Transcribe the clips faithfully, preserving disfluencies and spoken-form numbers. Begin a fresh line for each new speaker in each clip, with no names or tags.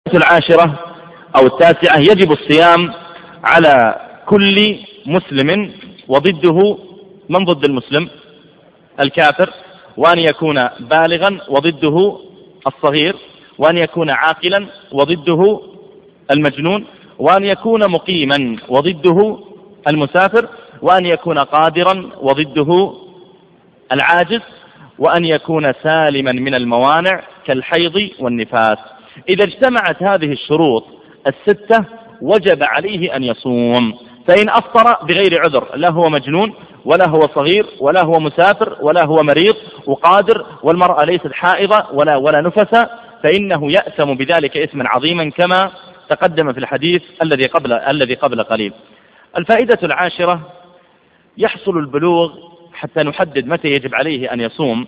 العاشرة أو التاسعة: يجب الصيام على كل مسلم، وضده من ضد المسلم؟ الكافر، وأن يكون بالغا وضده الصغير، وأن يكون عاقلا وضده المجنون، وأن يكون مقيما وضده المسافر، وأن يكون قادرا وضده العاجز، وأن يكون سالما من الموانع كالحيض والنفاس. إذا اجتمعت هذه الشروط الستة وجب عليه أن يصوم. فإن أفطر بغير عذر، لا هو مجنون ولا هو صغير ولا هو مسافر ولا هو مريض وقادر، والمرأة ليست حائضة ولا ولا نفس، فإنه يأثم بذلك إثما عظيما كما تقدم في الحديث الذي قبل الذي قبل قليل. الفائدة العاشرة: يحصل البلوغ حتى نحدد متى يجب عليه أن يصوم،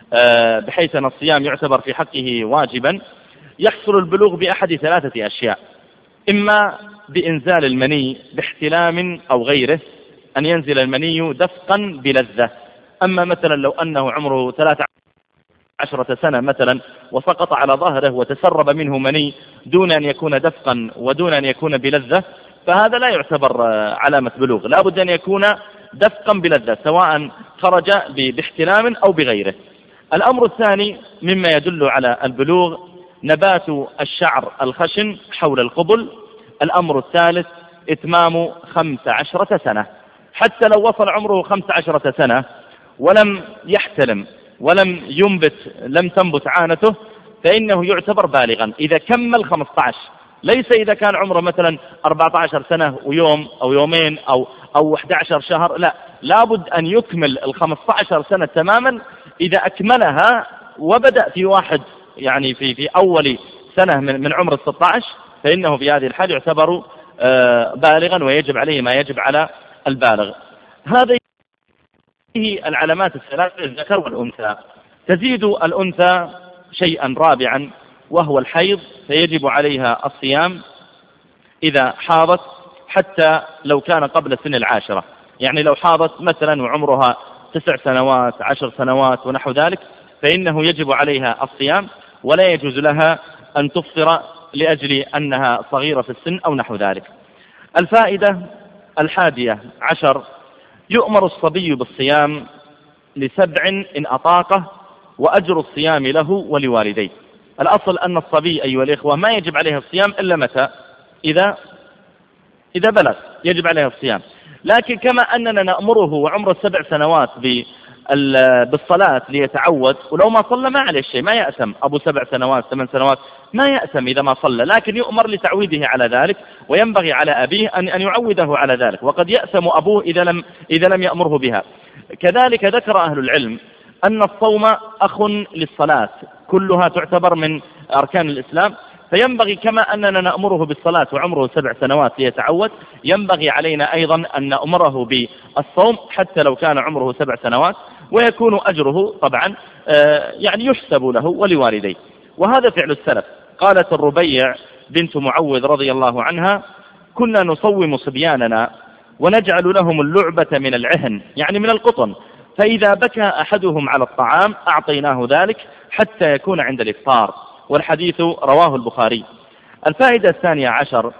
بحيث أن الصيام يعتبر في حقه واجبا. يحصل البلوغ بأحد ثلاثة أشياء: إما بإنزال المني باحتلام أو غيره، أن ينزل المني دفقا بلذة. أما مثلا لو أنه عمره ثلاث عشرة سنة مثلا وسقط على ظهره وتسرب منه مني دون أن يكون دفقا ودون أن يكون بلذة، فهذا لا يعتبر علامة بلوغ، لا بد أن يكون دفقا بلذة سواء خرج باحتلام أو بغيره. الأمر الثاني مما يدل على البلوغ: نبات الشعر الخشن حول القبل. الأمر الثالث: إتمام خمس عشرة سنة. حتى لو وصل عمره خمس عشرة سنة ولم يحتلم ولم ينبت لم تنبت عانته، فإنه يعتبر بالغا إذا كمل خمسة عشر، ليس إذا كان عمره مثلا أربعة عشر سنة ويوم أو يومين أو أو أحد عشر شهر، لا، لابد أن يكمل الخمسة عشر سنة تماما. إذا أكملها وبدأ في واحد يعني في في أول سنة من من عمر الستة عشر، فإنه في هذه الحال يعتبر بالغا ويجب عليه ما يجب على البالغ. هذه العلامات الثلاثة: الذكر والأنثى. تزيد الأنثى شيئا رابعا وهو الحيض، فيجب عليها الصيام إذا حاضت حتى لو كان قبل سن العاشرة. يعني لو حاضت مثلا وعمرها تسع سنوات عشر سنوات ونحو ذلك، فإنه يجب عليها الصيام، ولا يجوز لها أن تفطر لأجل أنها صغيرة في السن أو نحو ذلك. الفائدة الحادية عشر: يؤمر الصبي بالصيام لسبع إن أطاقه، وأجر الصيام له ولوالديه. الأصل أن الصبي أيها الإخوة ما يجب عليه الصيام إلا متى؟ إذا إذا بلغ يجب عليه الصيام. لكن كما أننا نأمره وعمره سبع سنوات بالصلاة ليتعود، ولو ما صلى ما عليه شيء، ما يأثم. أبو سبع سنوات ثمان سنوات ما يأثم إذا ما صلى، لكن يؤمر لتعويده على ذلك، وينبغي على أبيه أن أن يعوده على ذلك، وقد يأثم أبوه إذا لم إذا لم يأمره بها. كذلك ذكر أهل العلم أن الصوم أخ للصلاة، كلها تعتبر من أركان الإسلام، فينبغي كما أننا نأمره بالصلاة وعمره سبع سنوات ليتعود، ينبغي علينا أيضا أن نأمره بالصوم حتى لو كان عمره سبع سنوات، ويكون أجره طبعا يعني يحسب له ولوالديه. وهذا فعل السلف. قالت الربيع بنت معوذ رضي الله عنها: كنا نصوم صبياننا ونجعل لهم اللعبة من العهن، يعني من القطن، فإذا بكى أحدهم على الطعام أعطيناه ذلك حتى يكون عند الإفطار. والحديث رواه البخاري. الفائدة الثانية عشر: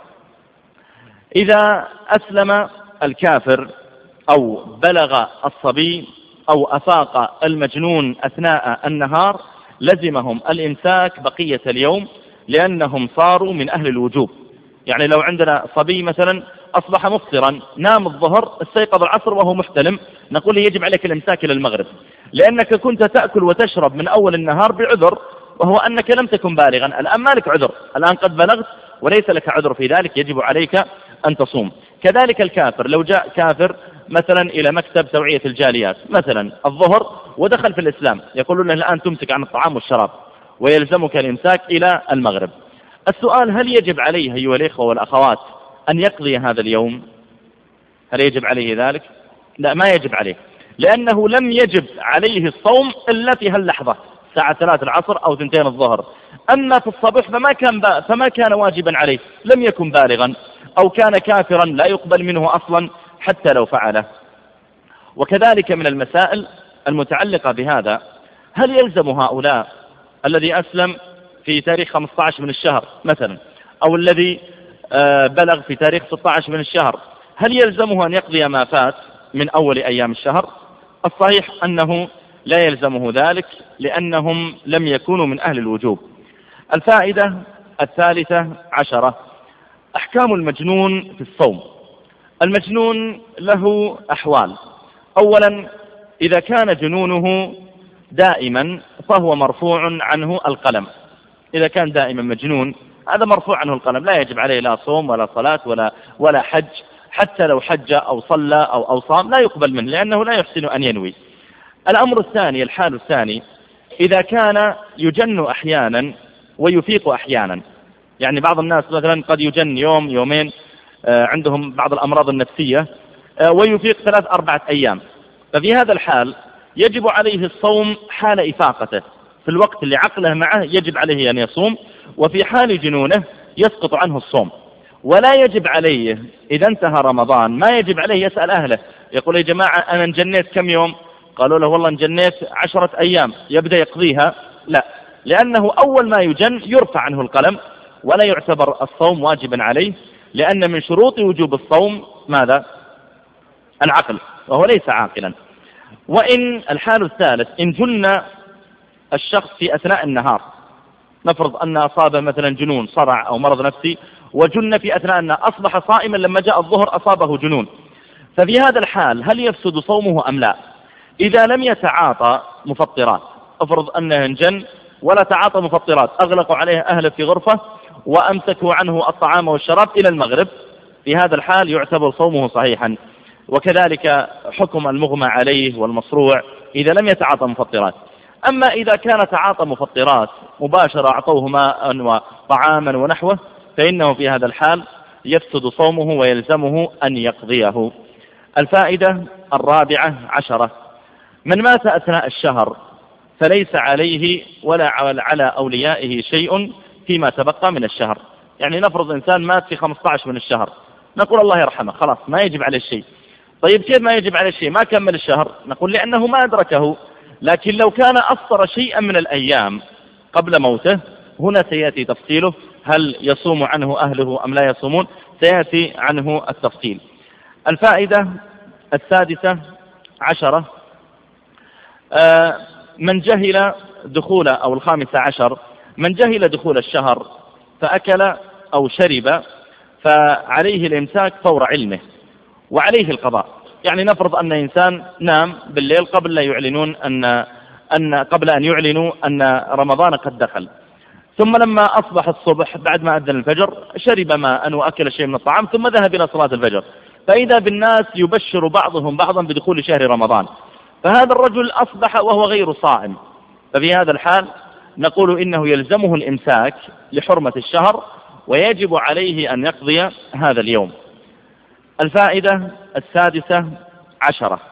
إذا أسلم الكافر أو بلغ الصبي أو أفاق المجنون أثناء النهار لزمهم الإمساك بقية اليوم، لأنهم صاروا من أهل الوجوب. يعني لو عندنا صبي مثلا أصبح مفطرا، نام الظهر استيقظ العصر وهو محتلم، نقول له يجب عليك الإمساك إلى المغرب، لأنك كنت تأكل وتشرب من أول النهار بعذر، وهو أنك لم تكن بالغا. الآن ما لك عذر، الآن قد بلغت وليس لك عذر في ذلك، يجب عليك أن تصوم. كذلك الكافر، لو جاء كافر مثلا إلى مكتب توعية الجاليات مثلا الظهر ودخل في الإسلام، يقولون له الآن تمسك عن الطعام والشراب ويلزمك الإمساك إلى المغرب. السؤال: هل يجب عليه أيها الإخوة والأخوات أن يقضي هذا اليوم؟ هل يجب عليه ذلك؟ لا، ما يجب عليه، لأنه لم يجب عليه الصوم إلا في هاللحظة ساعة ثلاث العصر أو ثنتين الظهر. أما في الصبح فما كان فما كان واجبا عليه، لم يكن بالغا أو كان كافرا لا يقبل منه أصلا حتى لو فعله. وكذلك من المسائل المتعلقة بهذا: هل يلزم هؤلاء الذي أسلم في تاريخ خمسة عشر من الشهر مثلا أو الذي بلغ في تاريخ ستة عشر من الشهر، هل يلزمه أن يقضي ما فات من أول أيام الشهر؟ الصحيح أنه لا يلزمه ذلك، لأنهم لم يكونوا من أهل الوجوب. الفائدة الثالثة عشرة: أحكام المجنون في الصوم. المجنون له أحوال. أولا، إذا كان جنونه دائما فهو مرفوع عنه القلم. إذا كان دائما مجنون هذا مرفوع عنه القلم، لا يجب عليه لا صوم ولا صلاة ولا ولا حج، حتى لو حج أو صلى أو أو صام لا يقبل منه، لأنه لا يحسن أن ينوي. الأمر الثاني، الحال الثاني، إذا كان يجن أحيانا ويفيق أحيانا. يعني بعض الناس مثلا قد يجن يوم يومين، عندهم بعض الأمراض النفسية، ويفيق ثلاث أربعة أيام، ففي هذا الحال يجب عليه الصوم حال إفاقته، في الوقت اللي عقله معه يجب عليه أن يصوم، وفي حال جنونه يسقط عنه الصوم. ولا يجب عليه إذا انتهى رمضان، ما يجب عليه يسأل أهله يقول يا جماعة أنا انجنيت كم يوم؟ قالوا له والله انجنيت عشرة أيام، يبدأ يقضيها؟ لا، لأنه أول ما يجن يرفع عنه القلم ولا يعتبر الصوم واجبا عليه، لأن من شروط وجوب الصوم ماذا؟ العقل، وهو ليس عاقلا. وإن الحال الثالث، إن جن الشخص في أثناء النهار، نفرض أن أصاب مثلا جنون صرع أو مرض نفسي وجن في أثناء النهار، أصبح صائما لما جاء الظهر أصابه جنون، ففي هذا الحال هل يفسد صومه أم لا؟ إذا لم يتعاطى مفطرات، افرض أنه انجن ولا تعاطى مفطرات، أغلقوا عليه أهله في غرفة وأمسكوا عنه الطعام والشراب إلى المغرب، في هذا الحال يعتبر صومه صحيحا. وكذلك حكم المغمى عليه والمصروع إذا لم يتعاطى مفطرات. أما إذا كان تعاطى مفطرات مباشرة، أعطوه ماء وطعاما ونحوه، فإنه في هذا الحال يفسد صومه ويلزمه أن يقضيه. الفائدة الرابعة عشرة: من مات أثناء الشهر فليس عليه ولا على أوليائه شيء فيما تبقى من الشهر. يعني نفرض إنسان مات في خمسة عشر من الشهر، نقول الله يرحمه، خلاص ما يجب عليه شيء. طيب كيف ما يجب عليه شيء؟ ما كمل الشهر، نقول لأنه ما أدركه. لكن لو كان أفطر شيئا من الأيام قبل موته، هنا سيأتي تفصيله، هل يصوم عنه أهله أم لا يصومون، سيأتي عنه التفصيل. الفائدة السادسة عشرة: آه من جهل دخول، أو الخامسة عشر، من جهل دخول الشهر فأكل أو شرب فعليه الإمساك فور علمه وعليه القضاء. يعني نفرض أن إنسان نام بالليل قبل لا يعلنون أن أن قبل أن يعلنوا أن رمضان قد دخل، ثم لما أصبح الصبح بعد ما أذن الفجر شرب ماء وأكل شيء من الطعام ثم ذهب إلى صلاة الفجر، فإذا بالناس يبشر بعضهم بعضا بدخول شهر رمضان، فهذا الرجل أصبح وهو غير صائم، ففي هذا الحال نقول إنه يلزمه الإمساك لحرمة الشهر ويجب عليه أن يقضي هذا اليوم. الفائدة السادسة عشرة: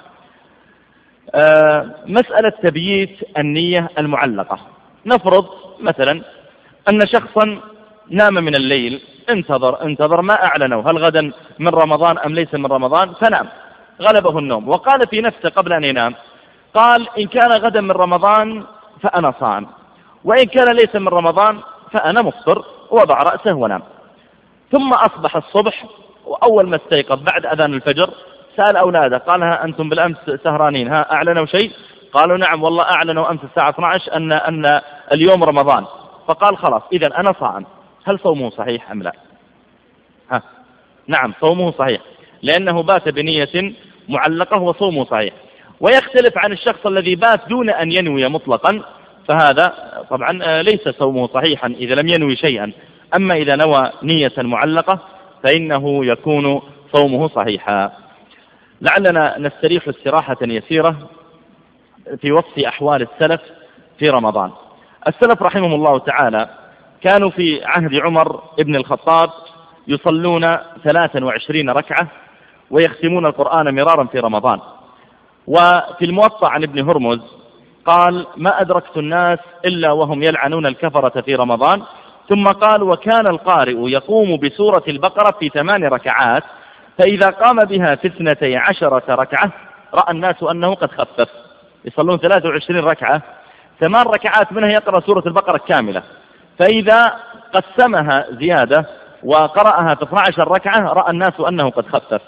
آه مسألة تبييت النية المعلقة. نفرض مثلا أن شخصا نام من الليل، انتظر انتظر ما أعلنوا هل غدا من رمضان أم ليس من رمضان، فنام، غلبه النوم، وقال في نفسه قبل أن ينام، قال إن كان غدا من رمضان فأنا صائم، وإن كان ليس من رمضان فأنا مفطر، وضع رأسه ونام. ثم أصبح الصبح، وأول ما استيقظ بعد أذان الفجر سأل أولاده، قال ها أنتم بالأمس سهرانين، ها أعلنوا شيء؟ قالوا نعم والله أعلنوا أمس الساعة اثنتي عشرة أن أن اليوم رمضان. فقال خلاص إذن أنا صائم، هل صومه صحيح أم لا؟ ها نعم صومه صحيح، لأنه بات بنية معلقة وصومه صحيح. ويختلف عن الشخص الذي بات دون أن ينوي مطلقا، فهذا طبعا ليس صومه صحيحا إذا لم ينوي شيئا. أما إذا نوى نية معلقة فإنه يكون صومه صحيحا. لعلنا نستريح استراحة يسيرة في وصف أحوال السلف في رمضان. السلف رحمهم الله تعالى كانوا في عهد عمر بن الخطاب يصلون ثلاثا وعشرين ركعة ويختمون القرآن مرارا في رمضان. وفي الموطأ عن ابن هرمز قال ما أدركت الناس إلا وهم يلعنون الكفرة في رمضان، ثم قال وكان القارئ يقوم بسورة البقرة في ثمان ركعات، فإذا قام بها في اثنتي عشرة ركعة رأى الناس أنه قد خفف. يصلون ثلاثة وعشرين ركعة، ثمان ركعات منها يقرأ سورة البقرة كاملة، فإذا قسمها زيادة وقرأها في اثنتا عشرة ركعة رأى الناس أنه قد خفف.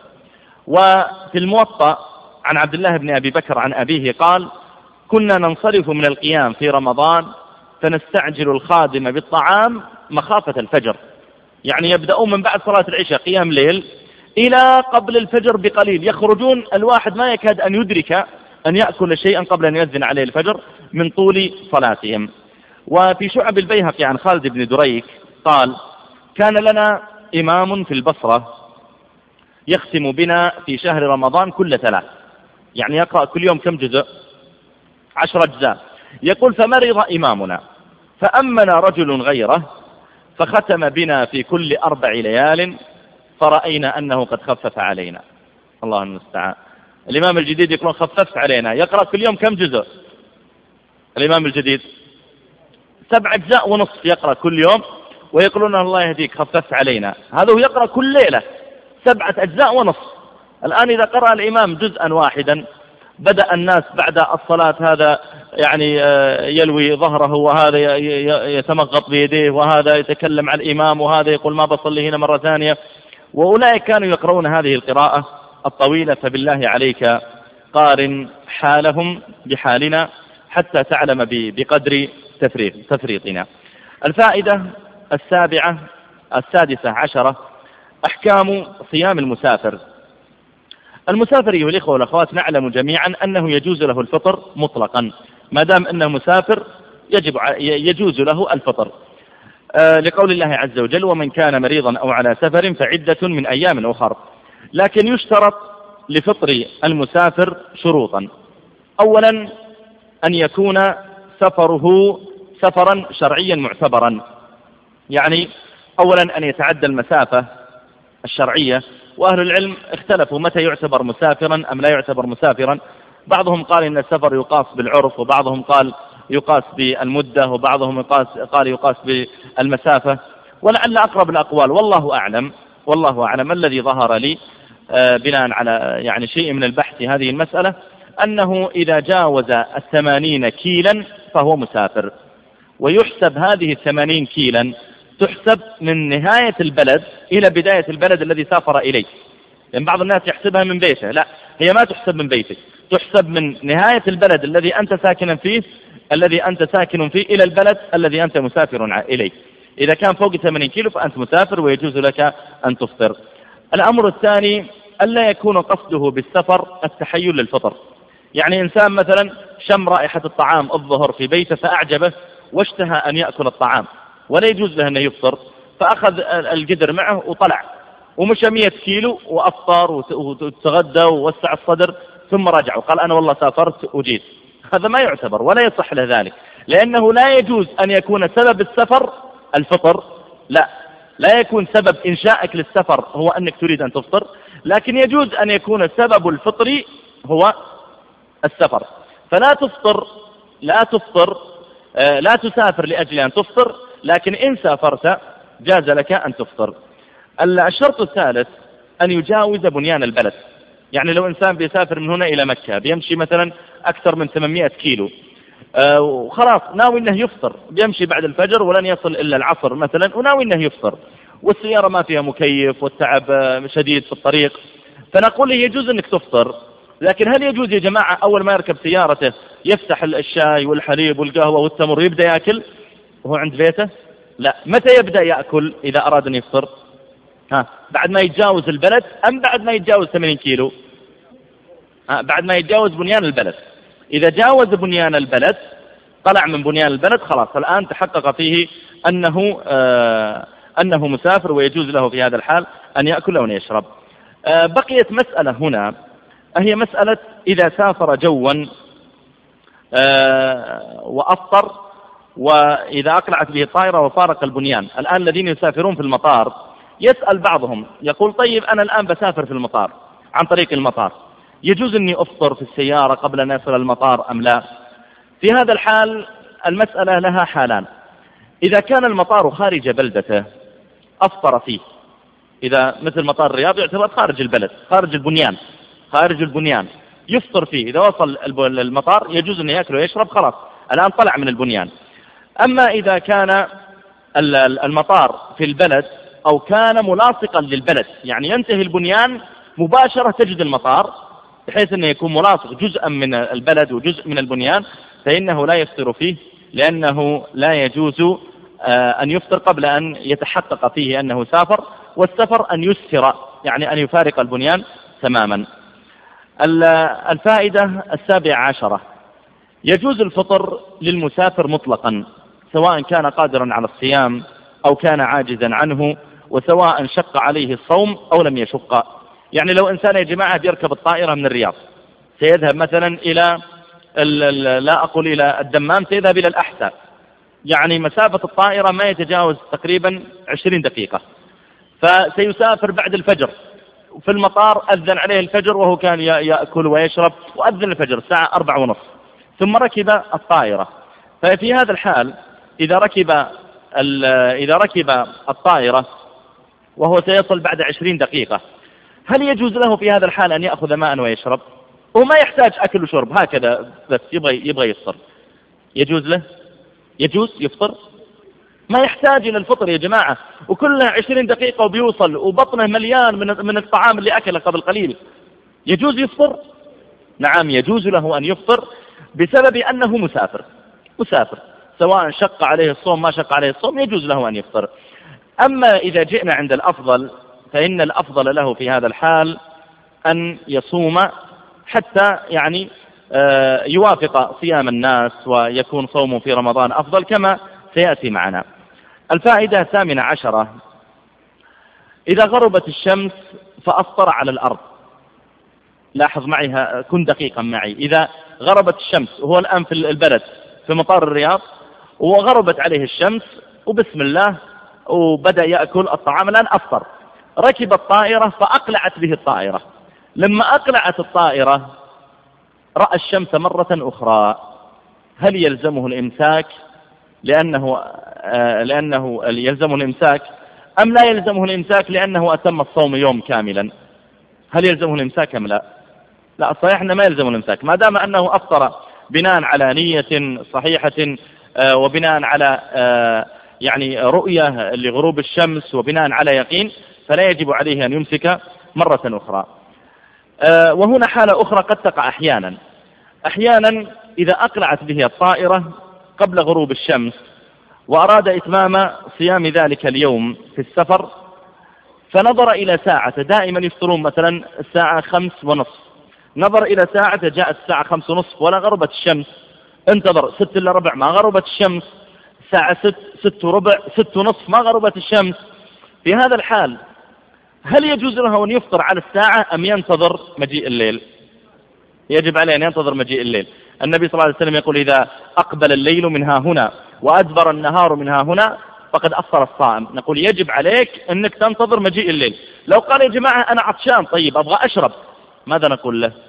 وفي الموطأ عن عبد الله بن أبي بكر عن أبيه قال: كنا ننصرف من القيام في رمضان فنستعجل الخادم بالطعام مخافة الفجر، يعني يبدأون من بعد صلاة العشاء قيام ليل إلى قبل الفجر بقليل، يخرجون الواحد ما يكاد أن يدرك أن يأكل شيئا قبل أن يؤذن عليه الفجر من طول صلاتهم. وفي شعب البيهقي عن خالد بن دريك قال: كان لنا إمام في البصرة يختم بنا في شهر رمضان كل ثلاث، يعني يقرأ كل يوم كم جزء؟ عشر أجزاء. يقول: فمرض إمامنا فأمن رجل غيره فختم بنا في كل أربع ليال فرأينا أنه قد خفف علينا. الله المستعان. الإمام الجديد يقول خففت علينا، يقرأ كل يوم كم جزء؟ الإمام الجديد سبع أجزاء ونصف يقرأ كل يوم، ويقولون الله يهديك خففت علينا. هذا هو يقرأ كل ليلة سبعة أجزاء ونصف. الآن إذا قرأ الإمام جزءا واحدا بدأ الناس بعد الصلاة هذا يعني يلوي ظهره، وهذا يتمغط بيديه، وهذا يتكلم عن الإمام، وهذا يقول ما بصلي هنا مرة ثانية، وأولئك كانوا يقرؤون هذه القراءة الطويلة. فبالله عليك قارن حالهم بحالنا حتى تعلم بقدر تفريطنا. الفائدة السابعة السادسة عشرة: أحكام صيام المسافر. المسافر أيها الإخوة والأخوات نعلم جميعا أنه يجوز له الفطر مطلقا، ما دام أنه مسافر يجب يجوز له الفطر، آه لقول الله عز وجل: ومن كان مريضا أو على سفر فعدة من أيام أخر. لكن يشترط لفطر المسافر شروطا. أولا أن يكون سفره سفرا شرعيا معتبرا، يعني أولا أن يتعدى المسافة الشرعية. وأهل العلم اختلفوا متى يعتبر مسافرا أم لا يعتبر مسافرا. بعضهم قال إن السفر يقاس بالعرف، وبعضهم قال يقاس بالمدة، وبعضهم يقاس قال يقاس بالمسافة، ولعل أقرب الأقوال والله أعلم والله أعلم الذي ظهر لي بناء على يعني شيء من البحث في هذه المسألة أنه إذا جاوز الثمانين كيلا فهو مسافر، ويحسب هذه الثمانين كيلا تحسب من نهاية البلد إلى بداية البلد الذي سافر إليه. لأن بعض الناس يحسبها من بيته، لا، هي ما تحسب من بيتك، تحسب من نهاية البلد الذي أنت ساكن فيه الذي أنت ساكن فيه إلى البلد الذي أنت مسافر إليه. إذا كان فوق ثمانين كيلو فأنت مسافر ويجوز لك أن تفطر. الأمر الثاني ألا يكون قصده بالسفر التحيل للفطر، يعني إنسان مثلا شم رائحة الطعام الظهر في بيته فأعجبه واشتهى أن يأكل الطعام ولا يجوز له أن يفطر، فأخذ القدر معه وطلع ومشى مئة كيلو وأفطر وتغدى ووسع الصدر ثم رجع وقال أنا والله سافرت وجيت. هذا ما يعتبر ولا يصح له ذلك، لأنه لا يجوز أن يكون سبب السفر الفطر، لا لا يكون سبب إنشائك للسفر هو أنك تريد أن تفطر، لكن يجوز أن يكون سبب الفطر هو السفر. فلا تفطر لا تفطر آه لا تسافر لأجل أن تفطر، لكن إن سافرت جاز لك أن تفطر. الشرط الثالث أن يجاوز بنيان البلد، يعني لو إنسان بيسافر من هنا إلى مكة بيمشي مثلا أكثر من ثمانمئة كيلو آه وخلاص ناوي أنه يفطر، بيمشي بعد الفجر ولن يصل إلا العصر مثلا وناوي أنه يفطر، والسيارة ما فيها مكيف والتعب شديد في الطريق، فنقول له يجوز أنك تفطر. لكن هل يجوز يا جماعة أول ما يركب سيارته يفتح الشاي والحليب والقهوة والتمر ويبدأ يأكل وهو عند بيته؟ لا. متى يبدأ يأكل إذا أراد أن يفطر؟ ها بعد ما يتجاوز البلد أم بعد ما يتجاوز ثمانين كيلو؟ ها بعد ما يتجاوز بنيان البلد. إذا جاوز بنيان البلد طلع من بنيان البلد خلاص الآن تحقق فيه أنه آه أنه مسافر ويجوز له في هذا الحال أن يأكل أو أن يشرب. آه بقيت مسألة هنا، هي مسألة إذا سافر جوا آه وأفطر وإذا أقلعت به الطائرة وفارق البنيان. الآن الذين يسافرون في المطار يسأل بعضهم يقول طيب أنا الآن بسافر في المطار عن طريق المطار، يجوز أني أفطر في السيارة قبل أن يصل المطار أم لا؟ في هذا الحال المسألة لها حالان. إذا كان المطار خارج بلدته أفطر فيه، إذا مثل مطار الرياض يعتبر خارج البلد خارج البنيان خارج البنيان يفطر فيه، إذا وصل المطار يجوز أن يأكل ويشرب خلاص الآن طلع من البنيان. أما إذا كان المطار في البلد أو كان ملاصقا للبلد، يعني ينتهي البنيان مباشرة تجد المطار، بحيث أنه يكون ملاصق جزءا من البلد وجزء من البنيان، فإنه لا يفطر فيه، لأنه لا يجوز أن يفطر قبل أن يتحقق فيه أنه سافر، والسفر أن يسفر يعني أن يفارق البنيان تماما. الفائدة السابعة عشرة: يجوز الفطر للمسافر مطلقا، سواء كان قادرا على الصيام أو كان عاجزا عنه، وسواء شق عليه الصوم أو لم يشق. يعني لو إنسان يا جماعة بيركب الطائرة من الرياض سيذهب مثلا إلى لا أقول إلى الدمام، سيذهب إلى الأحساء، يعني مسافة الطائرة ما يتجاوز تقريبا عشرين دقيقة، فسيسافر بعد الفجر، في المطار أذن عليه الفجر وهو كان يأكل ويشرب، وأذن الفجر الساعة أربعة ونصف، ثم ركب الطائرة. ففي هذا الحال إذا ركب إذا ركب الطائرة وهو سيصل بعد عشرين دقيقة، هل يجوز له في هذا الحال أن يأخذ ماء ويشرب؟ وما يحتاج أكل وشرب، هكذا بس يبغى يبغى يفطر، يجوز له؟ يجوز يفطر؟ ما يحتاج إلى الفطر يا جماعة، وكلها عشرين دقيقة وبيوصل وبطنه مليان من من الطعام اللي أكله قبل قليل، يجوز يفطر؟ نعم يجوز له أن يفطر، بسبب أنه مسافر مسافر سواء شق عليه الصوم ما شق عليه الصوم، يجوز له أن يفطر. أما إذا جئنا عند الأفضل، فإن الأفضل له في هذا الحال أن يصوم حتى يعني يوافق صيام الناس، ويكون صومه في رمضان أفضل كما سيأتي معنا. الفائدة الثامنة عشرة: إذا غربت الشمس فأفطر على الأرض. لاحظ معي، كن دقيقا معي، إذا غربت الشمس وهو الآن في البلد في مطار الرياض وغربت عليه الشمس وبسم الله وبدأ يأكل الطعام، الآن أفطر، ركب الطائرة فأقلعت به الطائرة، لما أقلعت الطائرة رأى الشمس مرة أخرى، هل يلزمه الإمساك لأنه آه لأنه يلزمه الإمساك أم لا يلزمه الإمساك لأنه أتم الصوم يوم كاملا؟ هل يلزمه الإمساك أم لا؟ لا، صحيح أنه ما يلزمه الإمساك ما دام أنه أفطر بناء على نية صحيحة آه وبناء على آه يعني رؤية لغروب الشمس وبناء على يقين، فلا يجب عليه أن يمسك مرة أخرى. آه وهنا حالة أخرى قد تقع أحيانا أحيانا إذا أقلعت به الطائرة قبل غروب الشمس وأراد إتمام صيام ذلك اليوم في السفر، فنظر إلى ساعة، دائما يفطرون مثلا الساعة خمس ونصف، نظر إلى ساعة جاءت الساعة خمس ونصف ولا غربت الشمس، انتظر ست إلا ربع ما غربت الشمس، ساعة ست ست وربع ست ونصف ما غربت الشمس. في هذا الحال هل يجوز له أن يفطر على الساعة أم ينتظر مجيء الليل؟ يجب عليه أن ينتظر مجيء الليل. النبي صلى الله عليه وسلم يقول: إذا أقبل الليل من ها هنا وأدبر النهار من ها هنا فقد أفطر الصائم. نقول يجب عليك أنك تنتظر مجيء الليل. لو قال: يا جماعة أنا عطشان، طيب أبغى أشرب، ماذا نقول له؟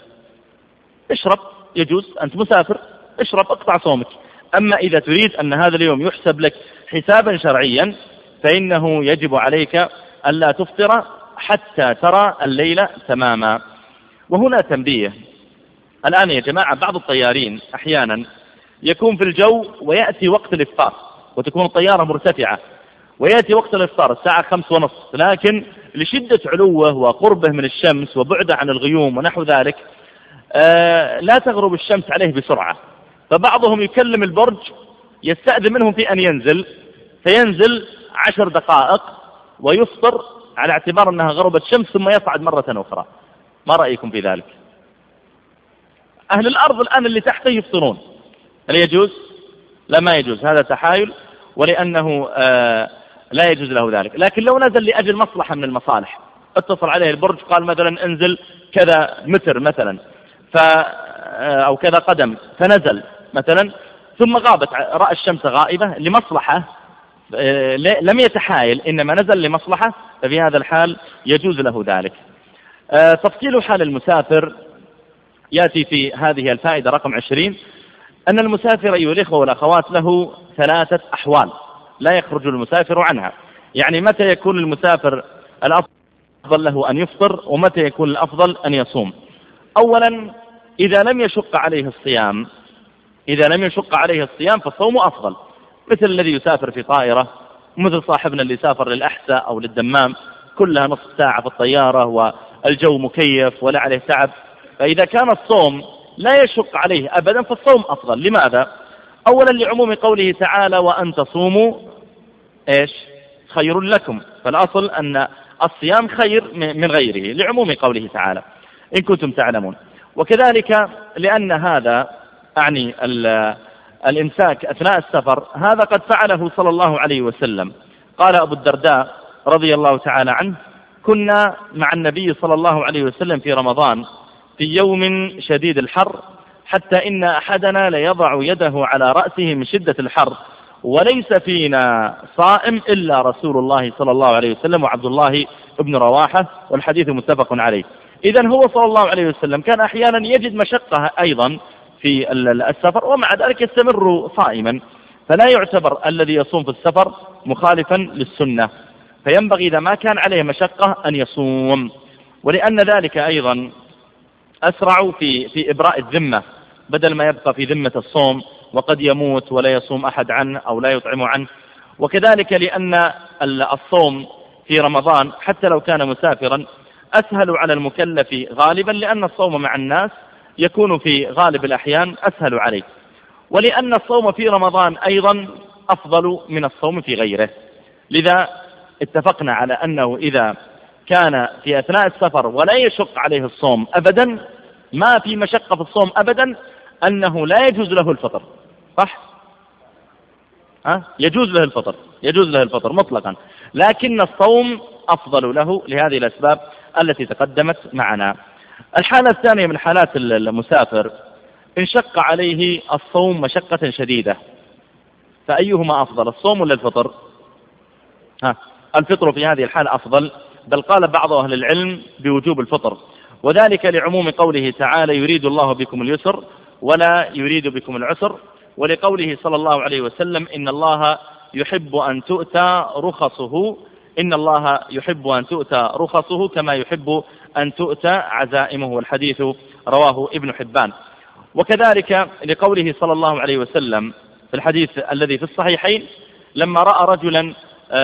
اشرب، يجوز، أنت مسافر، اشرب، اقطع صومك. أما إذا تريد أن هذا اليوم يحسب لك حسابا شرعيا فإنه يجب عليك ألا تفطر حتى ترى الليل تماما. وهنا تنبيه، الآن يا جماعة بعض الطيارين أحيانا يكون في الجو ويأتي وقت الإفطار وتكون الطيارة مرتفعة ويأتي وقت الإفطار الساعة خمس ونصف، لكن لشدة علوه وقربه من الشمس وبعده عن الغيوم ونحو ذلك آه لا تغرب الشمس عليه بسرعة، فبعضهم يكلم البرج يستأذن منهم في أن ينزل، فينزل عشر دقائق ويفطر على اعتبار أنها غربت الشمس ثم يصعد مرة أخرى. ما رأيكم في ذلك؟ أهل الأرض الآن اللي تحته يفطرون، هل يجوز؟ لا، ما يجوز، هذا تحايل، ولأنه آه لا يجوز له ذلك. لكن لو نزل لأجل مصلحة من المصالح، اتصل عليه البرج قال مثلا انزل كذا متر مثلا ف أو كذا قدم، فنزل مثلا ثم غابت، رأى الشمس غائبة لمصلحة، لم يتحايل إنما نزل لمصلحة، ففي هذا الحال يجوز له ذلك. تفصيل حال المسافر يأتي في هذه الفائدة رقم عشرين، أن المسافر أيها الإخوة والأخوات له ثلاثة أحوال لا يخرج المسافر عنها. يعني متى يكون المسافر الأفضل له أن يفطر، ومتى يكون الأفضل أن يصوم. أولا إذا لم يشق عليه الصيام إذا لم يشق عليه الصيام فالصوم أفضل، مثل الذي يسافر في طائرة مثل صاحبنا اللي سافر للأحساء أو للدمام كلها نصف ساعة في الطيارة والجو مكيف ولا عليه تعب. فإذا كان الصوم لا يشق عليه أبدا فالصوم أفضل. لماذا؟ أولا لعموم قوله تعالى وأن تصوموا إيش خير لكم، فالأصل أن الصيام خير من غيره لعموم قوله تعالى إن كنتم تعلمون. وكذلك لأن هذا أعني الإمساك أثناء السفر هذا قد فعله صلى الله عليه وسلم. قال أبو الدرداء رضي الله تعالى عنه كنا مع النبي صلى الله عليه وسلم في رمضان في يوم شديد الحر حتى إن أحدنا ليضع يده على رأسه من شدة الحر وليس فينا صائم إلا رسول الله صلى الله عليه وسلم وعبد الله بن رواحة، والحديث متفق عليه. إذن هو صلى الله عليه وسلم كان أحيانا يجد مشقة أيضا في السفر ومع ذلك يستمر صائما، فلا يعتبر الذي يصوم في السفر مخالفا للسنة، فينبغي إذا ما كان عليه مشقة أن يصوم. ولأن ذلك أيضا أسرع في في إبراء الذمة بدل ما يبقى في ذمة الصوم وقد يموت ولا يصوم أحد عنه أو لا يطعم عنه. وكذلك لأن الصوم في رمضان حتى لو كان مسافرا أسهل على المكلف غالبا، لأن الصوم مع الناس يكون في غالب الأحيان أسهل عليه، ولأن الصوم في رمضان أيضا أفضل من الصوم في غيره. لذا اتفقنا على أنه إذا كان في أثناء السفر ولا يشق عليه الصوم أبدا، ما في مشقة في الصوم أبدا، أنه لا يجوز له الفطر. صح؟ ها؟ يجوز له الفطر، يجوز له الفطر مطلقا، لكن الصوم أفضل له لهذه الأسباب التي تقدمت معنا. الحالة الثانية من حالات المسافر إن شق عليه الصوم مشقة شديدة، فأيهما أفضل الصوم ولا الفطر؟ ها؟ الفطر في هذه الحالة أفضل، بل قال بعض أهل العلم بوجوب الفطر، وذلك لعموم قوله تعالى يريد الله بكم اليسر ولا يريد بكم العسر، ولقوله صلى الله عليه وسلم إن الله يحب أن تؤتى رخصه إن الله يحب أن تؤتى رخصه كما يحب أن تؤتى عزائمه، والحديث رواه ابن حبان. وكذلك لقوله صلى الله عليه وسلم في الحديث الذي في الصحيحين لما رأى رجلا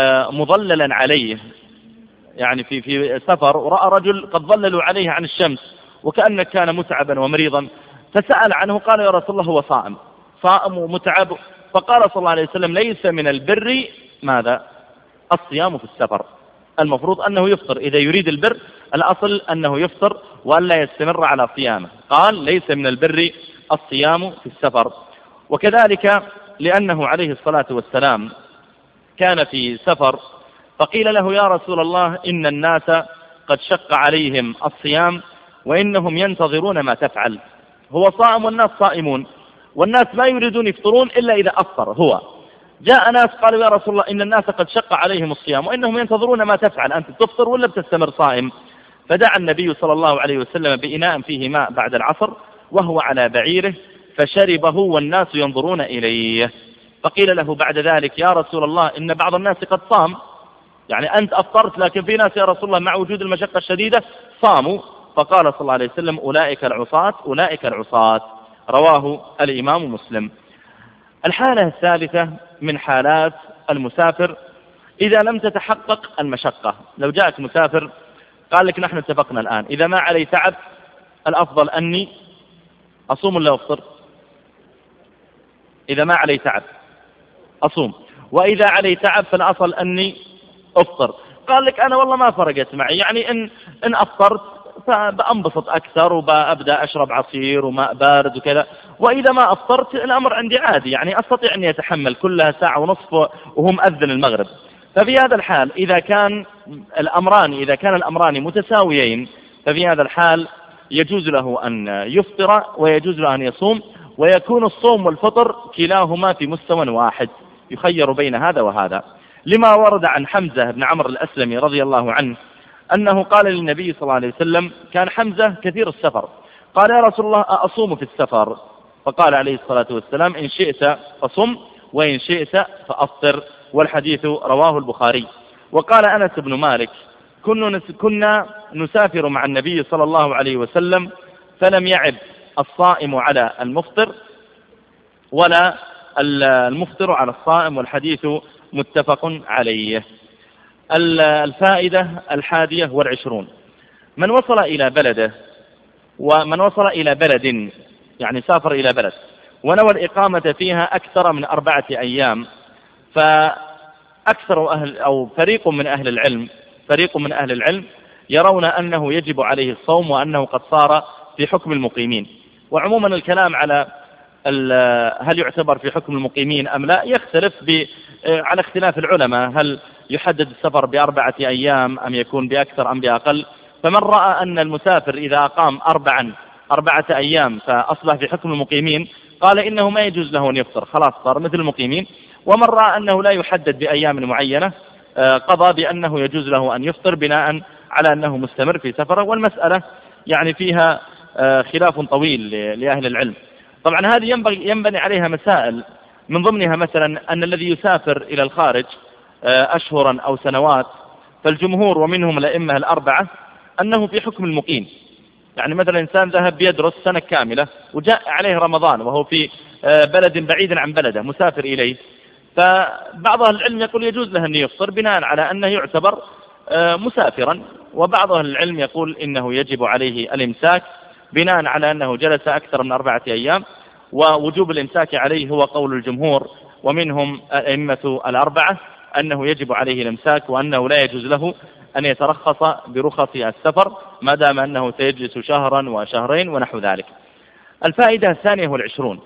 مظللا عليه، يعني في في سفر، ورأى رجل قد ظللوا عليه عن الشمس وكأنه كان متعبا ومريضا، فسأل عنه قال يا رسول الله هو صائم صائم ومتعب، فقال صلى الله عليه وسلم ليس من البر ماذا؟ الصيام في السفر. المفروض أنه يفطر، إذا يريد البر الأصل أنه يفطر وألا يستمر على صيامه. قال ليس من البر الصيام في السفر. وكذلك لأنه عليه الصلاة والسلام كان في سفر فقيل له يا رسول الله إن الناس قد شق عليهم الصيام وإنهم ينتظرون ما تفعل. هو صائم والناس صائمون، والناس ما يريدون يفطرون إلا إذا أفطر هو. جاء ناس قالوا يا رسول الله إن الناس قد شق عليهم الصيام وإنهم ينتظرون ما تفعل، أنت تفطر ولا بتستمر صائم؟ فدعا النبي صلى الله عليه وسلم بإناء فيه ماء بعد العصر وهو على بعيره فشربه والناس ينظرون إليه. فقيل له بعد ذلك يا رسول الله إن بعض الناس قد صام، يعني أنت أفطرت لكن في ناس يا رسول الله مع وجود المشقة الشديدة صاموا. فقال صلى الله عليه وسلم أولئك العصاة أولئك العصاة، رواه الإمام مسلم. الحالة الثالثة من حالات المسافر إذا لم تتحقق المشقة. لو جاءك مسافر قال لك نحن اتفقنا الآن إذا ما علي تعب الأفضل أني أصوم ولا أفطر؟ إذا ما علي تعب أصوم، وإذا علي تعب فالأصل أني أفطر. قال لك أنا والله ما فرقت معي، يعني إن, إن أفطرت فبأنبسط أكثر وبأبدأ أشرب عصير وماء بارد وكذا، وإذا ما أفطرت الأمر عندي عادي، يعني أستطيع أن يتحمل كلها ساعة ونصف وهو مأذن المغرب. ففي هذا الحال إذا كان الأمران إذا كان الأمران متساويين ففي هذا الحال يجوز له أن يفطر ويجوز له أن يصوم، ويكون الصوم والفطر كلاهما في مستوى واحد يخير بين هذا وهذا، لما ورد عن حمزة بن عمرو الأسلمي رضي الله عنه أنه قال للنبي صلى الله عليه وسلم كان حمزة كثير السفر، قال يا رسول الله أصوم في السفر؟ فقال عليه الصلاة والسلام إن شئت فصم وإن شئت فأفطر، والحديث رواه البخاري. وقال أنس بن مالك كنا نسافر مع النبي صلى الله عليه وسلم فلم يعب الصائم على المفطر ولا المفطر على الصائم، والحديث متفق عليه. الفائدة الحادية والعشرون: من وصل إلى بلده ومن وصل إلى بلد يعني سافر إلى بلد ونوى الإقامة فيها أكثر من أربعة أيام، فأكثر أهل أو فريق من أهل العلم فريق من أهل العلم يرون أنه يجب عليه الصوم وأنه قد صار في حكم المقيمين. وعموما الكلام على هل يعتبر في حكم المقيمين أم لا يختلف على اختلاف العلماء، هل يحدد السفر بأربعة أيام أم يكون بأكثر أم بأقل. فمن رأى أن المسافر إذا أقام أربعا أربعة أيام فأصبح في حكم المقيمين قال إنه ما يجوز له أن يفطر، خلاص صار مثل المقيمين. ومن رأى أنه لا يحدد بأيام معينة قضى بأنه يجوز له أن يفطر بناء على أنه مستمر في سفره. والمسألة يعني فيها خلاف طويل لأهل العلم. طبعا هذه ينبغي ينبني عليها مسائل، من ضمنها مثلا أن الذي يسافر إلى الخارج أشهرا أو سنوات فالجمهور ومنهم الأئمة الأربعة أنه في حكم المقيم. يعني مثلا إنسان ذهب يدرس سنة كاملة وجاء عليه رمضان وهو في بلد بعيد عن بلده مسافر إليه، فبعض أهل العلم يقول يجوز له أن يفطر بناء على أنه يعتبر مسافرا، وبعض أهل العلم يقول إنه يجب عليه الإمساك بناء على أنه جلس أكثر من أربعة أيام، ووجوب الإمساك عليه هو قول الجمهور ومنهم الأئمة الأربعة أنه يجب عليه الإمساك وأنه لا يجوز له أن يترخص برخص السفر ما دام أنه سيجلس شهرا وشهرين ونحو ذلك. الفائدة الثانية والعشرون: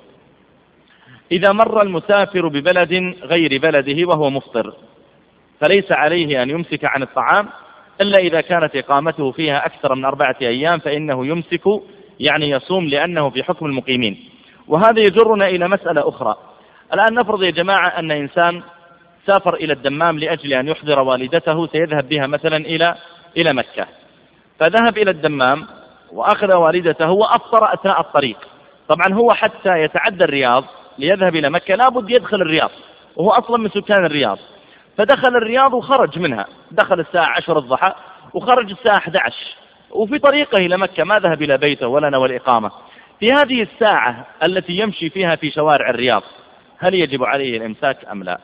إذا مر المسافر ببلد غير بلده وهو مفطر فليس عليه أن يمسك عن الطعام إلا إذا كانت إقامته فيها أكثر من أربعة أيام فإنه يمسك يعني يصوم لأنه في حكم المقيمين. وهذا يجرنا إلى مسألة أخرى. الآن نفرض يا جماعة أن إنسان سافر إلى الدمام لأجل أن يحضر والدته سيذهب بها مثلا إلى إلى مكة، فذهب إلى الدمام وأخذ والدته وأفطر أثناء الطريق. طبعا هو حتى يتعدى الرياض ليذهب إلى مكة لابد يدخل الرياض وهو أصلا من سكان الرياض، فدخل الرياض وخرج منها، دخل الساعة عشر الضحى وخرج الساعة أحد عشر وفي طريقه إلى مكة ما ذهب إلى بيته ولا نوى الإقامة. في هذه الساعة التي يمشي فيها في شوارع الرياض هل يجب عليه الإمساك أم لا؟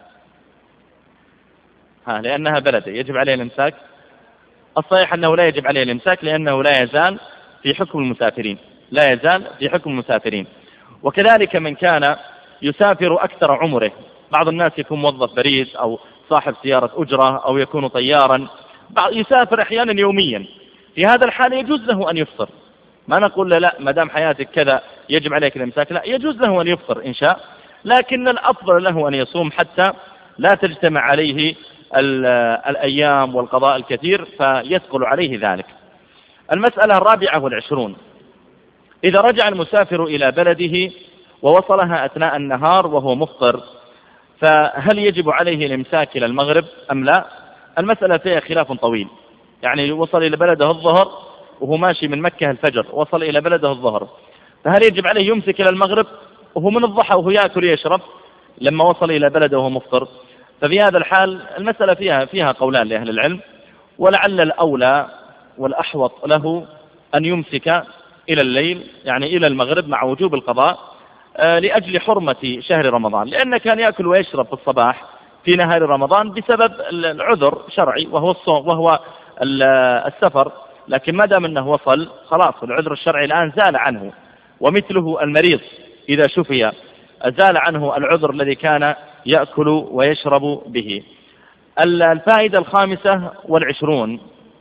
ها لأنها بلده يجب عليه الإمساك. الصحيح أنه لا يجب عليه الإمساك لأنه لا يزال في حكم المسافرين لا يزال في حكم المسافرين. وكذلك من كان يسافر أكثر عمره، بعض الناس يكون موظف بريد أو صاحب سيارة أجرة أو يكون طيارا، يسافر أحيانا يوميا، في هذا الحال يجوز له أن يفطر. ما نقول له لا ما دام حياتك كذا يجب عليك الإمساك، لا يجوز له أن يفطر إن شاء، لكن الأفضل له أن يصوم حتى لا تجتمع عليه الأيام والقضاء الكثير فيثقل عليه ذلك. المسألة الرابعة والعشرون: إذا رجع المسافر إلى بلده ووصلها أثناء النهار وهو مفطر فهل يجب عليه الإمساك إلى المغرب أم لا؟ المسألة فيها خلاف طويل. يعني وصل إلى بلده الظهر وهو ماشي من مكة الفجر، وصل إلى بلده الظهر، فهل يجب عليه يمسك إلى المغرب وهو من الضحى وهو يأكل يشرب لما وصل إلى بلده وهو مفطر؟ ففي هذا الحال المسألة فيها فيها قولان لأهل العلم، ولعل الأولى والأحوط له أن يمسك إلى الليل يعني إلى المغرب مع وجوب القضاء لأجل حرمة شهر رمضان، لأنه كان يأكل ويشرب في الصباح في نهار رمضان بسبب العذر شرعي وهو الصوم وهو السفر، لكن ما دام أنه وصل خلاص العذر الشرعي الآن زال عنه، ومثله المريض إذا شفي زال عنه العذر الذي كان يأكل ويشرب به. الفائدة الخامسة والعشرون: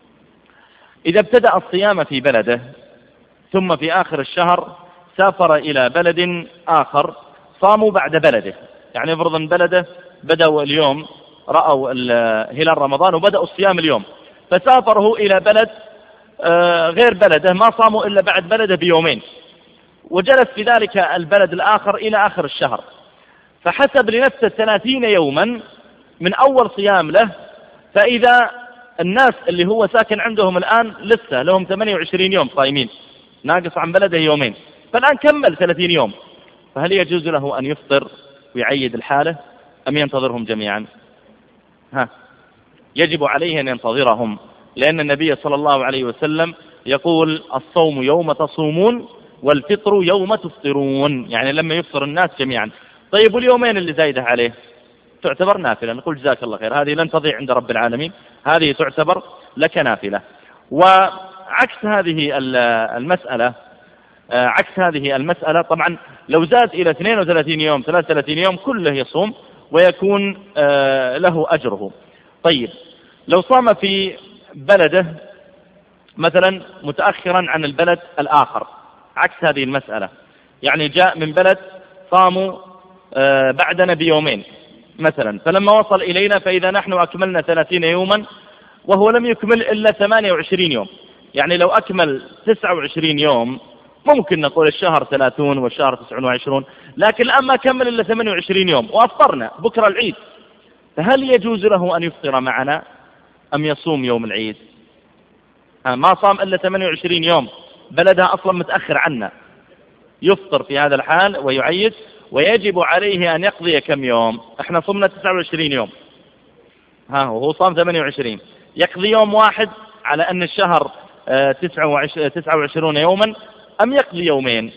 إذا ابتدأ الصيام في بلده ثم في آخر الشهر سافر إلى بلد آخر صاموا بعد بلده، يعني افرض ان بلده بدأوا اليوم رأوا هلال رمضان وبدأوا الصيام اليوم، فسافروا إلى بلد غير بلده ما صاموا إلا بعد بلده بيومين، وجلس في ذلك البلد الآخر إلى آخر الشهر، فحسب لنفسه ثلاثين يوما من أول صيام له، فإذا الناس اللي هو ساكن عندهم الآن لسه لهم ثمانية وعشرين يوم صايمين ناقص عن بلده يومين، فالآن كمل ثلاثين يوم، فهل يجوز له أن يفطر ويعيد الحالة أم ينتظرهم جميعا؟ ها يجب عليه أن ينتظرهم، لأن النبي صلى الله عليه وسلم يقول الصوم يوم تصومون والفطر يوم تفطرون، يعني لما يفطر الناس جميعا. طيب واليومين اللي زايده عليه تعتبر نافلة، نقول جزاك الله خير، هذه لن تضيع عند رب العالمين، هذه تعتبر لك نافلة. وعكس هذه المسألة عكس هذه المسألة طبعا لو زاد إلى اثنين وثلاثين يوم ثلاثة وثلاثين يوم كله يصوم ويكون له أجره. طيب لو صام في بلده مثلا متأخرا عن البلد الآخر، عكس هذه المسألة، يعني جاء من بلد صاموا بعدنا بيومين مثلا، فلما وصل إلينا فإذا نحن أكملنا ثلاثين يوما وهو لم يكمل إلا ثمانية وعشرين يوم، يعني لو أكمل تسعة وعشرين يوم ممكن نقول الشهر ثلاثون والشهر تسعون وعشرون، لكن الآن ما كمل إلا ثمانية وعشرين يوم وأفطرنا بكرة العيد، فهل يجوز له أن يفطر معنا أم يصوم يوم العيد؟ ما صام إلا ثمانية وعشرين يوم، بلدها أصلا متأخر عنا، يفطر في هذا الحال ويعيد، ويجب عليه أن يقضي كم يوم؟ احنا صمنا تسعة وعشرين يوم، ها وهو صام ثمانية وعشرين، يقضي يوم واحد على أن الشهر تسعة وعشرين يوما أم يقضي يومين؟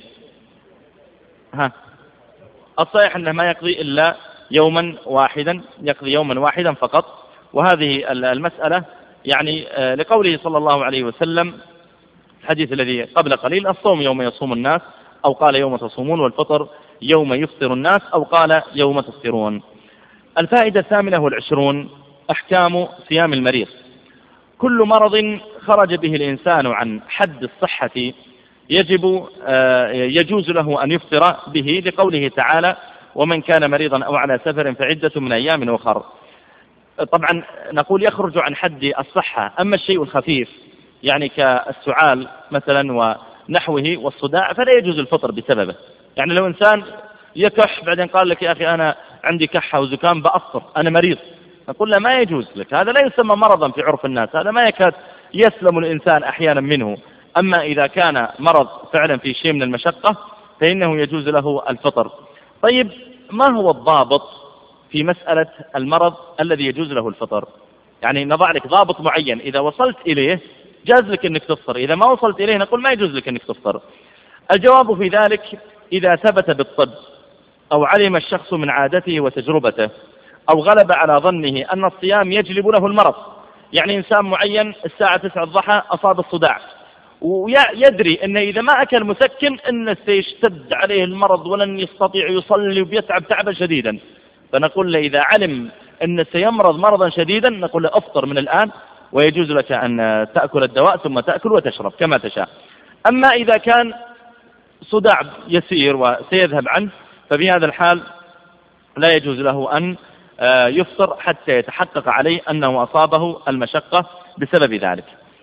ها الصحيح أنه ما يقضي إلا يوما واحدا، يقضي يوما واحدا فقط. وهذه المسألة يعني لقوله صلى الله عليه وسلم الحديث الذي قبل قليل: الصوم يوم يصوم الناس، أو قال يوم تصومون، والفطر يوم يفطر الناس، أو قال يوم تفطرون. الفائدة الثامنة والعشرون: أحكام صيام المريض. كل مرض خرج به الإنسان عن حد الصحة يجب يجوز له أن يفطر به، لقوله تعالى: ومن كان مريضا أو على سفر فعدة من أيام أخر. طبعا نقول يخرج عن حد الصحة، أما الشيء الخفيف يعني كالسعال مثلا ونحوه والصداع فلا يجوز الفطر بسببه. يعني لو إنسان يكح بعدين قال لك: يا أخي أنا عندي كحة وزكام بأفطر، أنا مريض، نقول له: ما يجوز لك، هذا لا يسمى مرضا في عرف الناس، هذا ما يكاد يسلم الإنسان أحيانا منه. أما إذا كان مرض فعلا في شيء من المشقة فإنه يجوز له الفطر. طيب ما هو الضابط في مسألة المرض الذي يجوز له الفطر؟ يعني نضع لك ضابط معين، إذا وصلت إليه جاز لك أنك تفطر، إذا ما وصلت إليه نقول ما يجوز لك أنك تفطر. الجواب في ذلك: إذا ثبت بالطب أو علم الشخص من عادته وتجربته أو غلب على ظنه أن الصيام يجلب له المرض. يعني إنسان معين الساعة تسعة الضحى أصاب الصداع ويدري أنه إذا ما أكل مسكن أنه سيشتد عليه المرض ولن يستطيع يصلي وبيتعب تعبا شديدا، فنقول له إذا علم أنه سيمرض مرضا شديدا نقول له أفطر من الآن، ويجوز لك أن تأكل الدواء ثم تأكل وتشرب كما تشاء. أما إذا كان صداع يسير وسيذهب عنه ففي هذا الحال لا يجوز له أن يفطر حتى يتحقق عليه أنه أصابه المشقة بسبب ذلك.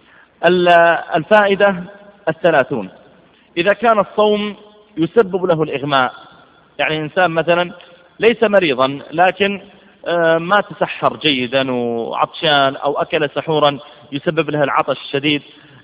الفائدة الثلاثون: إذا كان الصوم يسبب له الإغماء، يعني إنسان مثلا ليس مريضا لكن ما تسحر جيدا وعطشان أو أكل سحورا يسبب له العطش الشديد،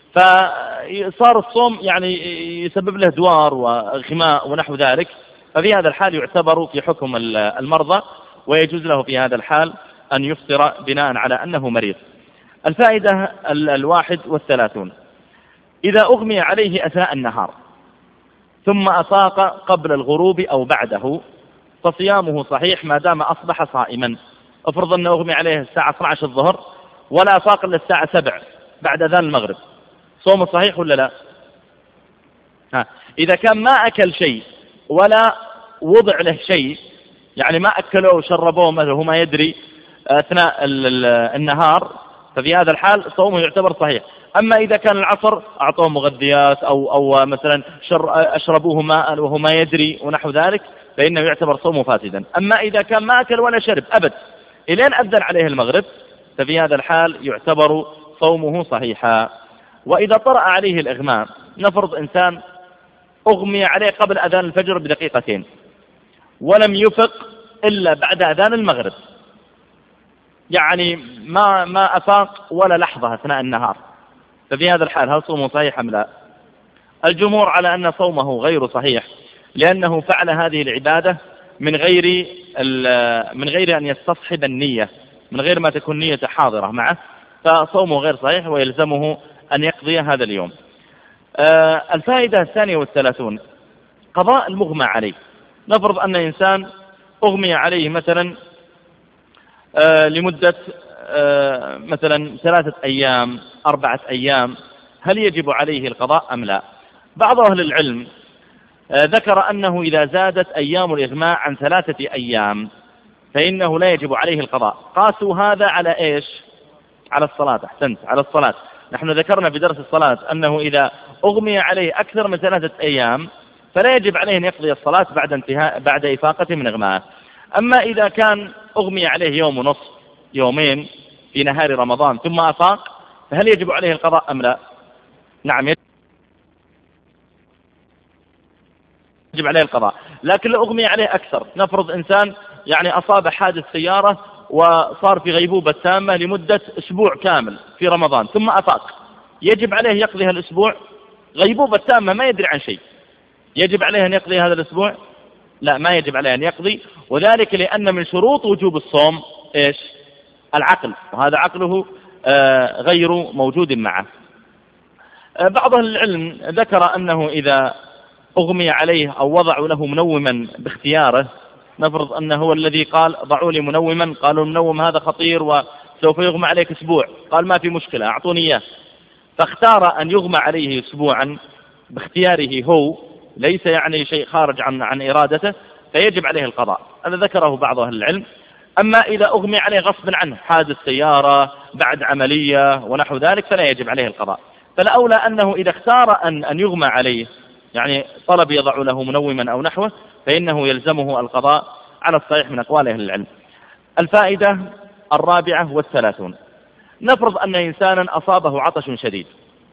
فصار الصوم يعني يسبب له دوار وإغماء ونحو ذلك، ففي هذا الحال يعتبر في حكم المرضى ويجوز له في هذا الحال أن يفطر بناء على أنه مريض. الفائدة الواحد والثلاثون: إذا أغمي عليه أثناء النهار ثم أفاق قبل الغروب أو بعده فصيامه صحيح ما دام أصبح صائما. افرض أنه أغمي عليه الساعة اثنتي عشرة الظهر ولا أفاق إلا الساعة سبعة بعد أذان المغرب، صومه صحيح ولا لا؟ ها. إذا كان ما أكل شيء ولا وضع له شيء، يعني ما أكلوه وشربوه مثلا وهو ما يدري أثناء النهار، ففي هذا الحال صومه يعتبر صحيح. أما إذا كان العصر أعطوه مغذيات أو, أو مثلا أشربوه ماء وهو ما يدري ونحو ذلك فإنه يعتبر صومه فاسدا. أما إذا كان ما أكل ولا شرب أبد إلين أذن عليه المغرب ففي هذا الحال يعتبر صومه صحيحا. وإذا طرأ عليه الإغماء، نفرض إنسان أغمي عليه قبل أذان الفجر بدقيقتين ولم يفق إلا بعد أذان المغرب، يعني ما ما أفاق ولا لحظة أثناء النهار، ففي هذا الحال هل صومه صحيح أم لا؟ الجمهور على أن صومه غير صحيح، لأنه فعل هذه العبادة من غير من غير أن يستصحب النية، من غير ما تكون نية حاضرة معه، فصومه غير صحيح ويلزمه أن يقضي هذا اليوم. الفائدة الثانية والثلاثون: قضاء المغمى عليه. نفرض أن إنسان أغمي عليه مثلا آه لمدة آه مثلا ثلاثة أيام أربعة أيام، هل يجب عليه القضاء أم لا؟ بعض أهل العلم آه ذكر أنه إذا زادت أيام الإغماء عن ثلاثة أيام فإنه لا يجب عليه القضاء. قاسوا هذا على إيش؟ على الصلاة. أحسنت، على الصلاة. نحن ذكرنا في درس الصلاة أنه إذا أغمي عليه أكثر من ثلاثة أيام فلا يجب عليه أن يقضي الصلاة بعد انتهاء بعد إفاقته من إغماءه. أما إذا كان أغمي عليه يوم ونصف يومين في نهار رمضان ثم أفاق فهل يجب عليه القضاء أم لا؟ نعم يجب عليه القضاء. لكن لو أغمي عليه أكثر، نفرض إنسان يعني أصاب حادث سيارة وصار في غيبوبة تامة لمدة أسبوع كامل في رمضان ثم أفاق، يجب عليه يقضي الأسبوع؟ غيبوبة تامة ما يدري عن شيء، يجب عليه أن يقضي هذا الأسبوع؟ لا، ما يجب عليه أن يقضي، وذلك لأن من شروط وجوب الصوم إيش؟ العقل، وهذا عقله آه غير موجود معه. آه بعض أهل العلم ذكر أنه إذا أغمي عليه أو وضعوا له منوما باختياره، نفرض أنه هو الذي قال ضعوا لي منوما، قالوا المنوم هذا خطير وسوف يغمى عليك أسبوع، قال ما في مشكلة أعطوني إياه، فاختار أن يغمى عليه أسبوعا باختياره هو، ليس يعني شيء خارج عن عن إرادته، فيجب عليه القضاء. هذا ذكره بعض أهل العلم. أما إذا أغمي عليه غصبا عنه، حادث سيارة بعد عملية ونحو ذلك، فلا يجب عليه القضاء. فالأولى أنه إذا اختار أن أن يغمى عليه، يعني طلب يضع له منوما أو نحوه، فإنه يلزمه القضاء على الصحيح من أقوال أهل العلم. الفائدة الرابعة والثلاثون، نفرض أن إنسانا أصابه عطش شديد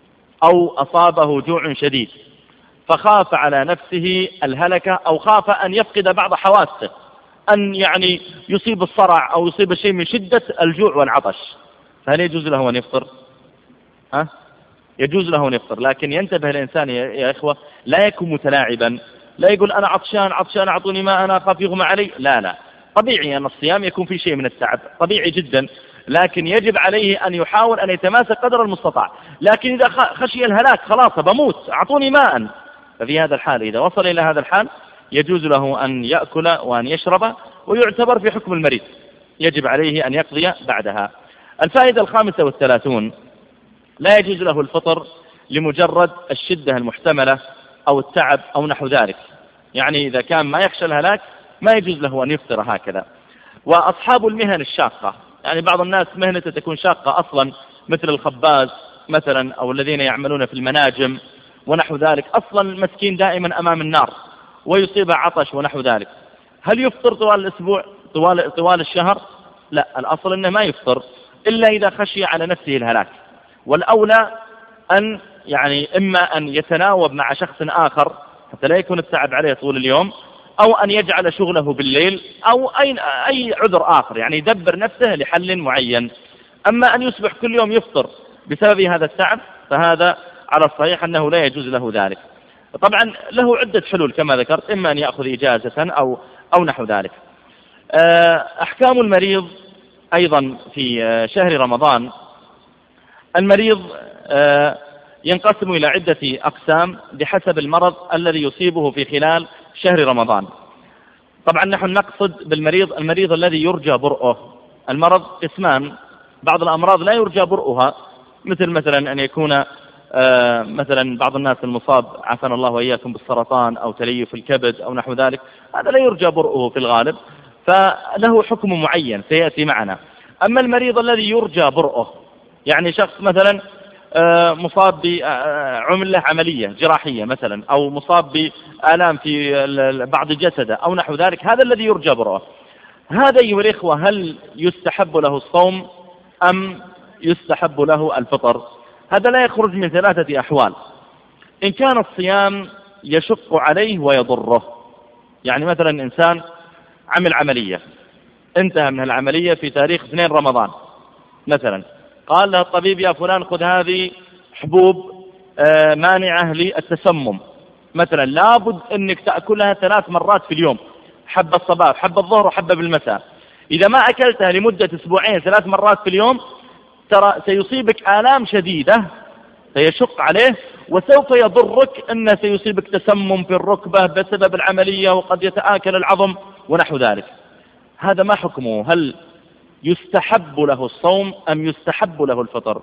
أو أصابه جوع شديد، فخاف على نفسه الهلكة أو خاف أن يفقد بعض حواسه، أن يعني يصيب الصرع أو يصيب شيء من شدة الجوع والعطش، فهل يجوز له أن يفطر؟ ها؟ يجوز له أن يفطر، لكن ينتبه الإنسان يا إخوة، لا يكون متلاعبا، لا يقول أنا عطشان عطشان أعطوني ماء أنا أخاف يغمى علي، لا لا، طبيعي أن الصيام يكون في شيء من التعب، طبيعي جدا، لكن يجب عليه أن يحاول أن يتماسك قدر المستطاع. لكن إذا خشي الهلاك خلاص بموت أعطوني ماء، ففي هذا الحال إذا وصل إلى هذا الحال يجوز له أن يأكل وأن يشرب، ويعتبر في حكم المريض، يجب عليه أن يقضي بعدها. الفائدة الخامسة والثلاثون، لا يجوز له الفطر لمجرد الشدة المحتملة أو التعب أو نحو ذلك، يعني إذا كان ما يخشى الهلاك ما يجوز له أن يفطر هكذا. وأصحاب المهن الشاقة، يعني بعض الناس مهنته تكون شاقة أصلا، مثل الخباز مثلا أو الذين يعملون في المناجم ونحو ذلك، أصلا المسكين دائما أمام النار ويصيب عطش ونحو ذلك، هل يفطر طوال الأسبوع طوال, طوال الشهر؟ لا، الأصل أنه ما يفطر إلا إذا خشي على نفسه الهلاك. والأولى أن يعني إما أن يتناوب مع شخص آخر حتى لا يكون التعب عليه طول اليوم، أو أن يجعل شغله بالليل، أو أي, أي عذر آخر، يعني يدبر نفسه لحل معين. أما أن يصبح كل يوم يفطر بسبب هذا التعب فهذا على الصحيح أنه لا يجوز له ذلك. طبعا له عدة حلول كما ذكرت، إما أن يأخذ إجازة أو, أو نحو ذلك. أحكام المريض أيضا في شهر رمضان، المريض ينقسم إلى عدة أقسام بحسب المرض الذي يصيبه في خلال شهر رمضان. طبعا نحن نقصد بالمريض المريض الذي يرجى برؤه. المرض قسمان، بعض الأمراض لا يرجى برؤها، مثل مثلا أن يكون مثلا بعض الناس المصاب عافانا الله وإياكم بالسرطان أو تليف الكبد أو نحو ذلك، هذا لا يرجى برؤه في الغالب، فله حكم معين سيأتي معنا. أما المريض الذي يرجى برؤه، يعني شخص مثلا مصاب بعمل له عملية جراحية مثلا، أو مصاب بآلام في بعض جسده أو نحو ذلك، هذا الذي يرجى برؤه. هذا أيها الإخوة هل يستحب له الصوم أم يستحب له الفطر؟ هذا لا يخرج من ثلاثة أحوال. إن كان الصيام يشق عليه ويضره، يعني مثلا إنسان عمل عملية، انتهى من العملية في تاريخ اثنين رمضان مثلا، قال له الطبيب يا فلان خذ هذه حبوب مانعة للتسمم مثلا، لابد أنك تأكلها ثلاث مرات في اليوم، حبة الصباح حبة الظهر وحبة بالمساء. إذا ما أكلتها لمدة أسبوعين ثلاث مرات في اليوم ترى سيصيبك آلام شديدة، سيشق عليه، وسوف يضرك أنه سيصيبك تسمم في الركبة بسبب العملية، وقد يتآكل العظم ونحو ذلك. هذا ما حكمه؟ هل يستحب له الصوم أم يستحب له الفطر؟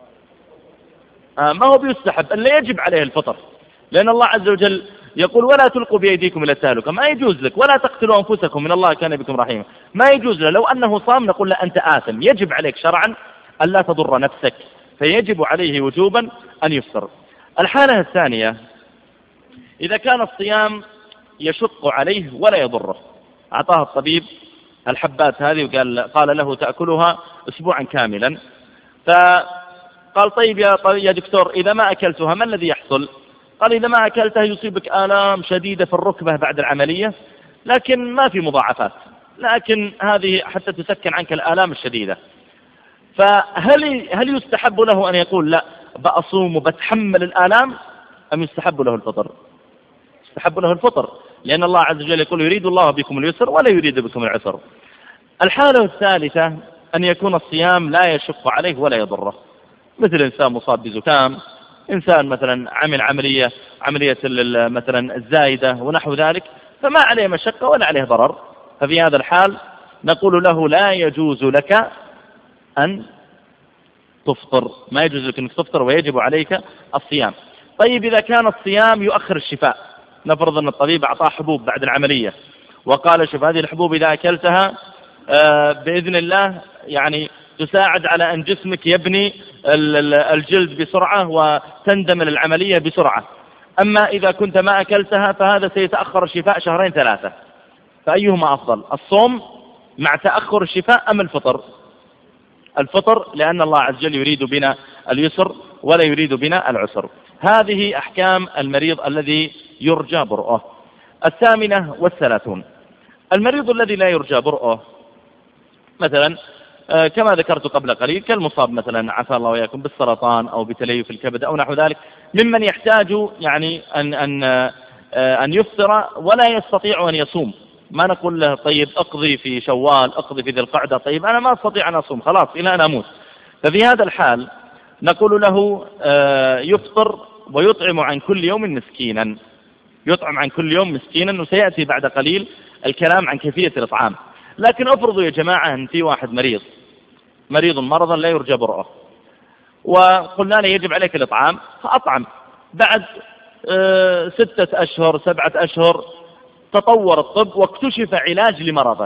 آه ما هو بيستحب، أن لا يجب عليه الفطر، لأن الله عز وجل يقول ولا تلقوا بأيديكم إلى التهلكة، ما يجوز لك، ولا تقتلوا أنفسكم، من الله كان بكم رحيما، ما يجوز له. لو أنه صام نقول له أنت آثم، يجب عليك شرعا أن لا تضر نفسك، فيجب عليه وجوبا أن يفطر. الحالة الثانية إذا كان الصيام يشق عليه ولا يضره، أعطاه الطبيب الحبات هذه وقال قال له تأكلها أسبوعا كاملا، فقال طيب يا, طيب يا دكتور إذا ما أكلتها ما الذي يحصل؟ قال إذا ما أكلتها يصيبك آلام شديدة في الركبة بعد العملية، لكن ما في مضاعفات، لكن هذه حتى تسكن عنك الآلام الشديدة. فهل هل يستحب له أن يقول لا بأصوم وبتحمل الآلام، أم يستحب له الفطر؟ يستحب له الفطر، لأن الله عز وجل يقول يريد الله بكم اليسر ولا يريد بكم العسر. الحالة الثالثة أن يكون الصيام لا يشق عليه ولا يضره، مثل إنسان مصاب بزكام، إنسان مثلا عمل عملية عملية مثلا الزايدة ونحو ذلك، فما عليه مشقة ولا عليه ضرر، ففي هذا الحال نقول له لا يجوز لك أن تفطر، ما يجوز لك أنك تفطر ويجب عليك الصيام. طيب إذا كان الصيام يؤخر الشفاء، نفرض أن الطبيب أعطاه حبوب بعد العملية وقال شوف هذه الحبوب إذا أكلتها بإذن الله يعني تساعد على أن جسمك يبني الجلد بسرعة وتندمل العملية بسرعة، أما إذا كنت ما أكلتها فهذا سيتأخر الشفاء شهرين ثلاثة، فأيهما أفضل، الصوم مع تأخر الشفاء أم الفطر؟ الفطر، لأن الله عز وجل يريد بنا اليسر ولا يريد بنا العسر. هذه أحكام المريض الذي يرجى برؤه. الثامنة والثلاثون، المريض الذي لا يرجى برؤه، مثلا كما ذكرت قبل قليل كالمصاب مثلا عافى الله وإياكم بالسرطان أو بتليف الكبد أو نحو ذلك، ممن يحتاج يعني أن أن أن يفطر ولا يستطيع أن يصوم. ما نقول له طيب اقضي في شوال، اقضي في ذي القعدة، طيب أنا ما أستطيع أن أصوم خلاص إلى أن أموت، ففي هذا الحال نقول له يفطر ويطعم عن كل يوم مسكينا، يطعم عن كل يوم مسكينا، وسيأتي بعد قليل الكلام عن كيفية الإطعام. لكن افرضوا يا جماعة أن في واحد مريض مريض مرضا لا يرجى برؤه، وقلنا له يجب عليك الإطعام، فأطعم، بعد اه ستة أشهر سبعة أشهر تطور الطب واكتشف علاج لمرضه،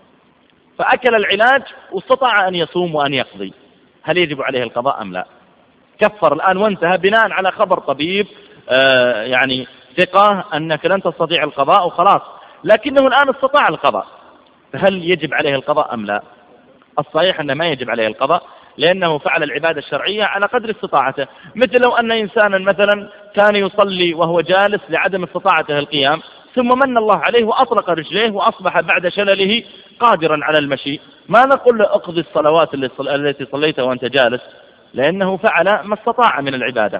فأكل العلاج واستطاع أن يصوم وأن يقضي، هل يجب عليه القضاء أم لا؟ كفر الآن وانتهى بناء على خبر طبيب اه يعني ثقة أنك لن تستطيع القضاء وخلاص، لكنه الآن استطاع القضاء، فهل يجب عليه القضاء أم لا؟ الصحيح أنه ما يجب عليه القضاء، لأنه فعل العبادة الشرعية على قدر استطاعته. مثل لو أن إنسانا مثلا كان يصلي وهو جالس لعدم استطاعته القيام، ثم من الله عليه وأطلق رجليه وأصبح بعد شلله قادرا على المشي، ما نقول له اقضي الصلوات التي صليتها وأنت جالس، لأنه فعل ما استطاع من العبادة.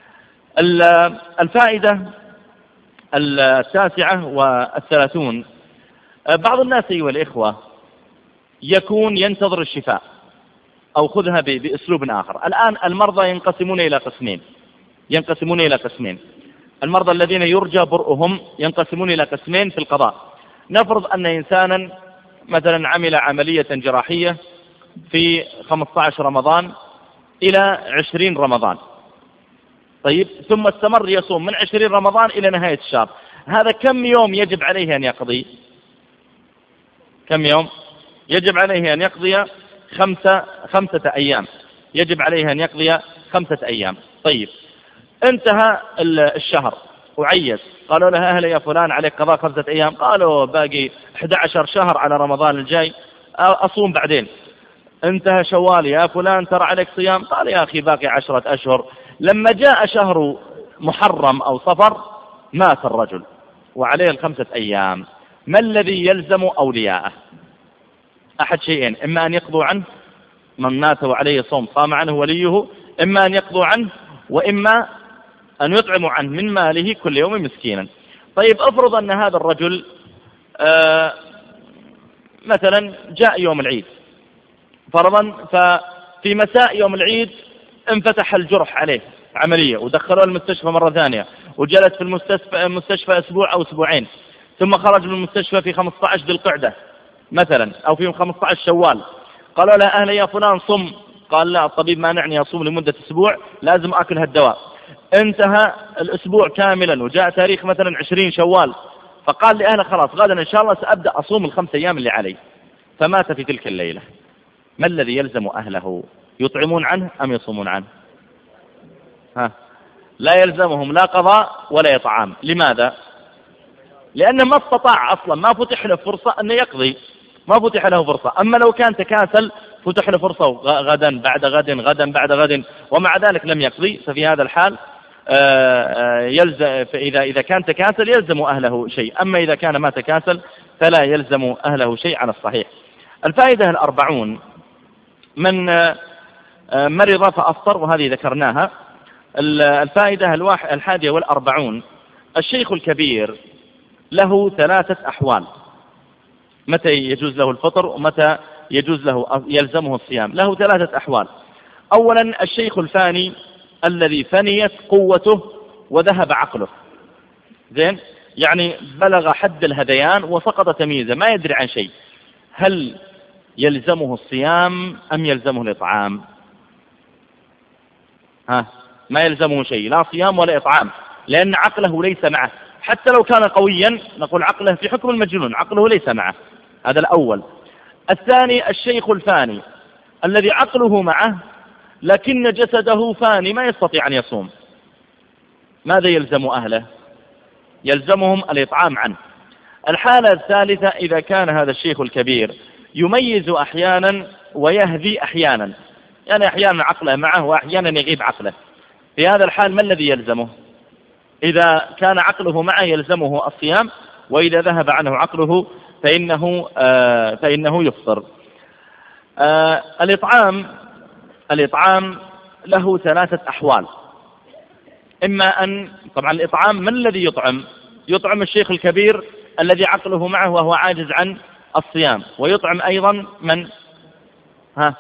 الفائدة التاسعة والثلاثون، بعض الناس أيها الإخوة يكون ينتظر الشفاء، أو خذها بأسلوب آخر. الآن المرضى ينقسمون إلى قسمين ينقسمون إلى قسمين المرضى الذين يرجى برؤهم ينقسمون إلى قسمين في القضاء. نفرض أن إنسانا مثلا عمل عملية جراحية في خمسة عشر رمضان إلى عشرين رمضان، طيب ثم استمر يصوم من عشرين رمضان إلى نهاية الشهر، هذا كم يوم يجب عليه أن يقضي؟ كم يوم يجب عليه أن يقضي؟ خمسة خمسة أيام، يجب عليه أن يقضي خمسة أيام. طيب انتهى الشهر وعيس، قالوا له أهلا يا فلان عليك قضاء خمسة أيام، قالوا باقي أحد عشر شهر على رمضان الجاي، أصوم بعدين. انتهى شوال، يا فلان ترى عليك صيام، قال يا أخي باقي عشرة أشهر. لما جاء شهر محرم أو صفر مات الرجل وعليه الخمسة أيام، ما الذي يلزم أولياءه؟ أحد شيئين، إما أن يقضوا عنه، من مات وعليه صوم قام عنه وليه، إما أن يقضوا عنه وإما أن يطعموا عنه من ماله كل يوم مسكينا. طيب افرض أن هذا الرجل آه مثلا جاء يوم العيد فرضا، ففي مساء يوم العيد انفتح الجرح عليه عملية ودخلوه المستشفى مرة ثانية، وجلس في المستشفى, المستشفى أسبوع أو أسبوعين، ثم خرج من المستشفى في خمسة عشر ذي القعدة مثلا أو في خمسة عشر شوال، قالوا له أهلا يا فلان صم، قال لا الطبيب ما نعني أصوم لمدة أسبوع، لازم أكل هالدواء. انتهى الأسبوع كاملا وجاء تاريخ مثلا عشرين شوال، فقال لأهله خلاص غدا إن شاء الله سأبدأ أصوم الخمس أيام اللي علي، فمات في تلك الليلة. ما الذي يلزم أهله؟ يطعمون عنه أم يصومون عنه؟ ها، لا يلزمهم لا قضاء ولا إطعام. لماذا؟ لأنه ما استطاع أصلا، ما فتح له فرصة أن يقضي، ما فتح له فرصة. أما لو كان تكاسل فتح له فرصة غدا بعد غد غدا بعد غد ومع ذلك لم يقضي، ففي هذا الحال يلزم، فإذا إذا كان تكاسل يلزم أهله شيء، أما إذا كان ما تكاسل فلا يلزم أهله شيء على الصحيح. الفائدة الأربعون: من مرض فأفطر، وهذه ذكرناها. الفائدة الحادية والأربعون: الشيخ الكبير له ثلاثة أحوال، متى يجوز له الفطر ومتى يجوز له يلزمه الصيام. له ثلاثة أحوال. أولا الشيخ الفاني الذي فنيت قوته وذهب عقله، زين، يعني بلغ حد الهذيان وسقط تمييزه، ما يدري عن شيء. هل يلزمه الصيام أم يلزمه الإطعام؟ ها، ما يلزمه شيء، لا صيام ولا إطعام، لأن عقله ليس معه. حتى لو كان قويا نقول عقله في حكم المجنون، عقله ليس معه. هذا الأول. الثاني الشيخ الفاني الذي عقله معه لكن جسده فاني، ما يستطيع أن يصوم. ماذا يلزم أهله؟ يلزمهم الإطعام عنه. الحالة الثالثة: إذا كان هذا الشيخ الكبير يميز أحيانا ويهذي أحيانا، يعني أحيانا عقله معه وأحيانا يغيب عقله، في هذا الحال ما الذي يلزمه؟ إذا كان عقله معه يلزمه الصيام، وإذا ذهب عنه عقله فإنه, آه فإنه يفطر. آه الإطعام الإطعام له ثلاثة أحوال. إما أن، طبعا الإطعام من الذي يطعم؟ يطعم الشيخ الكبير الذي عقله معه وهو عاجز عن الصيام، ويطعم أيضا من؟ ها،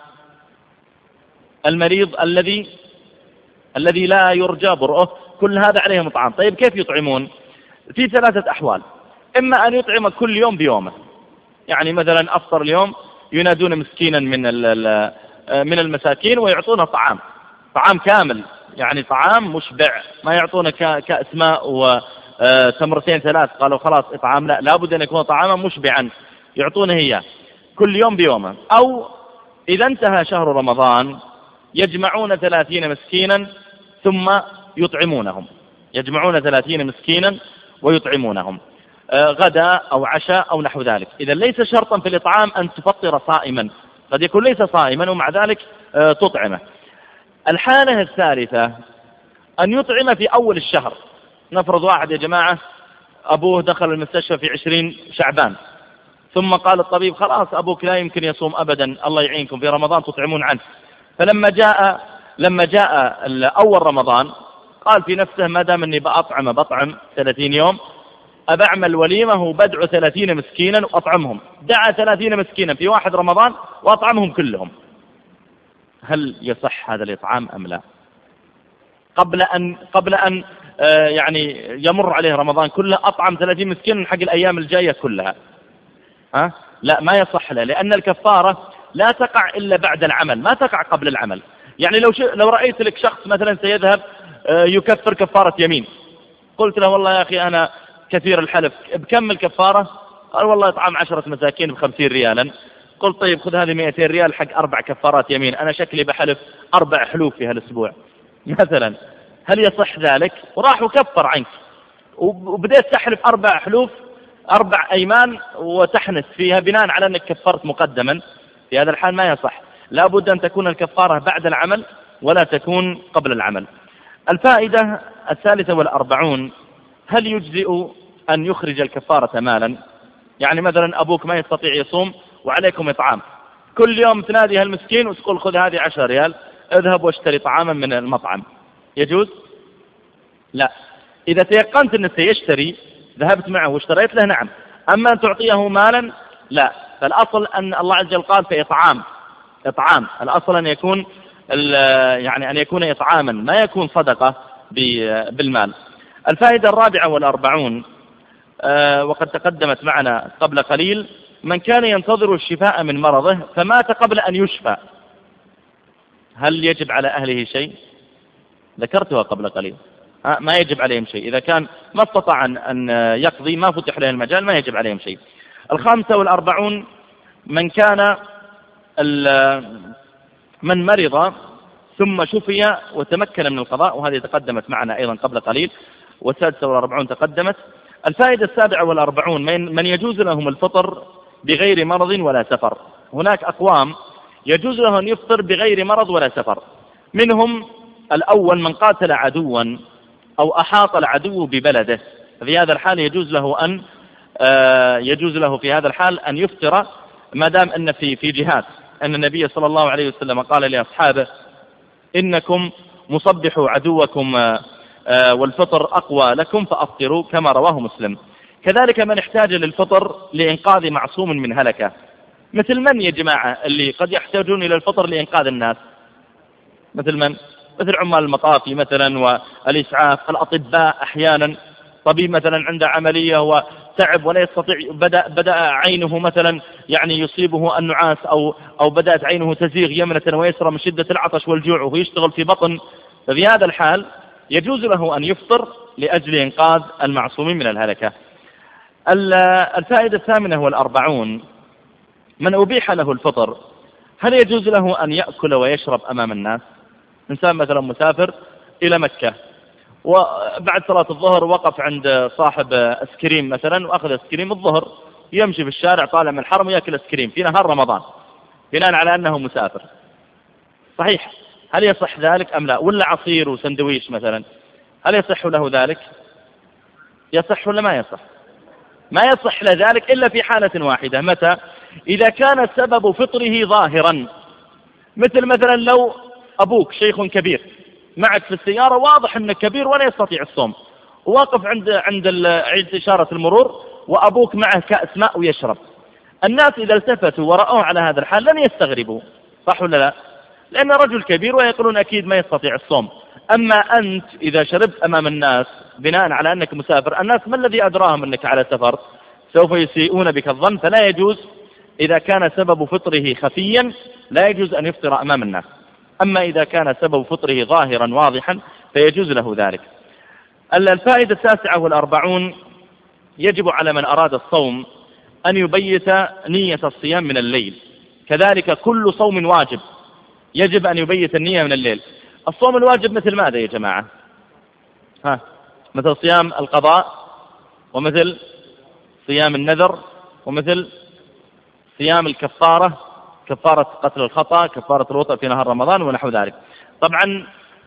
المريض الذي الذي لا يرجى برؤه، كل هذا عليهم إطعام. طيب كيف يطعمون؟ في ثلاثة أحوال. إما أن يطعم كل يوم بيومه، يعني مثلا أفطر اليوم ينادون مسكينا من من المساكين ويعطونه طعام، طعام كامل، يعني طعام مشبع، ما يعطونه كأس ماء وتمرتين ثلاث قالوا خلاص إطعام، لا، لابد أن يكون طعاما مشبعا يعطونه إياه كل يوم بيومه. أو إذا انتهى شهر رمضان يجمعون ثلاثين مسكينا ثم يطعمونهم، يجمعون ثلاثين مسكينا ويطعمونهم غدا أو عشاء أو نحو ذلك. إذا ليس شرطا في الإطعام أن تفطر صائما، قد يكون ليس صائما ومع ذلك تطعمه. الحالة الثالثة أن يطعم في أول الشهر. نفرض واحد يا جماعة أبوه دخل المستشفى في عشرين شعبان، ثم قال الطبيب خلاص أبوك لا يمكن يصوم أبدا، الله يعينكم في رمضان تطعمون عنه. فلما جاء لما جاء أول رمضان قال في نفسه ما دام أني بأطعم بطعم ثلاثين يوم، أبعمل وليمة وبدع ثلاثين مسكينا وأطعمهم. دعا ثلاثين مسكينا في واحد رمضان وأطعمهم كلهم. هل يصح هذا الإطعام أم لا؟ قبل أن قبل أن آه يعني يمر عليه رمضان كله أطعم ثلاثين مسكين حق الأيام الجاية كلها. ها؟ لا، ما يصح له، لأن الكفارة لا تقع إلا بعد العمل، ما تقع قبل العمل. يعني لو لو رأيت لك شخص مثلا سيذهب آه يكفر كفارة يمين، قلت له والله يا أخي أنا كثير الحلف، بكم الكفارة؟ قال والله إطعام عشرة مساكين بخمسين ريالا. قلت طيب خذ هذه مئتين ريال حق أربع كفارات يمين، أنا شكلي بحلف أربع حلوف في هالأسبوع مثلا، هل يصح ذلك؟ وراح وكفر عنك وبدأت تحلف أربع حلوف، أربع أيمان وتحنث فيها بناء على أنك كفرت مقدما. في هذا الحال ما يصح، لا بد أن تكون الكفارة بعد العمل ولا تكون قبل العمل. الفائدة الثالثة والأربعون: هل يجزئ أن يخرج الكفارة مالا؟ يعني مثلا أبوك ما يستطيع يصوم وعليكم إطعام، كل يوم تنادي هالمسكين وتقول خذ هذه عشر ريال اذهب واشتري طعاما من المطعم، يجوز؟ لا. إذا تيقنت أنه سيشتري ذهبت معه واشتريت له، نعم. أما أن تعطيه مالا لا. فالأصل أن الله عز وجل قال في إطعام إطعام الأصل أن يكون يعني أن يكون إطعاما، ما يكون صدقة بالمال. الفائدة الرابعة والأربعون، آه وقد تقدمت معنا قبل قليل: من كان ينتظر الشفاء من مرضه فمات قبل أن يشفى، هل يجب على أهله شيء؟ ذكرتها قبل قليل، ما يجب عليهم شيء. إذا كان ما استطاع أن يقضي، ما فتح له المجال، ما يجب عليهم شيء. الخامسة والأربعون من كان من مرض ثم شفي وتمكن من القضاء، وهذه تقدمت معنا أيضا قبل قليل. والسادسة والأربعون تقدمت. الفائدة السابعة والأربعون من, من يجوز لهم الفطر بغير مرض ولا سفر. هناك أقوام يجوز له أن يفطر بغير مرض ولا سفر. منهم الأول من قاتل عدوا أو أحاط العدو ببلده، في هذا الحال يجوز له أن يجوز له في هذا الحال أن يفطر ما دام أن في في جهاد، أن النبي صلى الله عليه وسلم قال لأصحابه إنكم مصبحوا عدوكم والفطر أقوى لكم فأفطروا، كما رواه مسلم. كذلك من احتاج للفطر لإنقاذ معصوم من هلكة، مثل من يا جماعة اللي قد يحتاجون إلى الفطر لإنقاذ الناس؟ مثل من؟ مثل عمال المطافي مثلا والإسعاف، الأطباء أحيانا، طبيب مثلا عنده عملية وتعب ولا يستطيع، بدأ, بدأ عينه مثلا يعني يصيبه النعاس أو, أو بدأت عينه تزيغ يمنة ويسرى من شدة العطش والجوع وهو يشتغل في بطن، ففي هذا الحال يجوز له أن يفطر لأجل إنقاذ المعصومين من الهلكة. الفائدة الثامنة والأربعون من أبيح له الفطر، هل يجوز له أن يأكل ويشرب أمام الناس؟ إنسان مثلا مسافر إلى مكة وبعد صلاة الظهر وقف عند صاحب أسكريم مثلا وأخذ أسكريم الظهر، يمشي في الشارع طالع من الحرم ويأكل أسكريم في نهار رمضان بناء على أنه مسافر، صحيح؟ هل يصح ذلك أم لا؟ ولا عصير وسندويش مثلا، هل يصح له ذلك؟ يصح ولا ما يصح؟ ما يصح لذلك إلا في حالة واحدة. متى؟ إذا كان سبب فطره ظاهرا، مثل مثلا لو أبوك شيخ كبير معك في السيارة، واضح أنك كبير ولا يستطيع الصوم، وواقف عند عند عند إشارة المرور وأبوك معه كأس ماء ويشرب، الناس إذا التفتوا ورأوه على هذا الحال لن يستغربوا، صح ولا لا؟ لأن رجل كبير ويقولون أكيد ما يستطيع الصوم. أما أنت إذا شربت أمام الناس بناء على أنك مسافر، الناس ما الذي أدراهم أنك على سفر؟ سوف يسيئون بك الظن، فلا يجوز. إذا كان سبب فطره خفيا لا يجوز أن يفطر أمام الناس، أما إذا كان سبب فطره ظاهرا واضحا فيجوز له ذلك. الفائدة التاسعة والأربعون يجب على من أراد الصوم أن يبيت نية الصيام من الليل، كذلك كل صوم واجب يجب أن يبيت النية من الليل. الصوم الواجب مثل ماذا يا جماعة؟ ها، مثل صيام القضاء، ومثل صيام النذر، ومثل صيام الكفارة، كفارة قتل الخطأ، كفارة الوطأ في نهار رمضان ونحو ذلك. طبعا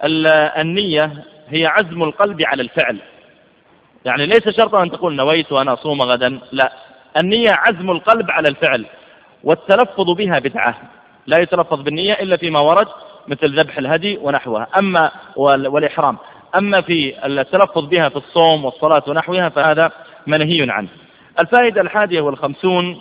النية هي عزم القلب على الفعل، يعني ليس شرطا أن تقول نويت وأنا أصوم غدا، لا، النية عزم القلب على الفعل، والتلفظ بها بدعة، لا يتلفظ بالنية إلا فيما ورد مثل ذبح الهدي ونحوها، أما والإحرام، أما في التلفظ بها في الصوم والصلاة ونحوها فهذا منهي عنه. الفائدة الحادية والخمسون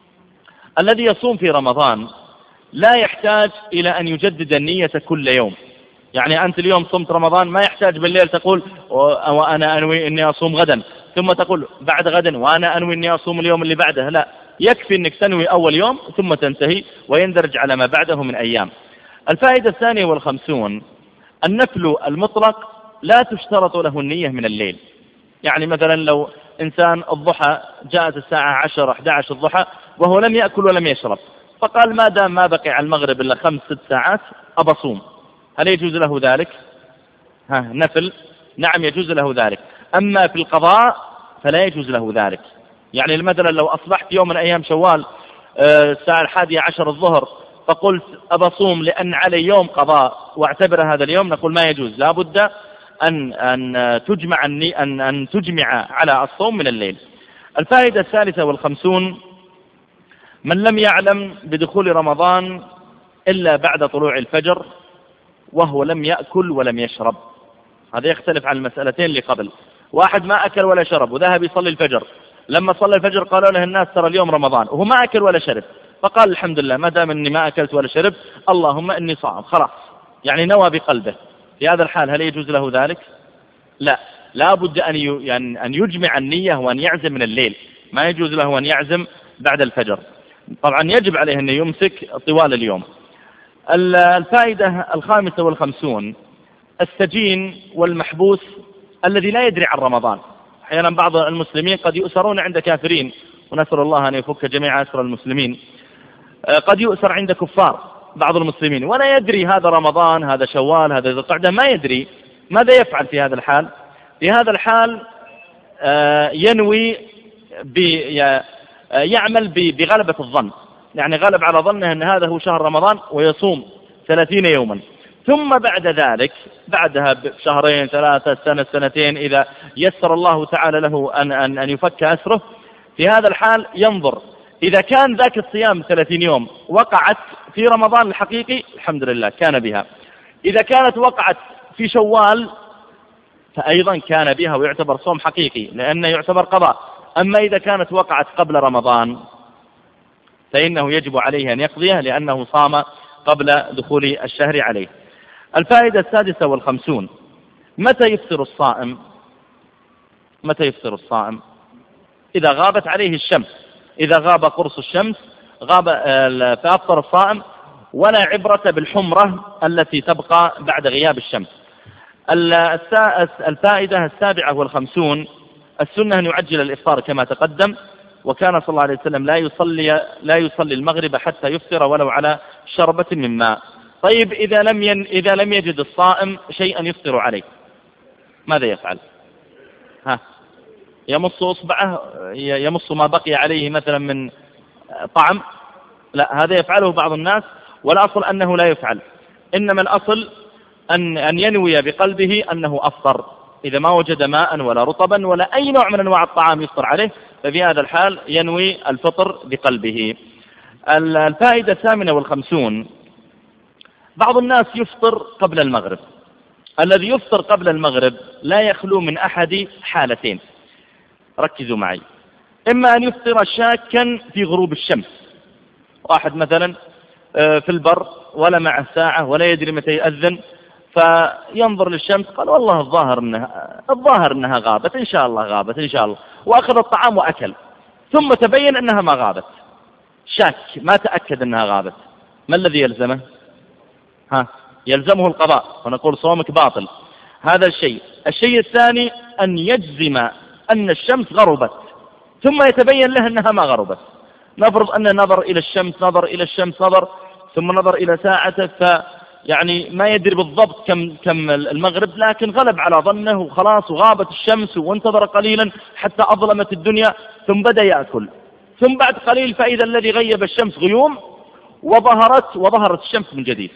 الذي يصوم في رمضان لا يحتاج إلى أن يجدد النية كل يوم، يعني أنت اليوم صمت رمضان ما يحتاج بالليل تقول وأنا أنوي أني أصوم غدا، ثم تقول بعد غدا وأنا أنوي أني أصوم اليوم اللي بعده، لا، يكفي أنك تنوي أول يوم ثم تنتهي ويندرج على ما بعده من أيام. الفائدة الثانية والخمسون النفل المطلق لا تشترط له النية من الليل، يعني مثلا لو إنسان الضحى جاءت الساعة عشرة أحد عشر الضحى وهو لم يأكل ولم يشرب، فقال ما دام ما بقي على المغرب إلا خمس ست ساعات أبصوم، هل يجوز له ذلك؟ ها، نفل، نعم يجوز له ذلك. أما في القضاء فلا يجوز له ذلك، يعني مثلا لو أصبحت يوم من أيام شوال الساعة الحادية عشر الظهر فقلت أبصوم لأن علي يوم قضاء واعتبر هذا اليوم، نقول ما يجوز، لا بد أن أن تجمع أن أن تجمع على الصوم من الليل. الفائدة الثالثة والخمسون من لم يعلم بدخول رمضان إلا بعد طلوع الفجر وهو لم يأكل ولم يشرب، هذا يختلف عن المسألتين اللي قبل. واحد ما أكل ولا شرب وذهب يصلي الفجر، لما صلى الفجر قالوا له الناس ترى اليوم رمضان، وهو ما أكل ولا شرب، فقال الحمد لله ما دام أني ما أكلت ولا شرب اللهم إني صائم، خلاص، يعني نوى بقلبه. في هذا الحال هل يجوز له ذلك؟ لا، لا بد أن يعني أن يجمع النية وأن يعزم من الليل، ما يجوز له أن يعزم بعد الفجر. طبعا يجب عليه أن يمسك طوال اليوم. الفائدة الخامسة والخمسون: السجين والمحبوس الذي لا يدري عن رمضان. أحيانا بعض المسلمين قد يؤسرون عند كافرين، ونسأل الله أن يفك جميع أسر المسلمين. قد يؤسر عند كفار بعض المسلمين ولا يدري هذا رمضان، هذا شوال، هذا ذو القعدة، ما يدري. ماذا يفعل في هذا الحال؟ في هذا الحال ينوي يعمل بغلبة الظن، يعني غلب على ظنه أن هذا هو شهر رمضان ويصوم ثلاثين يوما، ثم بعد ذلك بعدها بشهرين ثلاثة سنة سنتين إذا يسر الله تعالى له أن, أن, أن يفك أسره، في هذا الحال ينظر إذا كان ذاك الصيام ثلاثين يوم وقعت في رمضان الحقيقي الحمد لله كان بها، إذا كانت وقعت في شوال فأيضا كان بها ويعتبر صوم حقيقي لأنه يعتبر قضاء. أما إذا كانت وقعت قبل رمضان فإنه يجب عليه أن يقضيها لأنه صام قبل دخول الشهر عليه. الفائدة السادسة والخمسون: متى يفطر الصائم؟ متى يفطر الصائم؟ إذا غابت عليه الشمس، إذا غاب قرص الشمس غاب فأفطر الصائم، ولا عبرة بالحمرة التي تبقى بعد غياب الشمس. الفائدة السابعة والخمسون: السنة أن يعجل الإفطار كما تقدم، وكان صلى الله عليه وسلم لا يصلي لا يصلي المغرب حتى يفطر ولو على شربة من ماء. طيب إذا لم ين إذا لم يجد الصائم شيئا يفطر عليه ماذا يفعل؟ ها يمص إصبعه، يمص ما بقي عليه مثلا من طعم؟ لا، هذا يفعله بعض الناس، والأصل أنه لا يفعل، إنما الأصل أن أن ينوي بقلبه أنه أفطر. إذا ما وجد ماء ولا رطبا ولا أي نوع من أنواع الطعام يفطر عليه ففي هذا الحال ينوي الفطر بقلبه. الفائدة الثامنة والخمسون: بعض الناس يفطر قبل المغرب. الذي يفطر قبل المغرب لا يخلو من أحد حالتين، ركزوا معي: إما أن يفطر شاكا في غروب الشمس، واحد مثلا في البر ولا معه ساعة ولا يدري متى يأذن، فينظر للشمس قال والله الظاهر انها الظاهر انها غابت، ان شاء الله غابت ان شاء الله، واخذ الطعام واكل، ثم تبين انها ما غابت، شاك ما تأكد انها غابت، ما الذي يلزمه؟ ها يلزمه القضاء، ونقول صومك باطل. هذا الشيء. الشيء الثاني أن يجزم أن الشمس غربت ثم يتبين له أنها ما غربت. نفرض أنه نظر إلى الشمس نظر إلى الشمس نظر ثم نظر إلى ساعته، فيعني ما يدري بالضبط كم كم المغرب، لكن غلب على ظنه وخلاص وغابت الشمس، وانتظر قليلا حتى أظلمت الدنيا ثم بدأ يأكل، ثم بعد قليل فإذا الذي غيب الشمس غيوم وظهرت وظهرت الشمس من جديد،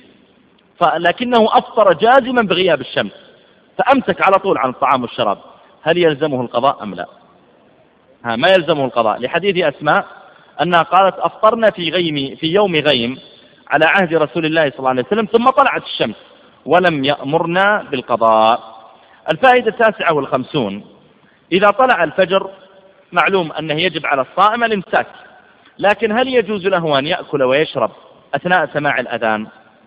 فلكنه أفطر جازما بغياب الشمس فأمسك على طول عن الطعام والشراب. هل يلزمه القضاء أم لا؟ ها ما يلزمه القضاء، لحديث أسماء أنها قالت أفطرنا في غيم في يوم غيم على عهد رسول الله صلى الله عليه وسلم ثم طلعت الشمس ولم يأمرنا بالقضاء. الفائدة التاسعة والخمسون: إذا طلع الفجر معلوم أنه يجب على الصائم الإمساك، لكن هل يجوز له أن يأكل ويشرب أثناء سماع الأذان؟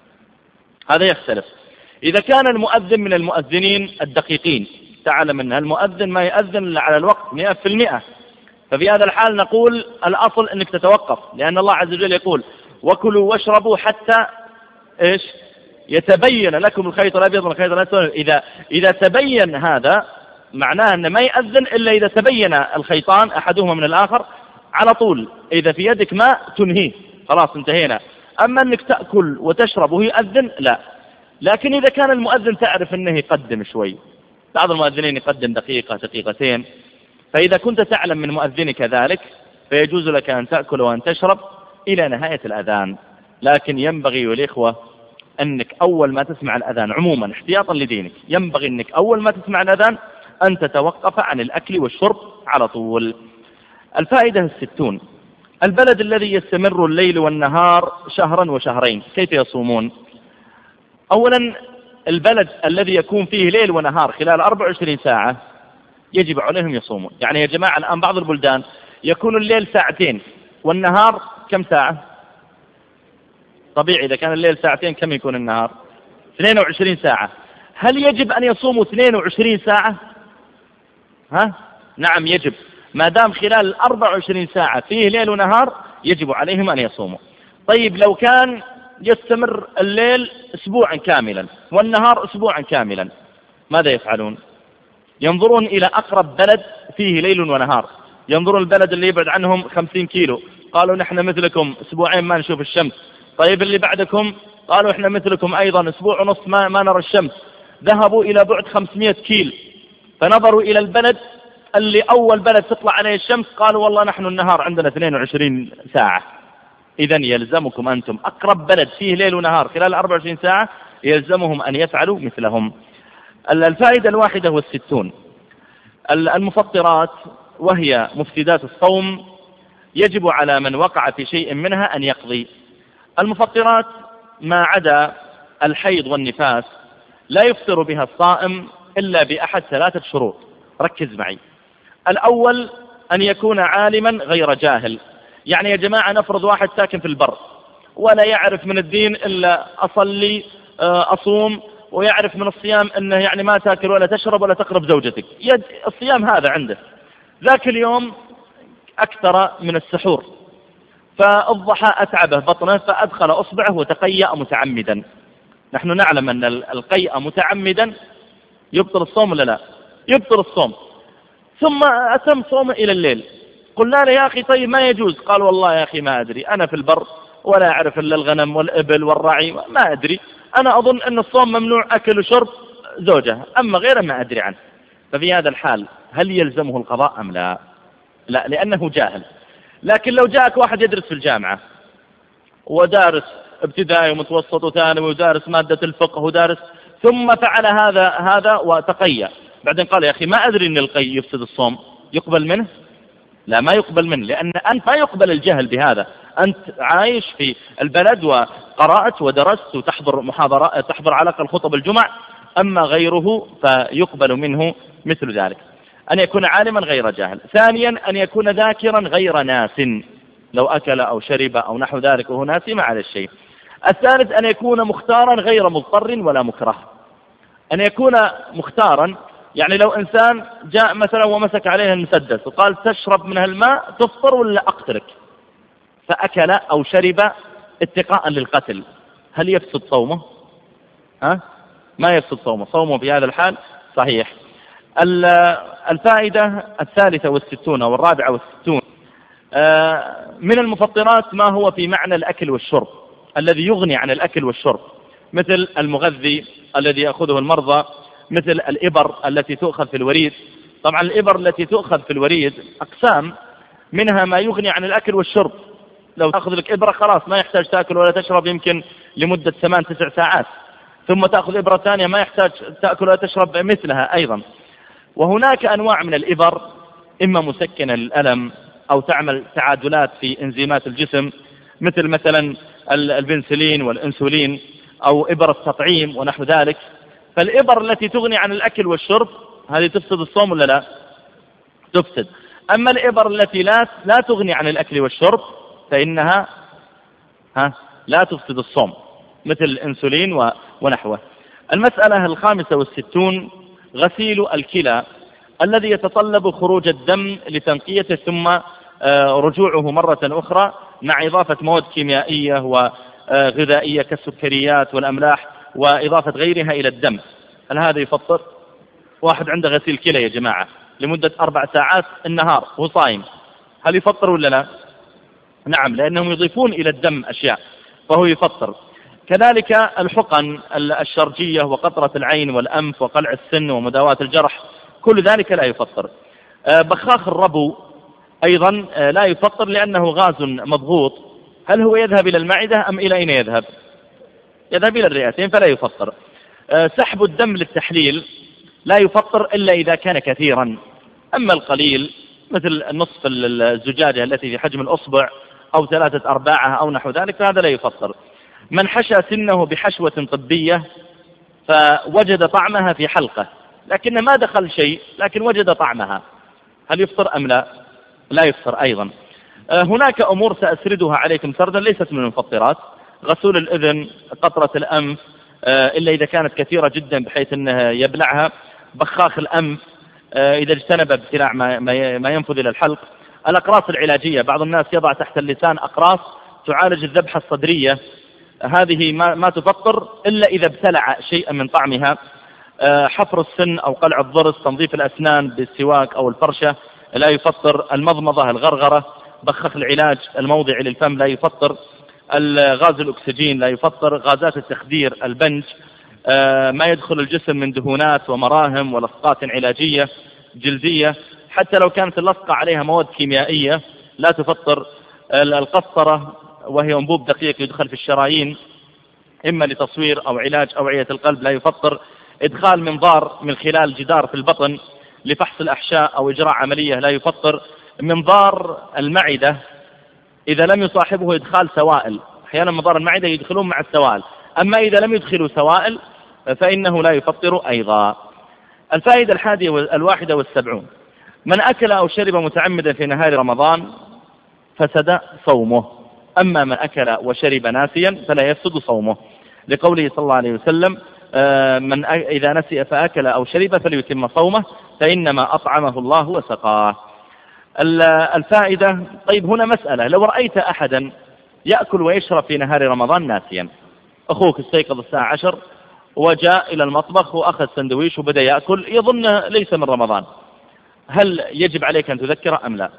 هذا يختلف. إذا كان المؤذن من المؤذنين الدقيقين، تعلم أن المؤذن ما يأذن على الوقت مئة في المئة، ففي هذا الحال نقول الأصل أنك تتوقف، لأن الله عز وجل يقول وكلوا واشربوا حتى إيش يتبين لكم الخيط الأبيض من الخيط الأسود. إذا إذا تبين هذا معناه أن ما يأذن إلا إذا تبين الخيطان أحدهما من الآخر على طول. إذا في يدك ماء تنهيه، خلاص انتهينا. أما أنك تأكل وتشرب وهو يأذن لا. لكن إذا كان المؤذن تعرف أنه يقدم شوي، بعض المؤذنين يقدم دقيقة دقيقتين، فإذا كنت تعلم من مؤذنك ذلك فيجوز لك أن تأكل وأن تشرب إلى نهاية الأذان. لكن ينبغي والإخوة أنك أول ما تسمع الأذان عموما احتياطا لدينك ينبغي أنك أول ما تسمع الأذان أن تتوقف عن الأكل والشرب على طول. الفائدة الستون: البلد الذي يستمر الليل والنهار شهرا وشهرين كيف يصومون؟ أولا البلد الذي يكون فيه ليل ونهار خلال أربع وعشرين ساعة يجب عليهم يصومون. يعني يا جماعة الآن بعض البلدان يكون الليل ساعتين والنهار كم ساعة؟ طبيعي إذا كان الليل ساعتين كم يكون النهار؟ اثنين وعشرين ساعة. هل يجب أن يصوموا اثنين وعشرين ساعة؟ ها؟ نعم يجب. ما دام خلال الأربع وعشرين ساعة فيه ليل ونهار يجب عليهم أن يصوموا. طيب لو كان يستمر الليل أسبوعا كاملا والنهار أسبوعا كاملا ماذا يفعلون؟ ينظرون إلى أقرب بلد فيه ليل ونهار، ينظرون البلد اللي يبعد عنهم خمسين كيلو، قالوا نحن مثلكم أسبوعين ما نشوف الشمس. طيب اللي بعدكم قالوا إحنا مثلكم أيضا أسبوع ونص ما, ما نرى الشمس. ذهبوا إلى بعد خمسمائة كيل فنظروا إلى البلد اللي أول بلد تطلع عليه الشمس، قالوا والله نحن النهار عندنا اثنين وعشرين ساعة. إذن يلزمكم أنتم أقرب بلد فيه ليل ونهار خلال أربع وعشرين ساعة يلزمهم أن يفعلوا مثلهم. الفائدة الواحدة والستون، المفطرات وهي مفسدات الصوم يجب على من وقع في شيء منها أن يقضي. المفطرات ما عدا الحيض والنفاس لا يفطر بها الصائم إلا بأحد ثلاثة شروط، ركز معي. الأول أن يكون عالما غير جاهل، يعني يا جماعة نفرض واحد ساكن في البر ولا يعرف من الدين إلا أصلي أصوم، ويعرف من الصيام أنه يعني ما تأكل ولا تشرب ولا تقرب زوجتك، يد الصيام هذا عنده. ذاك اليوم أكثر من السحور فالضحى أتعبه بطنه فأدخل أصبعه وتقيأ متعمدا. نحن نعلم أن القيء متعمدا يبطل الصوم ولا لا؟ يبطل الصوم. ثم أتم صومه إلى الليل، قلنا له يا أخي طيب ما يجوز، قال والله يا أخي ما أدري، أنا في البر ولا أعرف إلا الغنم والإبل والرعي، ما أدري، أنا أظن أن الصوم ممنوع أكل وشرب زوجة، أما غيره ما أدري عنه. ففي هذا الحال هل يلزمه القضاء أم لا؟ لا، لأنه جاهل. لكن لو جاءك واحد يدرس في الجامعة ودارس ابتدائي ومتوسط وثانوي ودارس مادة الفقه ودارس، ثم فعل هذا هذا وتقيأ، بعدين قال يا أخي ما أدري أن القي يفسد الصوم، يقبل منه؟ لا، ما يقبل منه، لأن أنت ما يقبل الجهل بهذا. أنت عايش في البلد وقرأت ودرست وتحضر محاضرات، تحضر على الأقل خطب الجمع، أما غيره فيقبل منه مثل ذلك. أن يكون عالما غير جاهل. ثانيا أن يكون ذاكرا غير ناس، لو أكل أو شرب أو نحو ذلك وهو ناسي ما على الشيء. الثالث أن يكون مختارا غير مضطر ولا مكره. أن يكون مختارا، يعني لو إنسان جاء مثلا ومسك عليه المسدس وقال تشرب من الماء تفطر ولا أقتلك، فأكل أو شرب اتقاء للقتل، هل يفسد صومه؟ ها؟ ما يفسد صومه، صومه في هذا الحال صحيح. الفائدة الثالثة والستون والرابعة والستون، من المفطرات ما هو في معنى الأكل والشرب الذي يغني عن الأكل والشرب، مثل المغذي الذي يأخذه المرضى، مثل الإبر التي تؤخذ في الوريد. طبعا الإبر التي تؤخذ في الوريد أقسام، منها ما يغني عن الأكل والشرب، لو تأخذ لك إبرة خلاص ما يحتاج تأكل ولا تشرب يمكن لمدة ثمان تسع ساعات، ثم تأخذ إبرة ثانية ما يحتاج تأكل ولا تشرب مثلها أيضا. وهناك أنواع من الإبر إما مسكنة للألم أو تعمل تعادلات في إنزيمات الجسم، مثل مثلا البنسلين والإنسولين، أو إبر التطعيم ونحو ذلك. فالإبر التي تغني عن الأكل والشرب هذه تفسد الصوم ولا لا؟ تفسد. أما الإبر التي لا لا تغني عن الأكل والشرب فإنها ها لا تفسد الصوم، مثل الإنسولين ونحوه. المسألة الخامسة والستون، غسيل الكلى الذي يتطلب خروج الدم لتنقيته ثم رجوعه مرة أخرى مع إضافة مواد كيميائية وغذائية كالسكريات والأملاح وإضافة غيرها إلى الدم. هل هذا يفطر؟ واحد عنده غسيل كلى يا جماعة لمدة أربع ساعات النهار وهو صايم، هل يفطر ولا لا؟ نعم، لأنهم يضيفون إلى الدم أشياء فهو يفطر. كذلك الحقن الشرجية وقطرة العين والأنف وقلع السن ومداواة الجرح كل ذلك لا يفطر. بخاخ الربو أيضا لا يفطر لأنه غاز مضغوط، هل هو يذهب إلى المعدة أم إلى أين يذهب؟ يذهب إلى الرئتين فلا يفطر. سحب الدم للتحليل لا يفطر إلا إذا كان كثيرا، أما القليل مثل نصف الزجاجة التي في حجم الأصبع أو ثلاثة أرباعها أو نحو ذلك فهذا لا يفطر. من حشى سنه بحشوة طبية فوجد طعمها في حلقه لكن ما دخل شيء لكن وجد طعمها، هل يفطر أم لا؟ لا يفطر أيضا. هناك أمور سأسردها عليكم سردا ليست من المفطرات، غسول الأذن، قطرة الأنف إلا إذا كانت كثيرة جدا بحيث أنه يبلعها، بخاخ الأنف، إذا اجتنب ابتلاع ما ينفذ إلى الحلق. الأقراص العلاجية، بعض الناس يضع تحت اللسان أقراص تعالج الذبحة الصدرية، هذه ما, ما تفطر إلا إذا ابتلع شيئا من طعمها. حفر السن أو قلع الضرس، تنظيف الأسنان بالسواك أو الفرشة لا يفطر. المضمضة، الغرغرة، بخاخ العلاج الموضعي للفم لا يفطر. الغاز الأكسجين لا يفطر. غازات التخدير، البنج، ما يدخل الجسم من دهونات ومراهم ولصقات علاجية جلدية حتى لو كانت اللصقة عليها مواد كيميائية لا تفطر. القسطرة وهي أنبوب دقيق يدخل في الشرايين إما لتصوير أو علاج أوعية القلب لا يفطر. إدخال منظار من خلال جدار في البطن لفحص الأحشاء أو إجراء عملية لا يفطر. منظار المعدة إذا لم يصاحبه إدخال سوائل، أحيانا منظار المعدة يدخلون مع السوائل، أما إذا لم يدخلوا سوائل فإنه لا يفطر أيضا. الفائدة الحادية الواحدة والسبعون: من أكل أو شرب متعمدا في نهار رمضان فسد صومه، أما من أكل وشرب ناسيا فلا يفسد صومه، لقوله صلى الله عليه وسلم: من إذا نسي فأكل أو شرب فليتم صومه فإنما أطعمه الله وسقاه. الفائدة: طيب هنا مسألة، لو رأيت أحدا يأكل ويشرب في نهار رمضان ناسيا، أخوك استيقظ الساعة عشر وجاء إلى المطبخ وأخذ سندويش وبدأ يأكل يظن ليس من رمضان، هل يجب عليك أن تذكره أم لا؟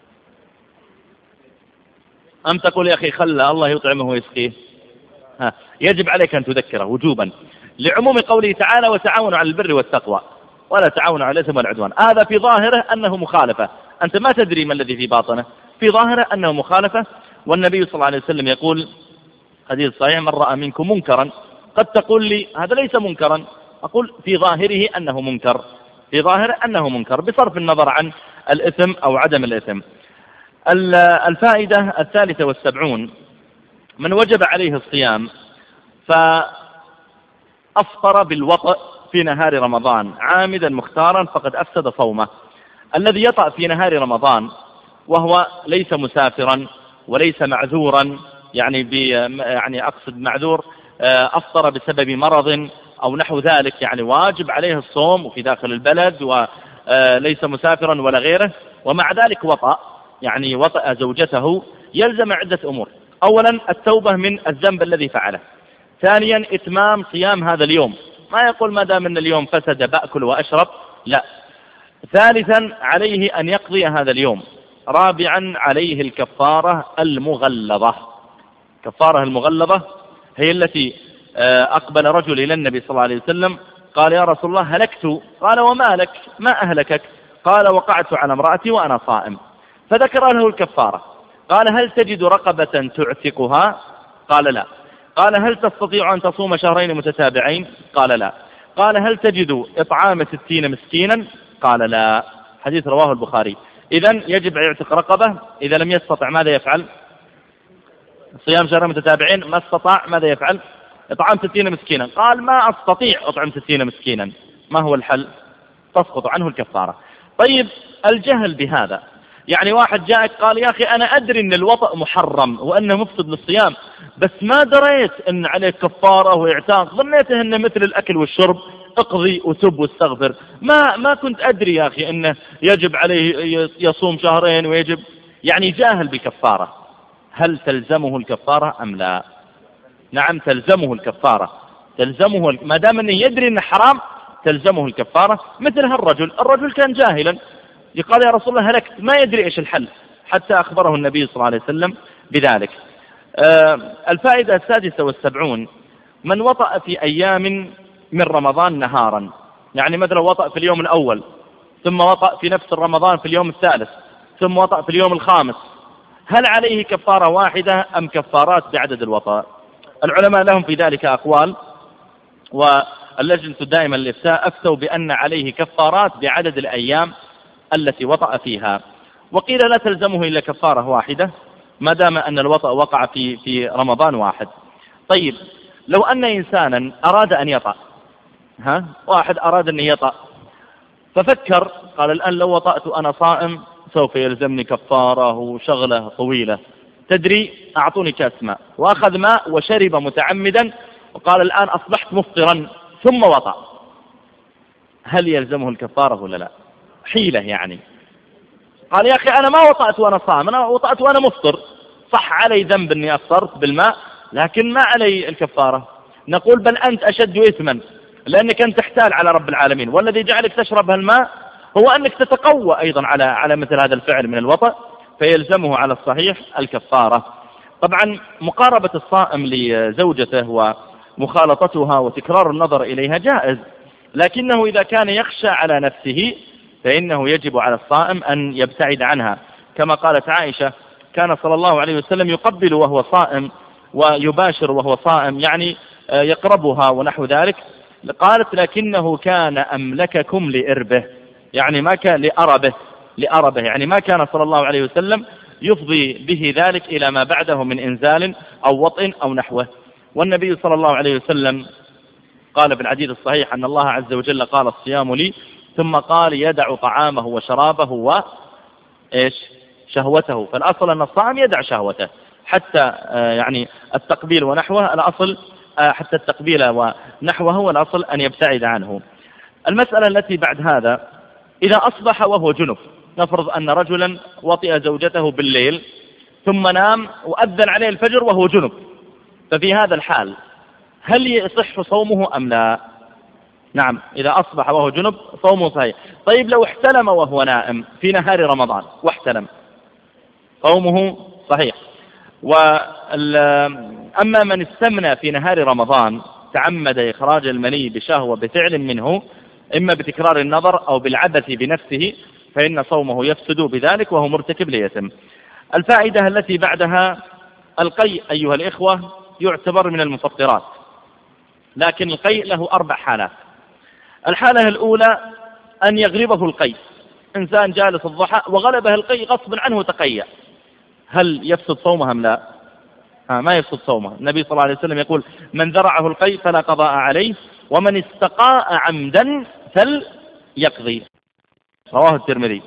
أم تقول يا أخي خلى الله يطعمه ويسقيه؟ ها، يجب عليك أن تذكره وجوبا، لعموم قوله تعالى: وتعاونوا على البر والتقوى ولا تعاونوا على الإثم والعدوان. هذا في ظاهره أنه مخالفة، أنت ما تدري ما الذي في باطنه، في ظاهره أنه مخالفة. والنبي صلى الله عليه وسلم يقول حديث صحيح: من رأى منكم منكرا، قد تقول لي هذا ليس منكرا، أقول في ظاهره أنه منكر، في ظاهره أنه منكر بصرف النظر عن الإثم أو عدم الإثم. الفائدة الثالثة والسبعون: من وجب عليه الصيام فأفطر بالوطأ في نهار رمضان عامدا مختارا فقد أفسد صومه. الذي يطأ في نهار رمضان وهو ليس مسافرا وليس معذورا، يعني, يعني أقصد معذور أفطر بسبب مرض أو نحو ذلك، يعني واجب عليه الصوم وفي داخل البلد وليس مسافرا ولا غيره، ومع ذلك وطأ، يعني وطأ زوجته، يلزم عدة أمور: أولا التوبة من الذنب الذي فعله، ثانيا إتمام صيام هذا اليوم، ما يقول ما دام أن اليوم فسد بأكل وأشرب، لا، ثالثا عليه أن يقضي هذا اليوم، رابعا عليه الكفارة المغلظة. كفارة المغلظة هي التي أقبل رجل إلى النبي صلى الله عليه وسلم قال: يا رسول الله هلكت. قال: وما لك؟ ما أهلكك؟ قال: وقعت على امرأتي وأنا صائم. فذكر له الكفارة. قال: هل تجد رقبة تعتقها؟ قال: لا. قال: هل تستطيع أن تصوم شهرين متتابعين؟ قال: لا. قال: هل تجد إطعام ستين مسكينا؟ قال: لا. حديث رواه البخاري. إذن يجب يعتق رقبة، إذا لم يستطع ماذا يفعل؟ صيام شهرين متتابعين، ما استطاع ماذا يفعل؟ إطعام ستين مسكينا. قال: ما أستطيع أطعم ستين مسكينا، ما هو الحل؟ تسقط عنه الكفارة. طيب الجهل بهذا، يعني واحد جاءك قال: يا أخي أنا أدري أن الوطأ محرم وأنه مفسد للصيام، بس ما دريت أن عليه كفارة وإعتاق، ظنيته أنه مثل الأكل والشرب، اقضي وتب واستغفر، ما ما كنت أدري يا أخي أنه يجب عليه يصوم شهرين ويجب، يعني جاهل بكفارة. هل تلزمه الكفارة أم لا؟ نعم تلزمه الكفارة، تلزمه ما دام أنه يدري أنه حرام تلزمه الكفارة. مثل هالرجل، الرجل كان جاهلا، يقال: يا رسول الله هلكت، ما يدري إيش الحل، حتى أخبره النبي صلى الله عليه وسلم بذلك. آه الفائدة السادسة والسبعون: من وطأ في أيام من رمضان نهارا، يعني مثلا وطأ في اليوم الأول، ثم وطأ في نفس رمضان في اليوم الثالث، ثم وطأ في اليوم الخامس، هل عليه كفارة واحدة أم كفارات بعدد الوطأ؟ العلماء لهم في ذلك أقوال، واللجنة الدائمة للإفتاء أفتوا بأن عليه كفارات بعدد الأيام التي وطأ فيها، وقيل لا تلزمه إلا كفارة واحدة ما دام أن الوطأ وقع في في رمضان واحد. طيب لو أن إنسانا أراد أن يطأ، ها واحد أراد أن يطأ ففكر قال: الآن لو وطأت أنا صائم سوف يلزمني كفارة وشغلة طويلة، تدري أعطوني كاس ماء، وأخذ ماء وشرب متعمدا وقال: الآن أصبحت مفطرا، ثم وطأ، هل يلزمه الكفارة ولا لا؟ حيلة يعني. قال يا أخي أنا ما وطأت وأنا صائم، أنا وطأت وأنا مفطر، صح علي ذنب أني أفطرت بالماء لكن ما علي الكفارة. نقول بل أنت أشد إثما لأنك أنت تحتال على رب العالمين، والذي جعلك تشرب هالماء هو أنك تتقوى أيضا على على مثل هذا الفعل من الوطأ، فيلزمه على الصحيح الكفارة. طبعا مقاربة الصائم لزوجته ومخالطتها وتكرار النظر إليها جائز، لكنه إذا كان يخشى على نفسه فإنه يجب على الصائم أن يبتعد عنها، كما قالت عائشة كان صلى الله عليه وسلم يقبل وهو صائم ويباشر وهو صائم، يعني يقربها ونحو ذلك. قالت لكنه كان أملككم لإربه، يعني ما كان لأربه لأربه يعني ما كان صلى الله عليه وسلم يفضي به ذلك إلى ما بعده من إنزال أو وطئ أو نحوه. والنبي صلى الله عليه وسلم قال في الحديث الصحيح أن الله عز وجل قال الصيام لي، ثم قال يدع طعامه وشرابه وإيش شهوته، فالأصل أن الصائم يدع شهوته حتى يعني التقبيل ونحوه، الأصل حتى التقبيل ونحوه هو الأصل أن يبتعد عنه. المسألة التي بعد هذا إذا أصبح وهو جنب، نفرض أن رجلا وطئ زوجته بالليل ثم نام وأذن عليه الفجر وهو جنب، ففي هذا الحال هل يصح صومه أم لا؟ نعم، إذا أصبح وهو جنب صومه صحيح. طيب لو احتلم وهو نائم في نهار رمضان واحتلم، صومه صحيح. وأما من استمنى في نهار رمضان تعمد إخراج المني بشهوة بفعل منه إما بتكرار النظر أو بالعبث بنفسه فإن صومه يفسد بذلك وهو مرتكب لإثم. الفائدة التي بعدها القيء أيها الإخوة يعتبر من المفطرات، لكن القيء له أربع حالات. الحالة الأولى أن يغلبه القيء، إنسان جالس الضحى وغلبه القيء غصب عنه تقيأ، هل يفسد صومه أم لا؟ ها ما يفسد صومه. النبي صلى الله عليه وسلم يقول من ذرعه القيء فلا قضاء عليه ومن استقاء عمدا فليقضي، رواه الترمذي.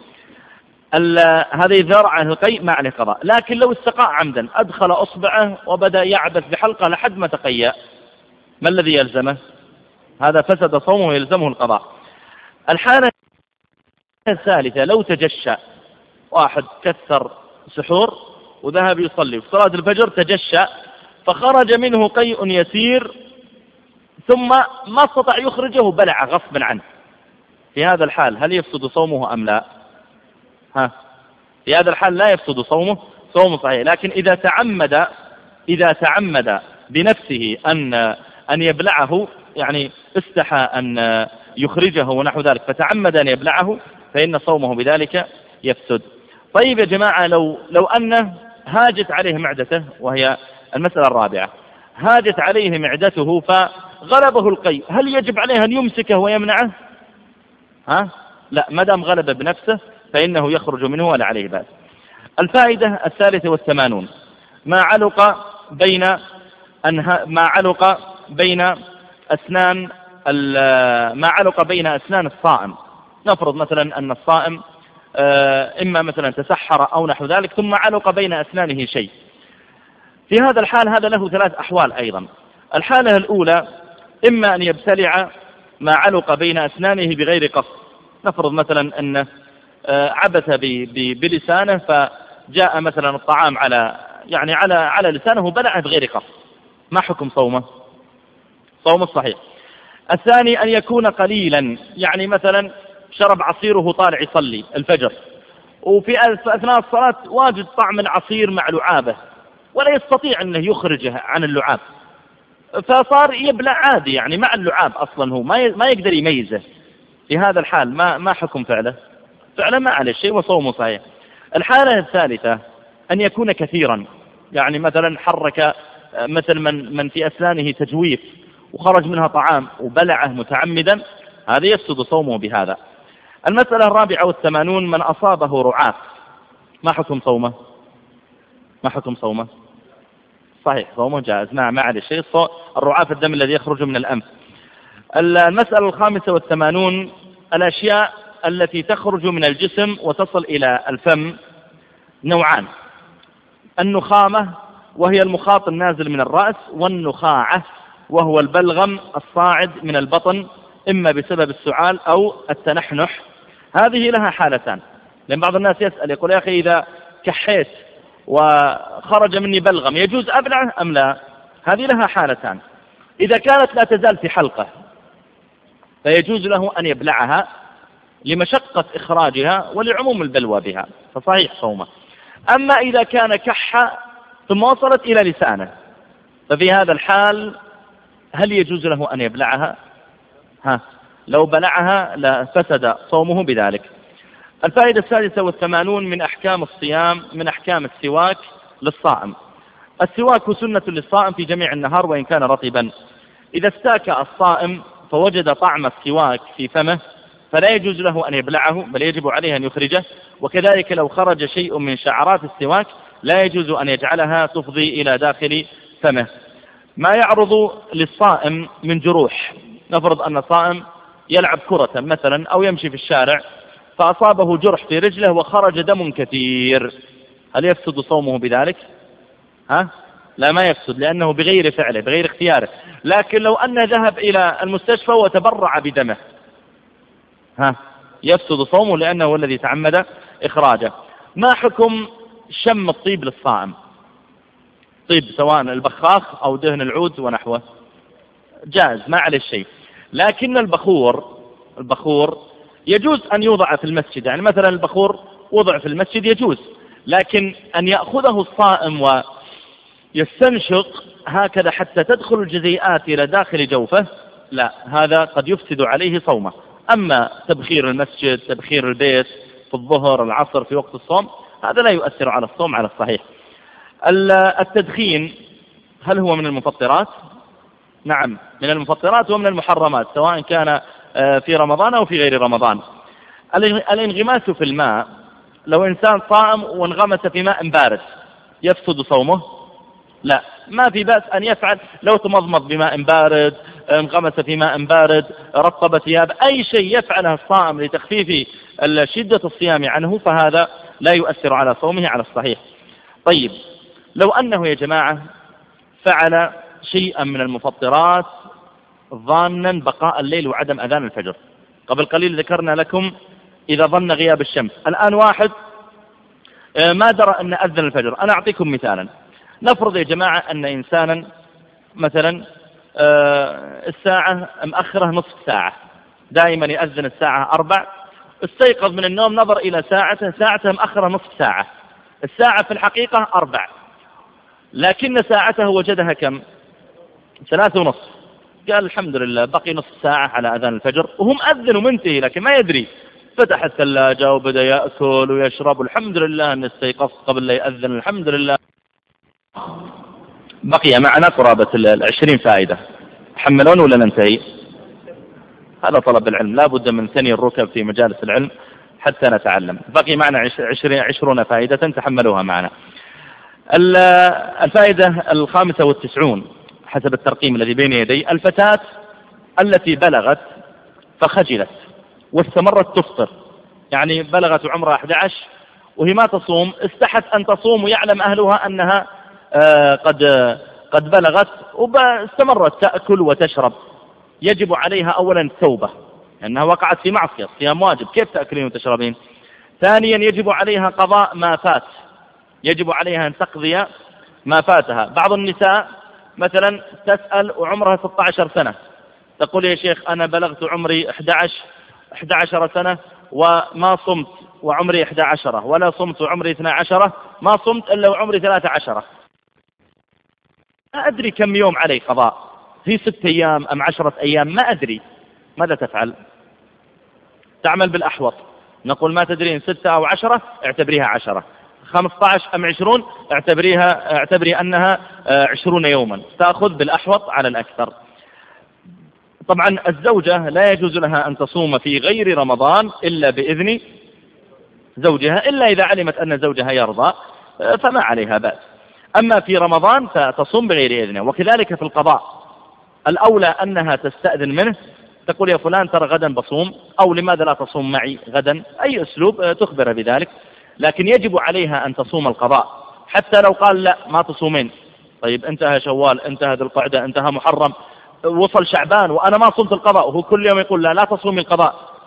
هذه ذرعه القيء ما عليه قضاء، لكن لو استقاء عمدا أدخل أصبعه وبدأ يعبث بحلقه لحد ما تقيأ، ما الذي يلزمه؟ هذا فسد صومه ويلزمه القضاء. الحالة الثالثة لو تجشى، واحد كثر سحور وذهب يصلي في صلاة الفجر تجشى فخرج منه قيء يسير ثم ما استطاع يخرجه بلع غصبا عنه، في هذا الحال هل يفسد صومه أم لا؟ ها في هذا الحال لا يفسد صومه، صومه صحيح. لكن إذا تعمد إذا تعمد بنفسه أن أن يبلعه، يعني استحى أن يخرجه ونحو ذلك فتعمد أن يبلعه فإن صومه بذلك يفسد. طيب يا جماعة لو لو أنه هاجت عليه معدته، وهي المسألة الرابعة، هاجت عليه معدته فغلبه القيء، هل يجب عليه أن يمسكه ويمنعه؟ ها لا، ما دام غلب بنفسه فإنه يخرج منه ولا عليه بأس. الفائدة الثالثة والثمانون ما علق بين أنها ما علق بين أسنان ما علق بين أسنان الصائم. نفرض مثلا أن الصائم إما مثلا تسحر أو نحو ذلك ثم علق بين أسنانه شيء، في هذا الحال هذا له ثلاث أحوال أيضا. الحالة الأولى إما أن يبتلع ما علق بين أسنانه بغير قصد، نفرض مثلا أنه عبث بلسانه فجاء مثلا الطعام على يعني على على لسانه بلعه بغير قصد، ما حكم صومه؟ صومه صحيح. الثاني أن يكون قليلا، يعني مثلا شرب عصيره طالع يصلي الفجر وفي أثناء الصلاة واجد طعم العصير مع لعابه ولا يستطيع أنه يخرجه عن اللعاب فصار يبلع عادي يعني مع اللعاب أصلا، هو ما ما يقدر يميزه، في هذا الحال ما ما حكم فعله؟ فعله ما عليه شيء وصومه صحيح. الحالة الثالثة أن يكون كثيرا، يعني مثلا حرك مثل من من في أسنانه تجويف وخرج منها طعام وبلعه متعمدا، هذا يفسد صومه بهذا. المسألة الرابعة والثمانون من أصابه رعاف، ما حكم صومه؟ ما حكم صومه؟ صحيح صومه جائز، ما ما عليه شيء. الرعاف الدم الذي يخرج من الأنف. المسألة الخامسة والثمانون الأشياء التي تخرج من الجسم وتصل إلى الفم نوعان: النخامة وهي المخاط النازل من الرأس، والنخاعة وهو البلغم الصاعد من البطن إما بسبب السعال أو التنحنح. هذه لها حالتان. لأن بعض الناس يسأل يقول يا أخي إذا كحيت وخرج مني بلغم يجوز أبلعه أم لا؟ هذه لها حالتان. إذا كانت لا تزال في حلقه فيجوز له أن يبلعها لمشقة إخراجها ولعموم البلوى بها، فصحيح صومه. أما إذا كان كح ثم وصلت إلى لسانه ففي هذا الحال هل يجوز له أن يبلعها؟ ها لو بلعها لفسد صومه بذلك. الفائدة السادسة والثمانون من أحكام الصيام من أحكام السواك للصائم. السواك سنة للصائم في جميع النهار وإن كان رطبا. إذا استاك الصائم فوجد طعم السواك في فمه فلا يجوز له أن يبلعه بل يجب عليه أن يخرجه. وكذلك لو خرج شيء من شعرات السواك لا يجوز أن يجعلها تفضي إلى داخل فمه. ما يعرض للصائم من جروح، نفرض أن صائم يلعب كرة مثلا أو يمشي في الشارع فأصابه جرح في رجله وخرج دم كثير، هل يفسد صومه بذلك؟ ها؟ لا ما يفسد لأنه بغير فعله بغير اختياره. لكن لو أنه ذهب إلى المستشفى وتبرع بدمه ها يفسد صومه لأنه هو الذي تعمد إخراجه. ما حكم شم الطيب للصائم؟ طيب سواء البخاخ أو دهن العود ونحوه جائز ما عليه شيء، لكن البخور البخور يجوز أن يوضع في المسجد، يعني مثلا البخور وضع في المسجد يجوز، لكن أن يأخذه الصائم ويستنشق هكذا حتى تدخل الجزيئات إلى داخل جوفه لا، هذا قد يفسد عليه صومه. أما تبخير المسجد تبخير البيت في الظهر العصر في وقت الصوم هذا لا يؤثر على الصوم على الصحيح. التدخين هل هو من المفطرات؟ نعم من المفطرات ومن المحرمات سواء كان في رمضان أو في غير رمضان. الانغماس في الماء، لو إنسان صائم وانغمس في ماء بارد يفسد صومه؟ لا، ما في بأس أن يفعل لو تمضمض بماء بارد انغمس في ماء بارد رطب ثياب أي شيء يفعله الصائم لتخفيف شدة الصيام عنه فهذا لا يؤثر على صومه على الصحيح. طيب لو أنه يا جماعة فعل شيئا من المفطرات ظانا بقاء الليل وعدم أذان الفجر، قبل قليل ذكرنا لكم إذا ظن غياب الشمس، الآن واحد ما درى أن أذن الفجر. أنا أعطيكم مثالا، نفرض يا جماعة أن إنسانا مثلا الساعة مأخرة نصف ساعة، دائما يأذن الساعة أربع، استيقظ من النوم نظر إلى ساعته ساعته مأخرة نصف ساعة، الساعة في الحقيقة أربع، لكن ساعته وجدها كم؟ ثلاثة ونصف. قال الحمد لله بقي نصف ساعة على أذان الفجر وهم أذن ومنتهي لكن ما يدري، فتح الثلاجة وبدأ يأكل ويشرب والحمد لله أن استيقظ قبل لا يأذن الحمد لله. بقي معنا قرابة العشرين فائدة، حملون ولا ننتهي؟ هذا طلب العلم لا بد من ثني الركب في مجالس العلم حتى نتعلم. بقي معنا عشرين عشرون فائدة تحملوها معنا. الفائدة الخامسة والتسعون حسب الترقيم الذي بين يدي، الفتاة التي بلغت فخجلت واستمرت تفطر، يعني بلغت عمرها أحد عشر وهي ما تصوم، استحت أن تصوم ويعلم أهلها أنها آه قد قد بلغت واستمرت تأكل وتشرب، يجب عليها أولا التوبة لأنها وقعت في معصية، الصيام واجب كيف تأكلين وتشربين؟ ثانيا يجب عليها قضاء ما فات، يجب عليها أن تقضي ما فاتها. بعض النساء مثلا تسأل وعمرها ستة عشر سنة تقول يا شيخ أنا بلغت عمري أحد عشر سنة وما صمت وعمري أحد عشر، ولا صمت وعمري اثنى عشر، ما صمت إلا وعمري ثلاثة عشر، ما أدري كم يوم علي قضاء، في ست أيام أم عشرة أيام ما أدري، ماذا تفعل؟ تعمل بالأحوط، نقول ما تدرين ستة أو عشرة اعتبريها عشرة، خمسة عشر أم عشرون اعتبريها اعتبري أنها عشرون يوما، تأخذ بالأحوط على الأكثر. طبعا الزوجة لا يجوز لها أن تصوم في غير رمضان إلا بإذن زوجها، إلا إذا علمت أن زوجها يرضى فما عليها بأس، أما في رمضان فتصوم بغير إذنه. وكذلك في القضاء الأولى أنها تستأذن منه، تقول يا فلان ترى غدا بصوم، أو لماذا لا تصوم معي غدا، أي أسلوب تخبر بذلك، لكن يجب عليها أن تصوم القضاء حتى لو قال لا ما تصومين. طيب انتهى شوال، انتهى ذو القعدة، انتهى محرم، وصل شعبان وأنا ما صمت القضاء، وهو كل يوم يقول لا لا تصومي القضاء،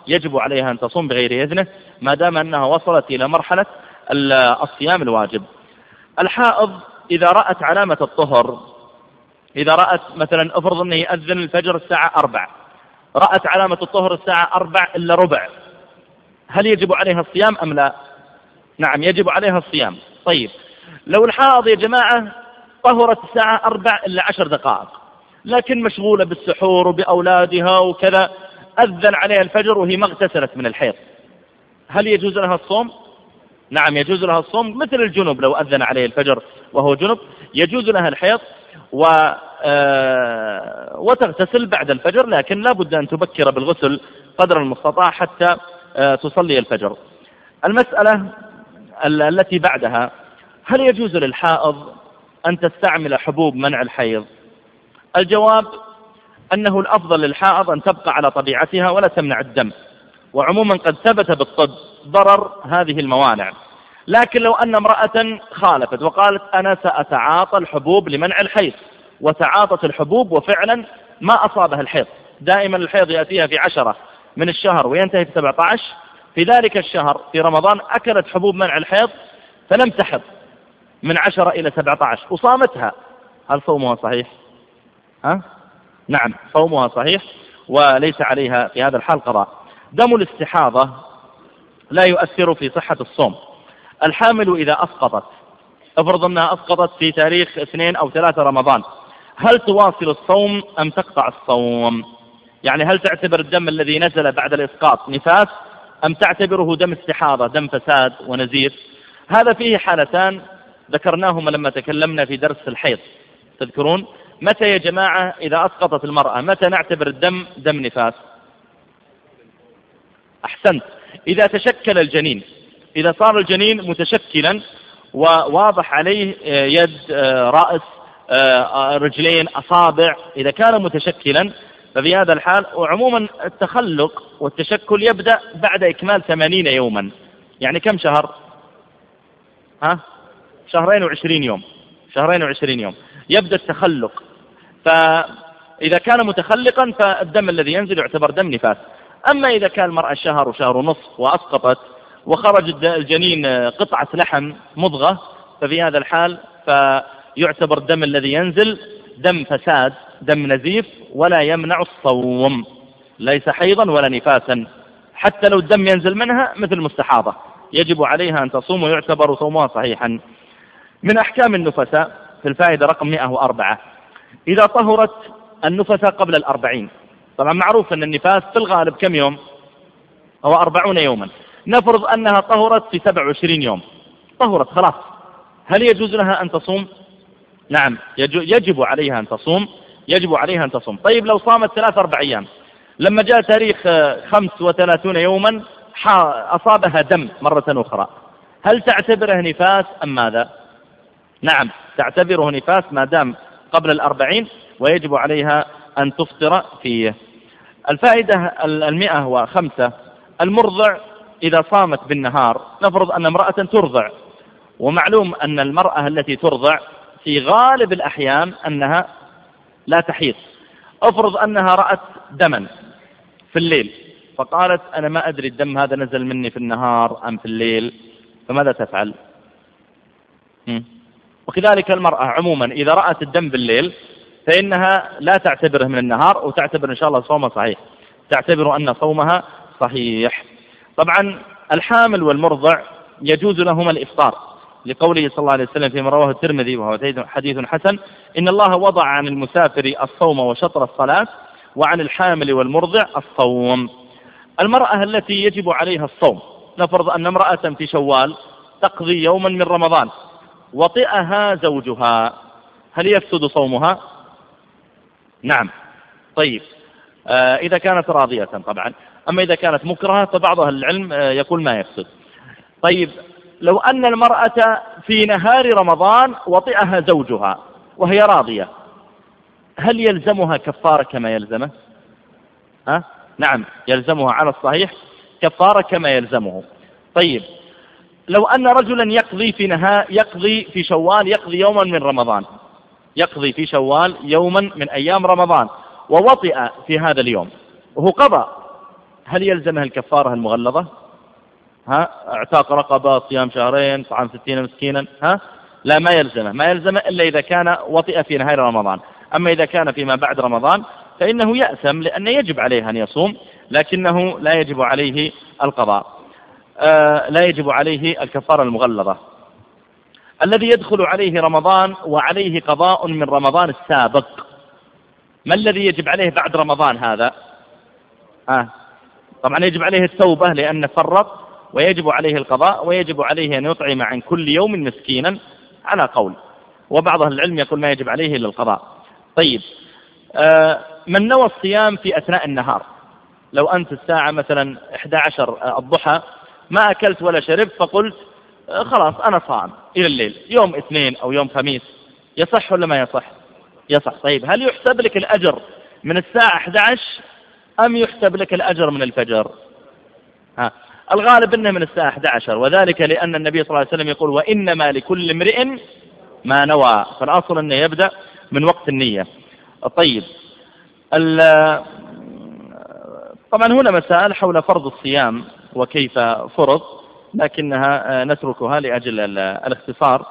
يجب عليها أن تصوم بغير إذنه ما دام أنها وصلت إلى مرحلة الصيام الواجب. الحائض إذا رأت علامة الطهر، إذا رأت مثلا افرض أنه يأذن الفجر الساعة أربع، رأت علامة الطهر الساعة أربع إلا ربع، هل يجب عليها الصيام أم لا؟ نعم يجب عليها الصيام. طيب لو الحائض يا جماعة طهرت الساعة أربع إلا عشر دقائق لكن مشغولة بالسحور وبأولادها وكذا، أذن عليها الفجر وهي ما اغتسلت من الحيض، هل يجوز لها الصوم؟ نعم يجوز لها الصوم، مثل الجنب لو أذن عليه الفجر وهو جنب يجوز لها الحيض و آه وتغتسل بعد الفجر، لكن لا بد أن تبكر بالغسل قدر المستطاع حتى آه تصلي الفجر. المسألة التي بعدها، هل يجوز للحائض أن تستعمل حبوب منع الحيض؟ الجواب أنه الأفضل للحائض أن تبقى على طبيعتها ولا تمنع الدم، وعموما قد ثبت بالطب ضرر هذه الموانع. لكن لو أن امرأة خالفت وقالت أنا سأتعاطى الحبوب لمنع الحيض، وتعاطت الحبوب وفعلا ما أصابها الحيض، دائما الحيض يأتيها في عشرة من الشهر وينتهي في سبعة عشر، في ذلك الشهر في رمضان أكلت حبوب منع الحيض فلم تحض من عشرة إلى سبعة عشر وصامتها، هل صومها صحيح؟ ها؟ نعم صومها صحيح وليس عليها في هذا الحال قضاء. دم الاستحاضة لا يؤثر في صحة الصوم. الحامل إذا أسقطت، افرض أنها أسقطت في تاريخ اثنين أو ثلاثة رمضان، هل تواصل الصوم أم تقطع الصوم؟ يعني هل تعتبر الدم الذي نزل بعد الإسقاط نفاس أم تعتبره دم استحاضة دم فساد ونزيف؟ هذا فيه حالتان ذكرناهما لما تكلمنا في درس الحيض، تذكرون متى يا جماعة إذا أسقطت المرأة متى نعتبر الدم دم نفاس؟ أحسنت، إذا تشكل الجنين، إذا صار الجنين متشكلا وواضح عليه يد رأس رجلين أصابع، إذا كان متشكلا ففي هذا الحال، وعموما التخلق والتشكل يبدأ بعد إكمال ثمانين يوما، يعني كم شهر؟ ها؟ شهرين وعشرين يوم، شهرين وعشرين يوم يبدأ التخلق. فإذا كان متخلقا فالدم الذي ينزل يعتبر دم نفاس. أما إذا كان المرأة شهر وشهر ونصف وأسقطت وخرج الجنين قطعة لحم مضغة، ففي هذا الحال فيعتبر الدم الذي ينزل دم فساد دم نزيف ولا يمنع الصوم، ليس حيضا ولا نفاسا، حتى لو الدم ينزل منها مثل المستحاضة يجب عليها أن تصوم ويعتبر صومها صحيحا. من أحكام النفساء في الفائدة رقم مئة وأربعة، إذا طهرت النفساء قبل الأربعين، طبعا معروف أن النفاس في الغالب كم يوم؟ هو أربعون يوما، نفرض أنها طهرت في سبع وعشرين يوم، طهرت خلاص، هل يجوز لها أن تصوم؟ نعم يجب عليها أن تصوم، يجب عليها أن تصوم. طيب لو صامت ثلاث أربع أيام، لما جاء تاريخ خمس وثلاثون يوما أصابها دم مرة أخرى، هل تعتبره نفاس أم ماذا؟ نعم تعتبره نفاس ما دام قبل الأربعين، ويجب عليها أن تفطر فيه. الفائدة المئة وخمسة، المرضع إذا صامت بالنهار، نفرض أن امرأة ترضع، ومعلوم أن المرأة التي ترضع في غالب الأحيان أنها لا تحيض، أفرض أنها رأت دما في الليل فقالت أنا ما أدري الدم هذا نزل مني في النهار أم في الليل، فماذا تفعل؟ وكذلك المرأة عموما إذا رأت الدم بالليل فإنها لا تعتبره من النهار، وتعتبر إن شاء الله صومها صحيح، تعتبر أن صومها صحيح. طبعا الحامل والمرضع يجوز لهما الإفطار، لقوله صلى الله عليه وسلم فيما رواه الترمذي وهو حديث حسن: إن الله وضع عن المسافر الصوم وشطر الصلاة، وعن الحامل والمرضع الصوم. المرأة التي يجب عليها الصوم، نفرض أن امرأة في شوال تقضي يوما من رمضان وطئها زوجها، هل يفسد صومها؟ نعم. طيب آه إذا كانت راضية طبعا، أما إذا كانت مكرهة فبعض أهل العلم آه يقول ما يفسد. طيب لو أن المرأة في نهار رمضان وطئها زوجها وهي راضية، هل يلزمها كفارة كما يلزمه؟ ها؟ نعم يلزمها على الصحيح كفارة كما يلزمه. طيب لو أن رجلا يقضي في نهار يقضي في شوال يقضي يوما من رمضان، يقضي في شوال يوما من أيام رمضان ووطئ في هذا اليوم وهو قضى، هل يلزمها الكفارة المغلظة؟ ها، اعتاق رقبة، صيام شهرين، طعام ستين مسكينا؟ ها، لا، ما يلزمه، ما يلزمه إلا إذا كان وطئ في نهاية رمضان. أما إذا كان فيما بعد رمضان فإنه يأثم، لأنه يجب عليه أن يصوم، لكنه لا يجب عليه القضاء، آه لا يجب عليه الكفارة المغلظة. الذي يدخل عليه رمضان وعليه قضاء من رمضان السابق، ما الذي يجب عليه بعد رمضان هذا؟ آه طبعا يجب عليه التوبة لأنه فرط، ويجب عليه القضاء، ويجب عليه أن يطعم عن كل يوم مسكينا على قول، وبعض أهل العلم يقول ما يجب عليه إلا القضاء. طيب، آه من نوى الصيام في أثناء النهار، لو أنت الساعة مثلا إحدى عشر الضحى ما أكلت ولا شربت، فقلت آه خلاص أنا صائم إلى الليل، يوم اثنين أو يوم خميس، يصح ولا ما يصح؟ يصح. طيب، هل يحسب لك الأجر من الساعة إحدى عشر أم يحسب لك الأجر من الفجر؟ ها، الغالب أنه من الساعة إحدى عشر، وذلك لأن النبي صلى الله عليه وسلم يقول وإنما لكل امرئ ما نوى، فالأصل أنه يبدأ من وقت النية. طيب، طبعا هنا مسائل حول فرض الصيام وكيف فرض، لكنها نتركها لأجل الاختصار.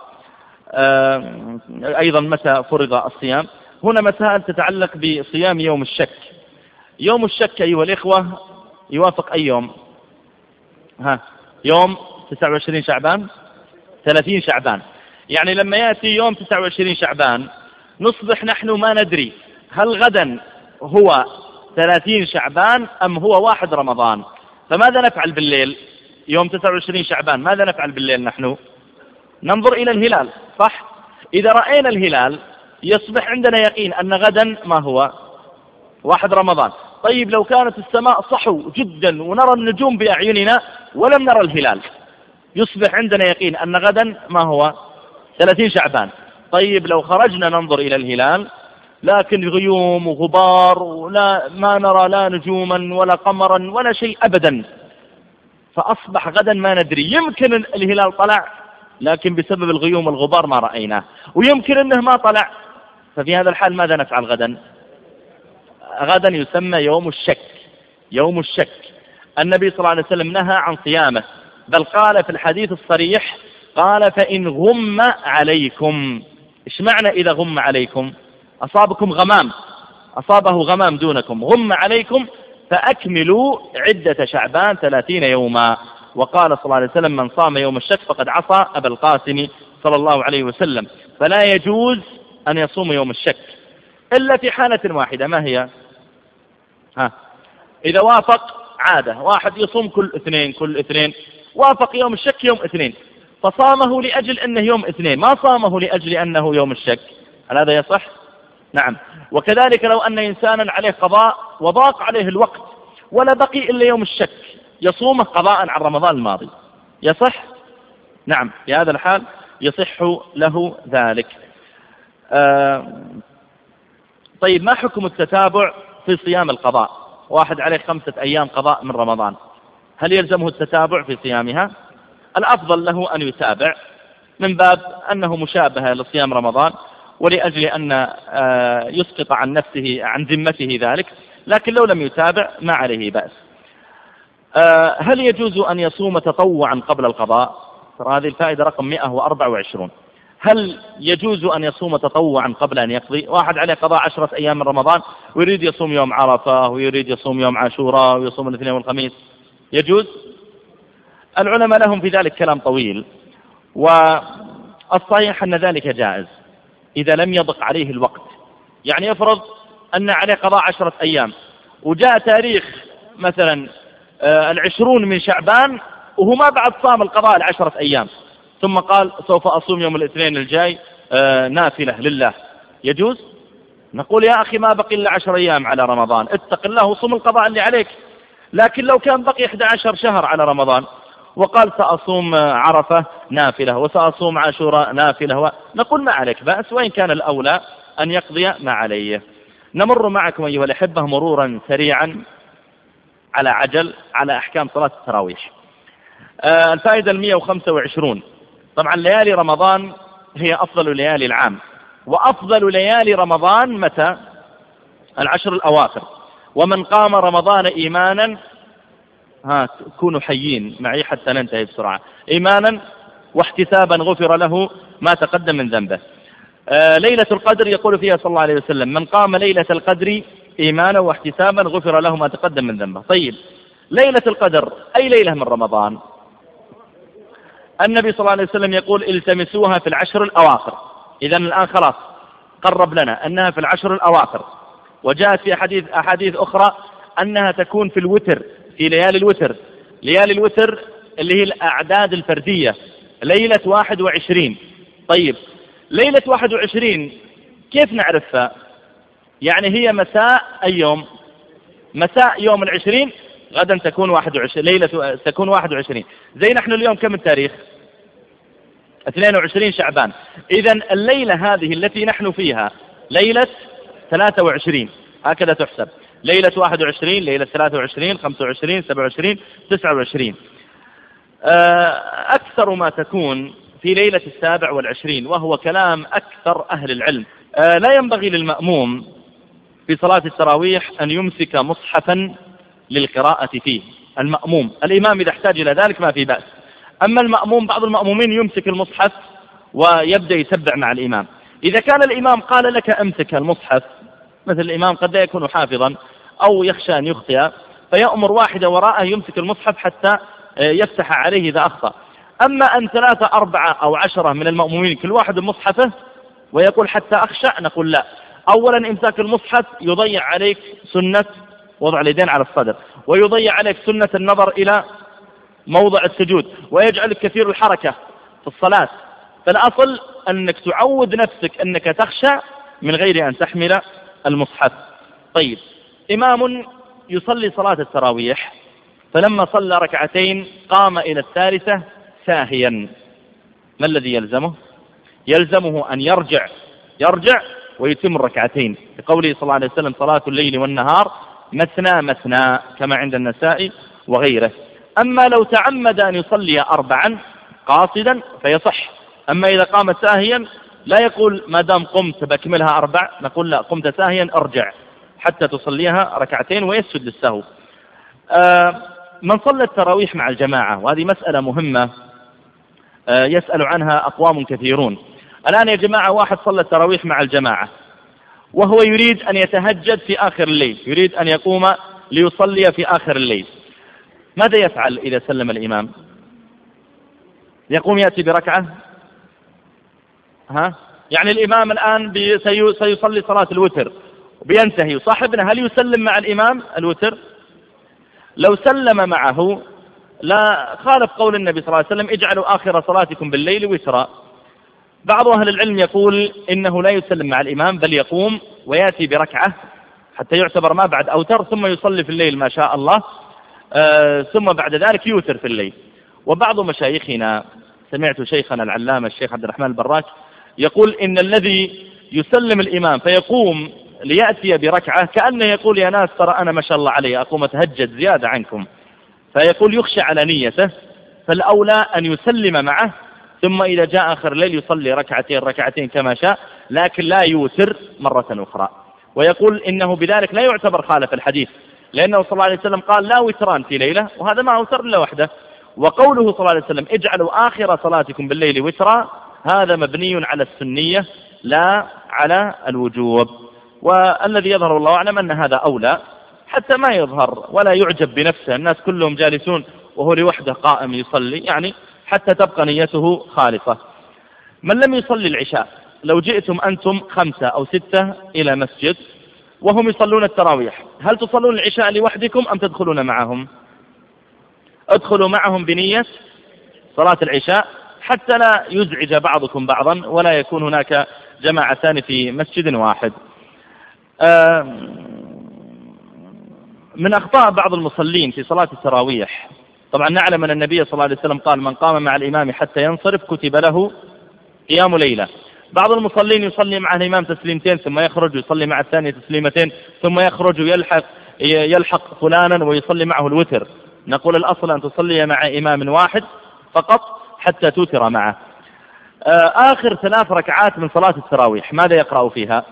أيضا متى فرض الصيام؟ هنا مسائل تتعلق بصيام يوم الشك. يوم الشك أيها الإخوة يوافق أي يوم؟ ها، يوم تسعة وعشرين شعبان، ثلاثين شعبان. يعني لما يأتي يوم تسعة وعشرين شعبان نصبح نحن ما ندري هل غدا هو ثلاثين شعبان أم هو واحد رمضان. فماذا نفعل بالليل يوم تسعة وعشرين شعبان؟ ماذا نفعل بالليل نحن؟ ننظر إلى الهلال، صح؟ إذا رأينا الهلال يصبح عندنا يقين أن غدا ما هو واحد رمضان. طيب، لو كانت السماء صحو جدا ونرى النجوم بأعيننا ولم نرى الهلال، يصبح عندنا يقين أن غدا ما هو ثلاثين شعبان. طيب، لو خرجنا ننظر إلى الهلال لكن غيوم وغبار ولا ما نرى لا نجوما ولا قمرا ولا شيء أبدا، فأصبح غدا ما ندري، يمكن الهلال طلع لكن بسبب الغيوم والغبار ما رأيناه، ويمكن أنه ما طلع. ففي هذا الحال ماذا نفعل غدا؟ غدا يسمى يوم الشك. يوم الشك النبي صلى الله عليه وسلم نهى عن صيامه، بل قال في الحديث الصريح، قال فإن غم عليكم. إيش معنى إذا غم عليكم؟ أصابكم غمام، أصابه غمام دونكم، غم عليكم فأكملوا عدة شعبان ثلاثين يوما. وقال صلى الله عليه وسلم من صام يوم الشك فقد عصى أبا القاسم صلى الله عليه وسلم. فلا يجوز أن يصوم يوم الشك إلا في حالة واحدة، ما هي؟ ها، إذا وافق عادة، واحد يصوم كل اثنين كل اثنين، وافق يوم الشك يوم اثنين فصامه لأجل أنه يوم اثنين، ما صامه لأجل أنه يوم الشك، هل هذا يصح؟ نعم. وكذلك لو أن إنسانا عليه قضاء وضاق عليه الوقت ولا بقي إلا يوم الشك، يصومه قضاء عن رمضان الماضي، يصح؟ نعم، في هذا الحال يصح له ذلك. آه طيب، ما حكم التتابع في صيام القضاء؟ واحد عليه خمسة أيام قضاء من رمضان، هل يلزمه التتابع في صيامها؟ الأفضل له أن يتابع من باب أنه مشابهة لصيام رمضان، ولأجل أن يسقط عن نفسه عن ذمته ذلك، لكن لو لم يتابع ما عليه بأس. هل يجوز أن يصوم تطوعا قبل القضاء؟ هذه الفائدة رقم مئة وأربعة وعشرين. هل يجوز أن يصوم تطوعا قبل أن يقضي؟ واحد عليه قضاء عشرة أيام من رمضان ويريد يصوم يوم عرفة ويريد يصوم يوم عاشوراء ويصوم الاثنين والخميس، يجوز؟ العلماء لهم في ذلك كلام طويل، والصحيح أن ذلك جائز إذا لم يضق عليه الوقت. يعني يفرض أن عليه قضاء عشرة أيام وجاء تاريخ مثلا العشرون من شعبان وهو ما بعد صام القضاء العشرة أيام، ثم قال سوف أصوم يوم الاثنين الجاي نافلة لله، يجوز؟ نقول يا أخي ما بقي إلا عشر أيام على رمضان، اتق الله وصوم القضاء اللي عليك. لكن لو كان بقي إحدى عشر شهر على رمضان وقال سأصوم عرفة نافلة وسأصوم عاشوراء نافلة، نقول ما عليك بأس، وإن كان الأولى أن يقضي ما عليه. نمر معكم أيها الأحبة مرورا سريعا على عجل على أحكام صلاة التراويح. آه الفائدة المئة وخمسة وعشرون. طبعا ليالي رمضان هي أفضل ليالي العام، وأفضل ليالي رمضان متى؟ العشر الأواخر. ومن قام رمضان إيمانا ها كونوا حيين معي حتى ننتهي بسرعة. إيمانا واحتسابا غفر له ما تقدم من ذنبه. آه ليلة القدر يقول فيها صلى الله عليه وسلم: من قام ليلة القدر إيمانا واحتسابا غفر له ما تقدم من ذنبه. طيب، ليلة القدر أي ليلة من رمضان؟ النبي صلى الله عليه وسلم يقول: التمسوها في العشر الأواخر. إذن الآن خلاص قرب لنا أنها في العشر الأواخر، وجاءت في أحاديث أحاديث أخرى أنها تكون في الوتر، في ليالي الوتر. ليالي الوتر اللي هي الأعداد الفردية، ليلة واحد وعشرين. طيب، ليلة واحد وعشرين كيف نعرفها؟ يعني هي مساء أي يوم؟ مساء يوم العشرين، غدا تكون واحد وعشرين، ليلة تكون واحد وعشرين. زي نحن اليوم كم التاريخ؟ اثنين وعشرين شعبان. إذن الليلة هذه التي نحن فيها ليلة ثلاثة وعشرين، هكذا تحسب: ليلة واحد وعشرين، ليلة ثلاثة وعشرين، خمسة وعشرين، سبعة وعشرين، تسعة وعشرين. أكثر ما تكون في ليلة السابع والعشرين، وهو كلام أكثر أهل العلم. لا ينبغي للمأموم في صلاة التراويح أن يمسك مصحفا للقراءة فيه. المأموم، الإمام إذا احتاج إلى ذلك ما في بأس. أما المأموم، بعض المأمومين يمسك المصحف ويبدأ يتبع مع الإمام. إذا كان الإمام قال لك أمسك المصحف، مثل الإمام قد لا يكون حافظا أو يخشى أن يخطئ، فيأمر واحدة وراءه يمسك المصحف حتى يفتح عليه إذا أخطأ. أما أن ثلاثة أربعة أو عشرة من المأمومين كل واحد مصحفه ويقول حتى أخشع، نقول لا. أولا، إمساك المصحف يضيع عليك سنة وضع اليدين على الصدر، ويضيع عليك سنة النظر إلى موضع السجود، ويجعلك كثير الحركة في الصلاة. فالأصل أنك تعود نفسك أنك تخشع من غير أن تحمل المصحف. طيب، إمام يصلي صلاة التراويح، فلما صلى ركعتين قام إلى الثالثة ساهيا، ما الذي يلزمه؟ يلزمه أن يرجع يرجع ويتم الركعتين، بقوله صلى الله عليه وسلم: صلاة الليل والنهار مثنى مثنى، كما عند النسائي وغيره. أما لو تعمد أن يصلي أربعا قاصدا فيصح. أما إذا قام ساهيا لا يقول ما دام قمت بكملها أربع، نقول لا، قمت ساهيا أرجع حتى تصليها ركعتين ويسجد للسهو. آه من صلى التراويح مع الجماعة، وهذه مسألة مهمة آه يسأل عنها أقوام كثيرون. الآن يا جماعة، واحد صلى التراويح مع الجماعة وهو يريد أن يتهجد في آخر الليل، يريد أن يقوم ليصلي في آخر الليل، ماذا يفعل إذا سلم الإمام؟ يقوم يأتي بركعة؟ ها؟ يعني الإمام الآن سيصلي صلاة الوتر وبينتهي، صاحبنا هل يسلم مع الإمام الوتر؟ لو سلم معه لا خالف قول النبي صلى الله عليه وسلم: اجعلوا آخر صلاتكم بالليل وترا. بعض أهل العلم يقول إنه لا يسلم مع الإمام، بل يقوم ويأتي بركعة حتى يعتبر ما بعد أوتر، ثم يصلي في الليل ما شاء الله، آه ثم بعد ذلك يوتر في الليل. وبعض مشايخنا، سمعت شيخنا العلامة الشيخ عبد الرحمن البراك يقول إن الذي يسلم الإمام فيقوم ليأتي بركعة كأنه يقول: يا ناس ترى أنا ما شاء الله علي أقوم أتهجد زيادة عنكم، فيقول يخشى على نيته، فالأولى أن يسلم معه، ثم إذا جاء آخر الليل يصلي ركعتين ركعتين كما شاء، لكن لا يوتر مرة أخرى. ويقول إنه بذلك لا يعتبر خالف الحديث، لأنه صلى الله عليه وسلم قال: لا وتران في ليلة، وهذا ما أوتر إلا وحده. وقوله صلى الله عليه وسلم: اجعلوا آخر صلاتكم بالليل وترا، هذا مبني على السنية لا على الوجوب. والذي يظهر الله أعلم أن هذا أولى، حتى ما يظهر ولا يعجب بنفسه، الناس كلهم جالسون وهو لوحده قائم يصلي، يعني حتى تبقى نيته خالصة. من لم يصلي العشاء، لو جئتم أنتم خمسة أو ستة إلى مسجد وهم يصلون التراويح، هل تصلون العشاء لوحدكم أم تدخلون معهم؟ ادخلوا معهم بنية صلاة العشاء حتى لا يزعج بعضكم بعضا ولا يكون هناك جماعتان في مسجد واحد. من أخطاء بعض المصلين في صلاة التراويح، طبعا نعلم أن النبي صلى الله عليه وسلم قال: من قام مع الإمام حتى ينصرف كتب له قيام ليلة. بعض المصلين يصلي مع الإمام تسليمتين ثم يخرج، يصلي مع الثانية تسليمتين ثم يخرج ويلحق يلحق فلانا ويصلي معه الوتر. نقول الأصل أن تصلي مع إمام واحد فقط حتى توتر معه. آخر ثلاث ركعات من صلاة التراويح ماذا يقرأ فيها؟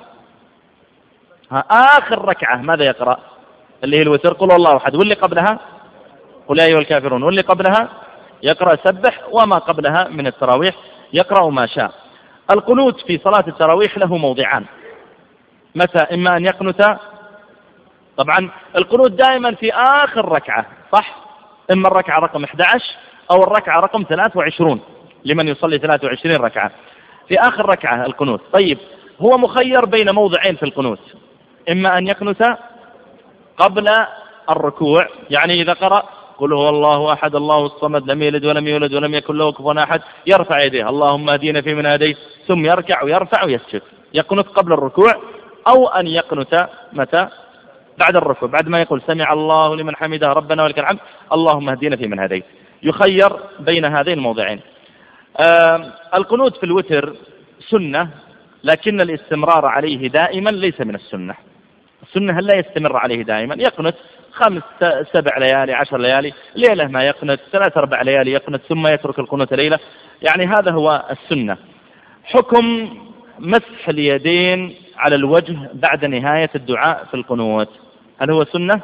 آخر ركعة ماذا يقرأ؟ اللي هي الوتر، قل الله أحد، واللي قبلها قل يا أيها الكافرون، واللي قبلها يقرأ سبح، وما قبلها من التراويح يقرأ ما شاء. القنوت في صلاة التراويح له موضعان، متى؟ إما أن يقنت، طبعا القنوت دائما في آخر ركعة، صح؟ إما الركعة رقم أحد عشر أو الركعة رقم ثلاثة وعشرين لمن يصلي ثلاثة وعشرين ركعة، في آخر ركعة القنوت. طيب هو مخير بين موضعين في القنوت، إما أن يقنت قبل الركوع، يعني إذا قرأ قل هو الله أحد الله الصمد لم يلد ولم يولد ولم يكن له كفوا أحد يرفع يديه اللهم اهدنا فيمن هديت، ثم يركع ويرفع ويسجد، يقنت قبل الركوع، أو أن يقنت متى؟ بعد الركوع، بعد ما يقول سمع الله لمن حمده ربنا ولك الحمد اللهم اهدنا فيمن هديت، يخير بين هذين الموضعين. آه القنوت في الوتر سنة، لكن الاستمرار عليه دائما ليس من السنة. السنة هل لا يستمر عليه دائما، يقنت خمس سبع ليالي عشر ليالي، ليلة ما يقنت، ثلاث أربع ليالي يقنت، ثم يترك القنوت ليلة، يعني هذا هو السنة. حكم مسح اليدين على الوجه بعد نهاية الدعاء في القنوت، هل هو سنة؟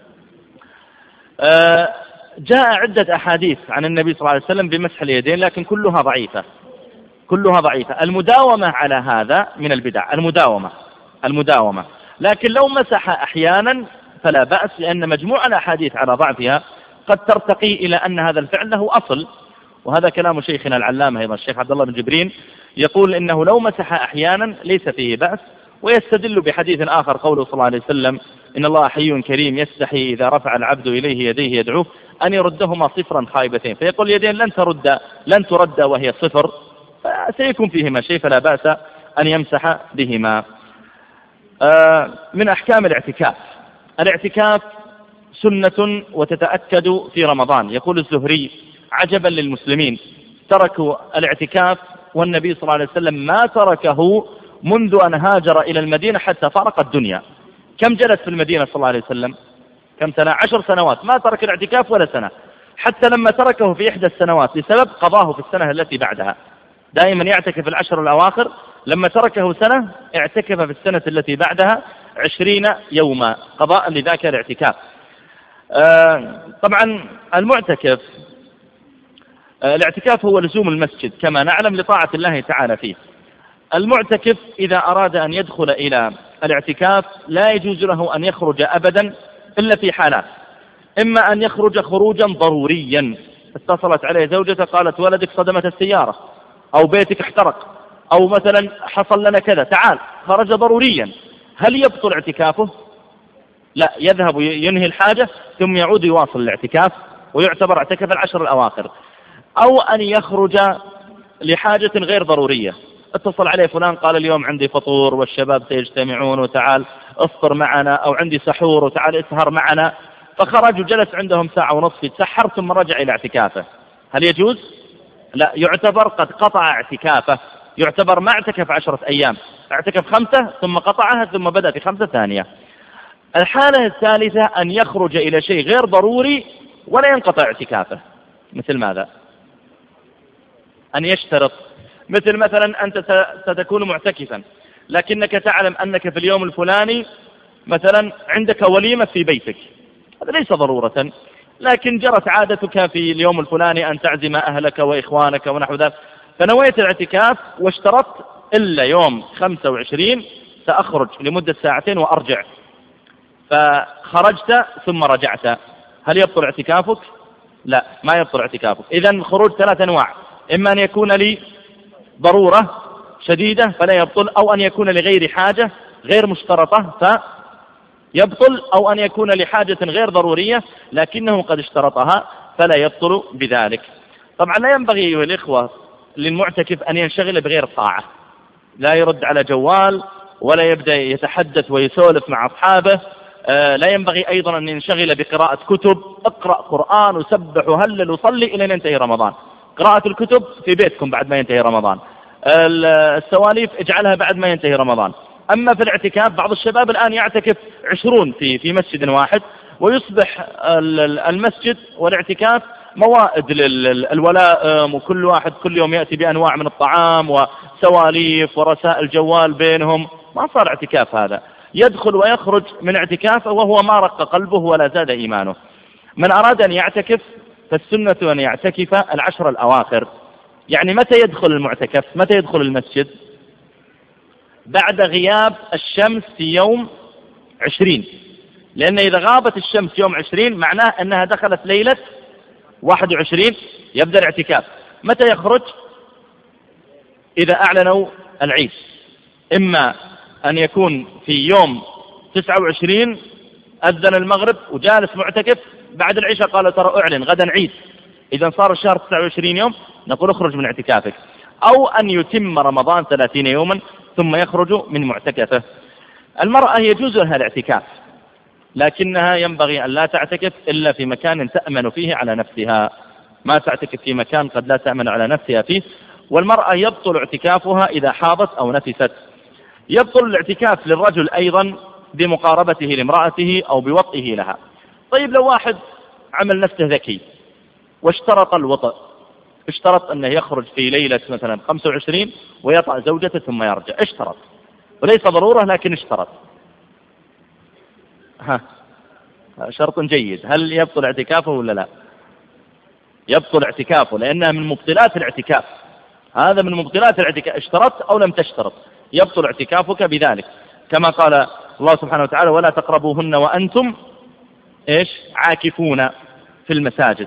آه جاء عدة أحاديث عن النبي صلى الله عليه وسلم بمسح اليدين، لكن كلها ضعيفة، كلها ضعيفة. المداومة على هذا من البدع، المداومة المداومة لكن لو مسح أحيانا فلا بأس، لأن مجموع الأحاديث على ضعفها قد ترتقي إلى أن هذا الفعل له أصل، وهذا كلام شيخنا العلامة أيضا الشيخ عبد الله بن جبرين، يقول إنه لو مسح أحيانا ليس فيه بأس، ويستدل بحديث آخر قوله صلى الله عليه وسلم إن الله حي كريم يستحي إذا رفع العبد إليه يديه يدعوه أن يردهما صفرا خائبتين، فيقول اليدين لن ترد لن ترد وهي صفر، سيكون فيهما شيء فلا بأس أن يمسح بهما. آه من أحكام الاعتكاف، الاعتكاف سنة وتتأكد في رمضان. يقول الزهري عجبا للمسلمين تركوا الاعتكاف والنبي صلى الله عليه وسلم ما تركه منذ أن هاجر إلى المدينة حتى فارق الدنيا. كم جلس في المدينة صلى الله عليه وسلم؟ كم سنة؟ عشر سنوات، ما ترك الاعتكاف ولا سنة، حتى لما تركه في إحدى السنوات لسبب قضاه في السنة التي بعدها، دائما يعتكف العشر الأواخر، لما تركه سنة اعتكف في السنة التي بعدها عشرين يوما قضاء لذاك الاعتكاف. آه طبعا المعتكف آه الاعتكاف هو لزوم المسجد كما نعلم لطاعة الله تعالى فيه. المعتكف إذا أراد أن يدخل إلى الاعتكاف لا يجوز له أن يخرج أبدا إلا في حالات، إما أن يخرج خروجا ضروريا، اتصلت عليه زوجته قالت ولدك صدمت السيارة، أو بيتك احترق، أو مثلا حصل لنا كذا، تعال، خرج ضروريا، هل يبطل اعتكافه؟ لا، يذهب ينهي الحاجة ثم يعود يواصل الاعتكاف ويعتبر اعتكف العشر الأواخر. أو أن يخرج لحاجة غير ضرورية، اتصل عليه فلان قال اليوم عندي فطور والشباب سيجتمعون وتعال افطر معنا، أو عندي سحور وتعال اسهر معنا، فخرج وجلس عندهم ساعة ونصف يتسحر ثم رجع إلى اعتكافه، هل يجوز؟ لا، يعتبر قد قطع اعتكافه، يعتبر ما اعتكف عشرة أيام، اعتكف خمسة ثم قطعها ثم بدأ في خمسة ثانية. الحالة الثالثة أن يخرج إلى شيء غير ضروري ولا ينقطع اعتكافه، مثل ماذا؟ أن يشترط، مثل مثلا أنت ستكون معتكفا لكنك تعلم أنك في اليوم الفلاني مثلا عندك وليمة في بيتك، هذا ليس ضرورة، لكن جرت عادتك في اليوم الفلاني أن تعزم أهلك وإخوانك ونحو ذلك، فنويت الاعتكاف واشترطت إلا يوم خمسة وعشرين سأخرج لمدة ساعتين وأرجع، فخرجت ثم رجعت، هل يبطل اعتكافك؟ لا، ما يبطل اعتكافك. إذن الخروج ثلاث أنواع، إما أن يكون لي ضرورة شديدة فلا يبطل، أو أن يكون لغير حاجة غير مشترطة فيبطل، أو أن يكون لحاجة غير ضرورية لكنه قد اشترطها فلا يبطل بذلك. طبعا لا ينبغي أيها الإخوة للمعتكف أن ينشغل بغير طاعة، لا يرد على جوال ولا يبدأ يتحدث ويسولف مع أصحابه، آه لا ينبغي أيضا أن ينشغل بقراءة كتب، اقرأ قرآن وسبح وهلل وصلي إلى أن ينتهي رمضان. قراءة الكتب في بيتكم بعد ما ينتهي رمضان، السواليف اجعلها بعد ما ينتهي رمضان. أما في الاعتكاف بعض الشباب الآن يعتكف عشرون في في مسجد واحد، ويصبح المسجد والاعتكاف موائد للولائم، وكل واحد كل يوم يأتي بأنواع من الطعام وسواليف ورسائل جوال بينهم، ما صار اعتكاف هذا، يدخل ويخرج من اعتكافه وهو ما رق قلبه ولا زاد إيمانه. من أراد أن يعتكف فالسنة أن يعتكف العشر الأواخر. يعني متى يدخل المعتكف؟ متى يدخل المسجد؟ بعد غياب الشمس في يوم عشرين، لأن إذا غابت الشمس يوم عشرين معناه أنها دخلت ليلة واحد وعشرين يبدأ الاعتكاف. متى يخرج؟ إذا أعلنوا العيد، إما أن يكون في يوم تسعة وعشرين أذن المغرب وجالس معتكف، بعد العشاء قالوا ترى أعلن غدا عيد، إذا صار الشهر تسعة وعشرين يوم نقول اخرج من اعتكافك. أو أن يتم رمضان ثلاثين يوما ثم يخرج من معتكفه. المرأة يجوز لها الاعتكاف، لكنها ينبغي أن لا تعتكف إلا في مكان تأمن فيه على نفسها، ما تعتكف في مكان قد لا تأمن على نفسها فيه. والمرأة يبطل اعتكافها إذا حاضت أو نفست. يبطل الاعتكاف للرجل أيضا بمقاربته لامرأته أو بوطئه لها. طيب لو واحد عمل نفسه ذكي واشترط الوطئ، اشترط أنه يخرج في ليلة مثلا خمسة وعشرين ويطأ زوجته ثم يرجع، اشترط وليس ضرورة لكن اشترط، ها شرط جيد، هل يبطل اعتكافه ولا لا؟ يبطل اعتكافه، لأنها من مبطلات الاعتكاف، هذا من مبطلات الاعتكاف، اشترطت أو لم تشترط يبطل اعتكافك بذلك، كما قال الله سبحانه وتعالى ولا تقربوهن وأنتم إيش عاكفون في المساجد.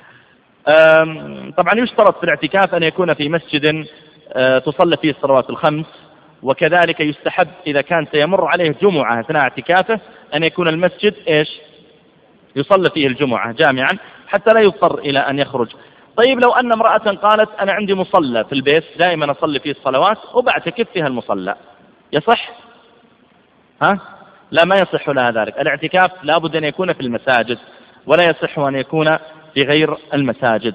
طبعا يشترط في الاعتكاف أن يكون في مسجد تصلى فيه الصلوات الخمس، وكذلك يستحب إذا كان سيمر عليه جمعة أثناء اعتكافه أن يكون المسجد إيش يصلى فيه الجمعة جامعا حتى لا يضطر إلى أن يخرج. طيب لو أن امرأة قالت أنا عندي مصلى في البيت دائما أصلي فيه الصلوات وبعتكف فيها المصلى، يصح؟ ها؟ لا، ما يصح لها ذلك. الاعتكاف لا بد أن يكون في المساجد ولا يصح أن يكون في غير المساجد.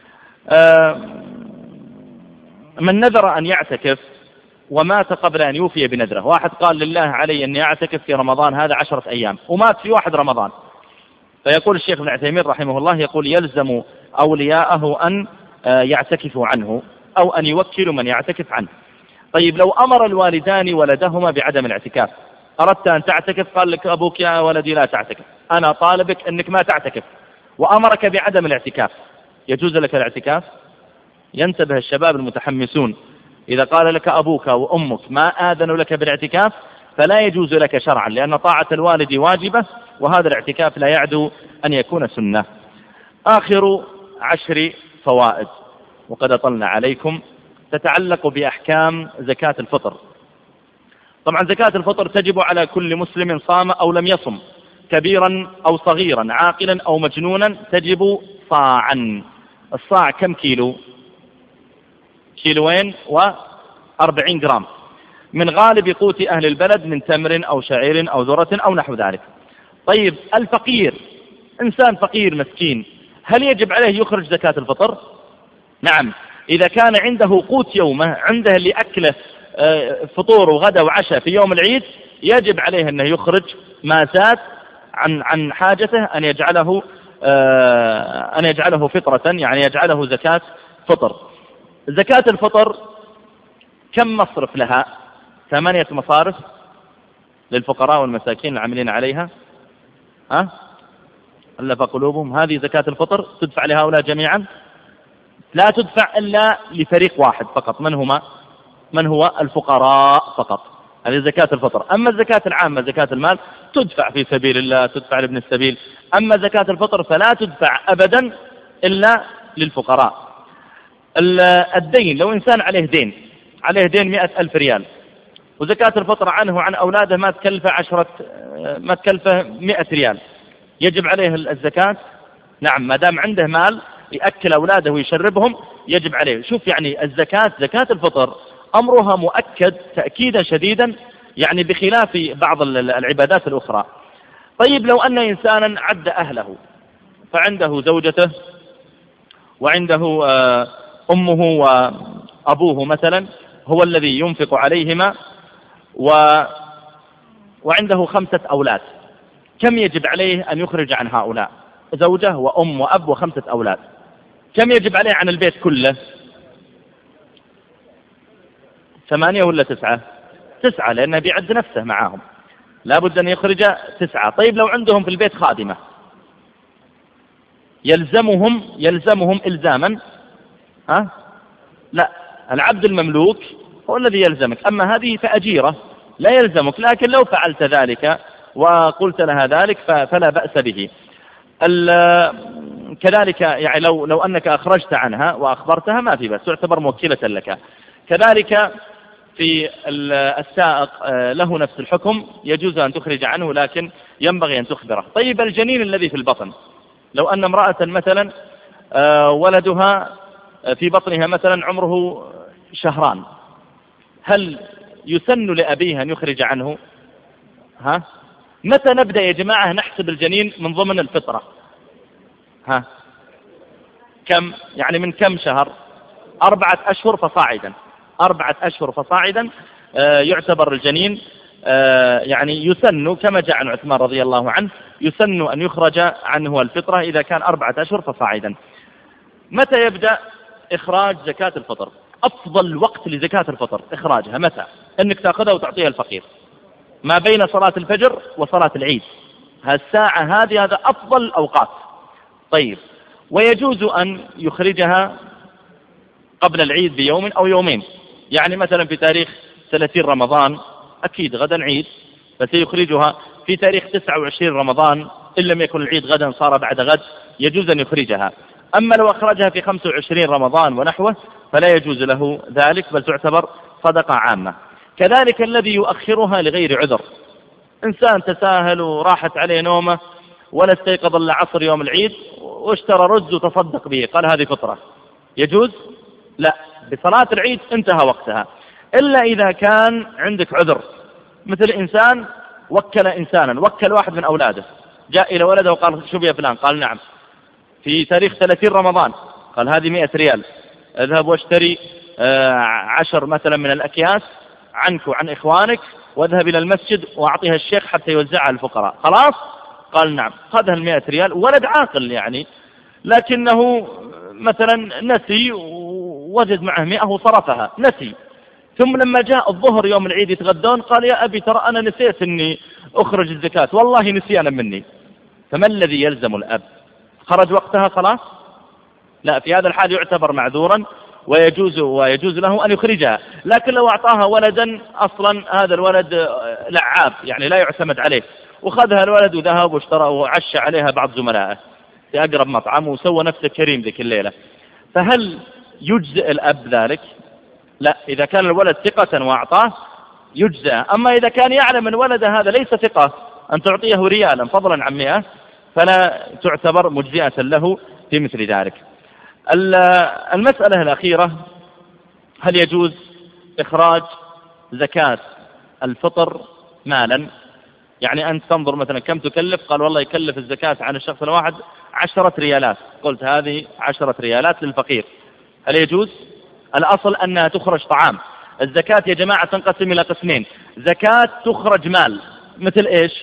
من نذر أن يعتكف ومات قبل أن يوفي بنذره، واحد قال لله علي أن يعتكف في رمضان هذا عشرة أيام ومات في واحد رمضان، فيقول الشيخ ابن عثيمين رحمه الله يقول يلزم أولياءه أن يعتكفوا عنه أو أن يوكلوا من يعتكف عنه. طيب لو أمر الوالدان ولدهما بعدم الاعتكاف، أردت أن تعتكف قال لك أبوك يا ولدي لا تعتكف، أنا طالبك أنك ما تعتكف، وأمرك بعدم الاعتكاف، يجوز لك الاعتكاف؟ ينتبه الشباب المتحمسون، إذا قال لك أبوك وأمك ما آذنوا لك بالاعتكاف فلا يجوز لك شرعا، لأن طاعة الوالد واجبة وهذا الاعتكاف لا يعدو أن يكون سنة. آخر عشر فوائد وقد أطلنا عليكم تتعلق بأحكام زكاة الفطر. طبعا زكاة الفطر تجب على كل مسلم صام أو لم يصم، كبيرا أو صغيرا، عاقلا أو مجنونا، تجب صاعا. الصاع كم كيلو؟ كيلوين وأربعين جرام من غالب قوت أهل البلد من تمر أو شعير أو ذرة أو نحو ذلك. طيب الفقير، إنسان فقير مسكين، هل يجب عليه يخرج زكاة الفطر؟ نعم، إذا كان عنده قوت يومه، عنده اللي أكله فطور وغدا وعشاء في يوم العيد، يجب عليه أنه يخرج ما زاد عن عن حاجته، أن يجعله أن يجعله فطرة، يعني يجعله زكاة فطر. زكاة الفطر كم مصرف لها؟ ثمانية مصارف للفقراء والمساكين العاملين عليها. ها؟ ألف قلوبهم، هذه زكاة الفطر تدفع لهؤلاء جميعا؟ لا تدفع إلا لفريق واحد فقط، من هما؟ من هو؟ الفقراء فقط، هذه زكاة الفطر. أما الزكاة العامة زكاة المال تدفع في سبيل الله، تدفع لابن السبيل. أما زكاة الفطر فلا تدفع أبدا إلا للفقراء. الدين، لو إنسان عليه دين عليه دين مئة ألف ريال وزكاة الفطر عنه وعن أولاده ما تكلفه عشرة ما تكلفه مئة ريال، يجب عليه الزكاة؟ نعم، ما دام عنده مال يأكل أولاده ويشربهم يجب عليه. شوف يعني الزكاة زكاة الفطر أمرها مؤكد تأكيدا شديدا، يعني بخلاف بعض العبادات الأخرى. طيب لو أن إنسانا عد أهله فعنده زوجته وعنده أمه وأبوه مثلا هو الذي ينفق عليهما و... وعنده خمسة أولاد، كم يجب عليه أن يخرج عن هؤلاء؟ زوجة وأم وأب وخمسة أولاد، كم يجب عليه عن البيت كله؟ ثمانية ولا تسعة؟ تسعة، لأنه بيعد نفسه معاهم، لا بد أن يخرج تسعة. طيب لو عندهم في البيت خادمة يلزمهم يلزمهم إلزاما ها؟ لا، العبد المملوك هو الذي يلزمك، أما هذه فأجيرة لا يلزمك، لكن لو فعلت ذلك وقلت لها ذلك فلا بأس به. كذلك يعني لو لو أنك أخرجت عنها وأخبرتها ما في بأس، تعتبر موكلة لك. كذلك في السائق له نفس الحكم، يجوز أن تخرج عنه لكن ينبغي أن تخبره. طيب الجنين الذي في البطن، لو أن امرأة مثلا ولدها في بطنها مثلا عمره شهران، هل يسن لأبيها أن يخرج عنه؟ ها؟ متى نبدأ يا جماعة نحسب الجنين من ضمن الفطرة؟ ها؟ كم يعني من كم شهر؟ أربعة أشهر فصاعدا، أربعة أشهر فصاعدا آه يعتبر الجنين آه يعني يسن، كما جاء عن عثمان رضي الله عنه يسن أن يخرج عنه الفطرة إذا كان أربعة أشهر فصاعدا. متى يبدأ إخراج زكاة الفطر؟ أفضل وقت لزكاة الفطر إخراجها متى؟ أنك تأخذها وتعطيها الفقير ما بين صلاة الفجر وصلاة العيد، هالساعة هذه هذا أفضل الأوقات. طيب، ويجوز أن يخرجها قبل العيد بيوم أو يومين، يعني مثلا في تاريخ ثلاثين رمضان أكيد غدا عيد، فسيخرجها في تاريخ تسعة وعشرين رمضان، إن لم يكن العيد غدا صار بعد غد، يجوز أن يخرجها. أما لو أخرجها في خمسة وعشرين رمضان ونحوه فلا يجوز له ذلك، بل تعتبر صدقة عامة. كذلك الذي يؤخرها لغير عذر، إنسان تساهل وراحت عليه نومه ولا استيقظ إلا عصر يوم العيد واشترى رز وتصدق به، قال هذه فطرة، يجوز؟ لا، بصلاة العيد انتهى وقتها، إلا إذا كان عندك عذر، مثل إنسان وكل إنسانا، وكل واحد من أولاده، جاء إلى ولده وقال شو يا فلان؟ قال نعم، في تاريخ ثلاثين رمضان، قال هذه مئة ريال، اذهب واشتري عشر مثلا من الأكياس عنك وعن إخوانك واذهب إلى المسجد وأعطيها الشيخ حتى يوزعها الفقراء، خلاص؟ قال نعم، خذها المئة ريال، ولد عاقل يعني، لكنه مثلا نسي ووجد معه مئة وصرفها، نسي، ثم لما جاء الظهر يوم العيد يتغدون قال يا أبي ترى أنا نسيت أني أخرج الزكاة، والله نسيانا مني. فما الذي يلزم الأب؟ خرج وقتها خلاص؟ لا، في هذا الحال يعتبر معذورا ويجوز ويجوز له أن يخرجها. لكن لو أعطاها ولدا أصلا هذا الولد لعاب يعني لا يعتمد عليه، وخذها الولد وذهب واشترى وعشى عليها بعض زملائه في أقرب مطعم وسوى نفسه كريم ذيك الليلة، فهل يجزئ الأب ذلك؟ لا، إذا كان الولد ثقة وأعطاه يجزئ. أما إذا كان يعلم أن ولد هذا ليس ثقة، أن تعطيه ريالا فضلا عن مئة، فلا تعتبر مجزئة له في مثل ذلك. المسألة الأخيرة، هل يجوز إخراج زكاة الفطر مالا؟ يعني أنت تنظر مثلا كم تكلف، قال والله يكلف الزكاة عن الشخص الواحد عشرة ريالات، قلت هذه عشرة ريالات للفقير، هل يجوز؟ الأصل أنها تخرج طعام. الزكاة يا جماعة تنقسم إلى قسمين، زكاة تخرج مال مثل إيش؟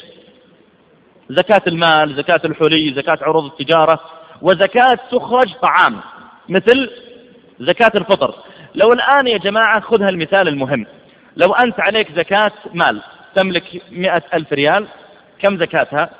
زكاة المال، زكاة الحلي، زكاة عروض التجارة، وزكاة تخرج طعام مثل زكاة الفطر. لو الآن يا جماعة خذها المثال المهم، لو أنت عليك زكاة مال تملك مئة ألف ريال، كم زكاتها؟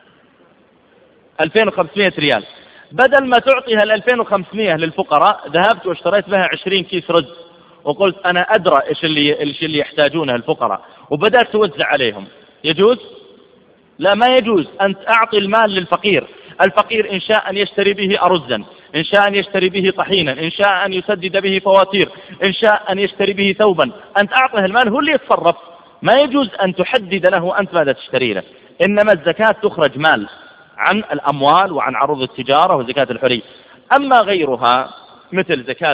ألفين وخمسمائة ريال، بدل ما تعطيها الألفين وخمسمائة للفقراء ذهبت واشتريت بها عشرين كيس رز وقلت أنا أدرى إيش اللي, إيش اللي يحتاجونه الفقراء وبدأت توزع عليهم، يجوز؟ لا، ما يجوز. أنت أعطي المال للفقير، الفقير إن شاء أن يشتري به أرزا، إن شاء أن يشتري به طحينا، إن شاء أن يسدد به فواتير، إن شاء أن يشتري به ثوبا، أنت أعطيه المال هو اللي يتصرف، ما يجوز أن تحدد له أنت ماذا تشتري له. إنما الزكاة تخرج مال عن الأموال وعن عروض التجارة وزكاة الحري. أما غيرها مثل زكاة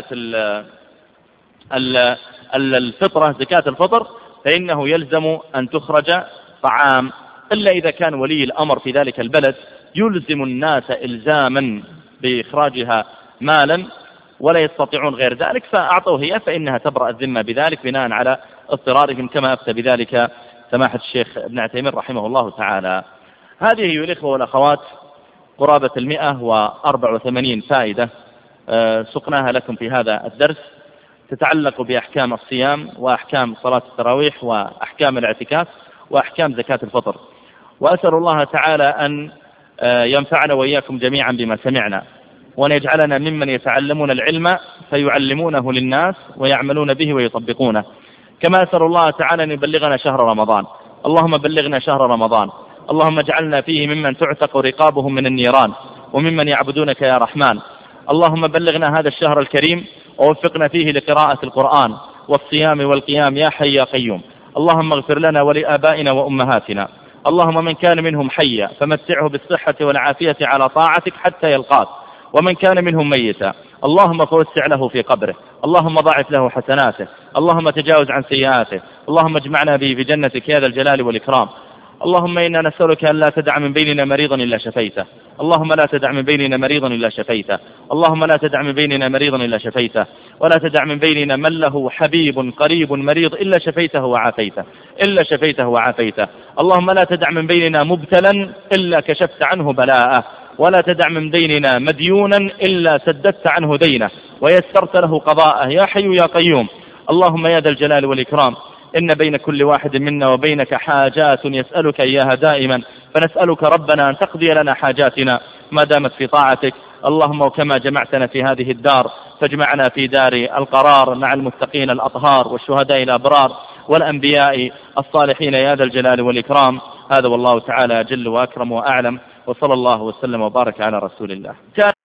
الفطرة، زكاة الفطر، فإنه يلزم أن تخرج طعام، إلا إذا كان ولي الأمر في ذلك البلد يلزم الناس إلزاما بإخراجها مالا ولا يستطيعون غير ذلك فأعطوه هي، فإنها تبرأ الذمة بذلك بناء على اضطرارهم، كما أفتى بذلك سماحة الشيخ ابن عثيمين رحمه الله تعالى. هذه أيها الإخوة والأخوات قرابة المئة وأربع وثمانين فائدة سقناها لكم في هذا الدرس، تتعلق بأحكام الصيام وأحكام صلاة التراويح وأحكام الاعتكاف وأحكام زكاة الفطر. وأسأل الله تعالى أن ينفعنا وإياكم جميعا بما سمعنا، وأن يجعلنا ممن يتعلمون العلم فيعلمونه للناس ويعملون به ويطبقونه. كما أسأل الله تعالى أن يبلغنا شهر رمضان. اللهم بلغنا شهر رمضان، اللهم اجعلنا فيه ممن تعتق رقابهم من النيران وممن يعبدونك يا رحمن. اللهم بلغنا هذا الشهر الكريم ووفقنا فيه لقراءة القرآن والصيام والقيام يا حي يا قيوم. اللهم اغفر لنا ولآبائنا وأمهاتنا. اللهم من كان منهم حيا فمتعه بالصحة والعافية على طاعتك حتى يلقاك، ومن كان منهم ميتا اللهم فوسع له في قبره، اللهم ضاعف له حسناته، اللهم تجاوز عن سيئاته، اللهم اجمعنا به في جنتك يا ذا الجلال والإكرام. اللهم إنا نسألك أن لا تدع من بيننا مريضا إلا شفيته، اللهم لا تدع من بيننا مريضا إلا شفيته، اللهم لا تدع من بيننا مريضا إلا شفيته، ولا تدع من بيننا من له حبيب قريب مريض إلا شفيته وعافيته إلا شفيته وعافيته. اللهم لا تدع من بيننا مبتلا إلا كشفت عنه بلاءه، ولا تدع من بيننا مديونا إلا سددت عنه دينه ويسرت له قضاءه يا حي يا قيوم. اللهم يا ذا الجلال والإكرام إن بين كل واحد منا وبينك حاجات يسألك إياها دائما، فنسألك ربنا أن تقضي لنا حاجاتنا ما دامت في طاعتك. اللهم وكما جمعتنا في هذه الدار فاجمعنا في دار القرار مع المتقين الأطهار والشهداء الأبرار والأنبياء الصالحين يا ذا الجلال والإكرام. هذا والله تعالى جل وأكرم وأعلم، وصلى الله وسلم وبارك على رسول الله.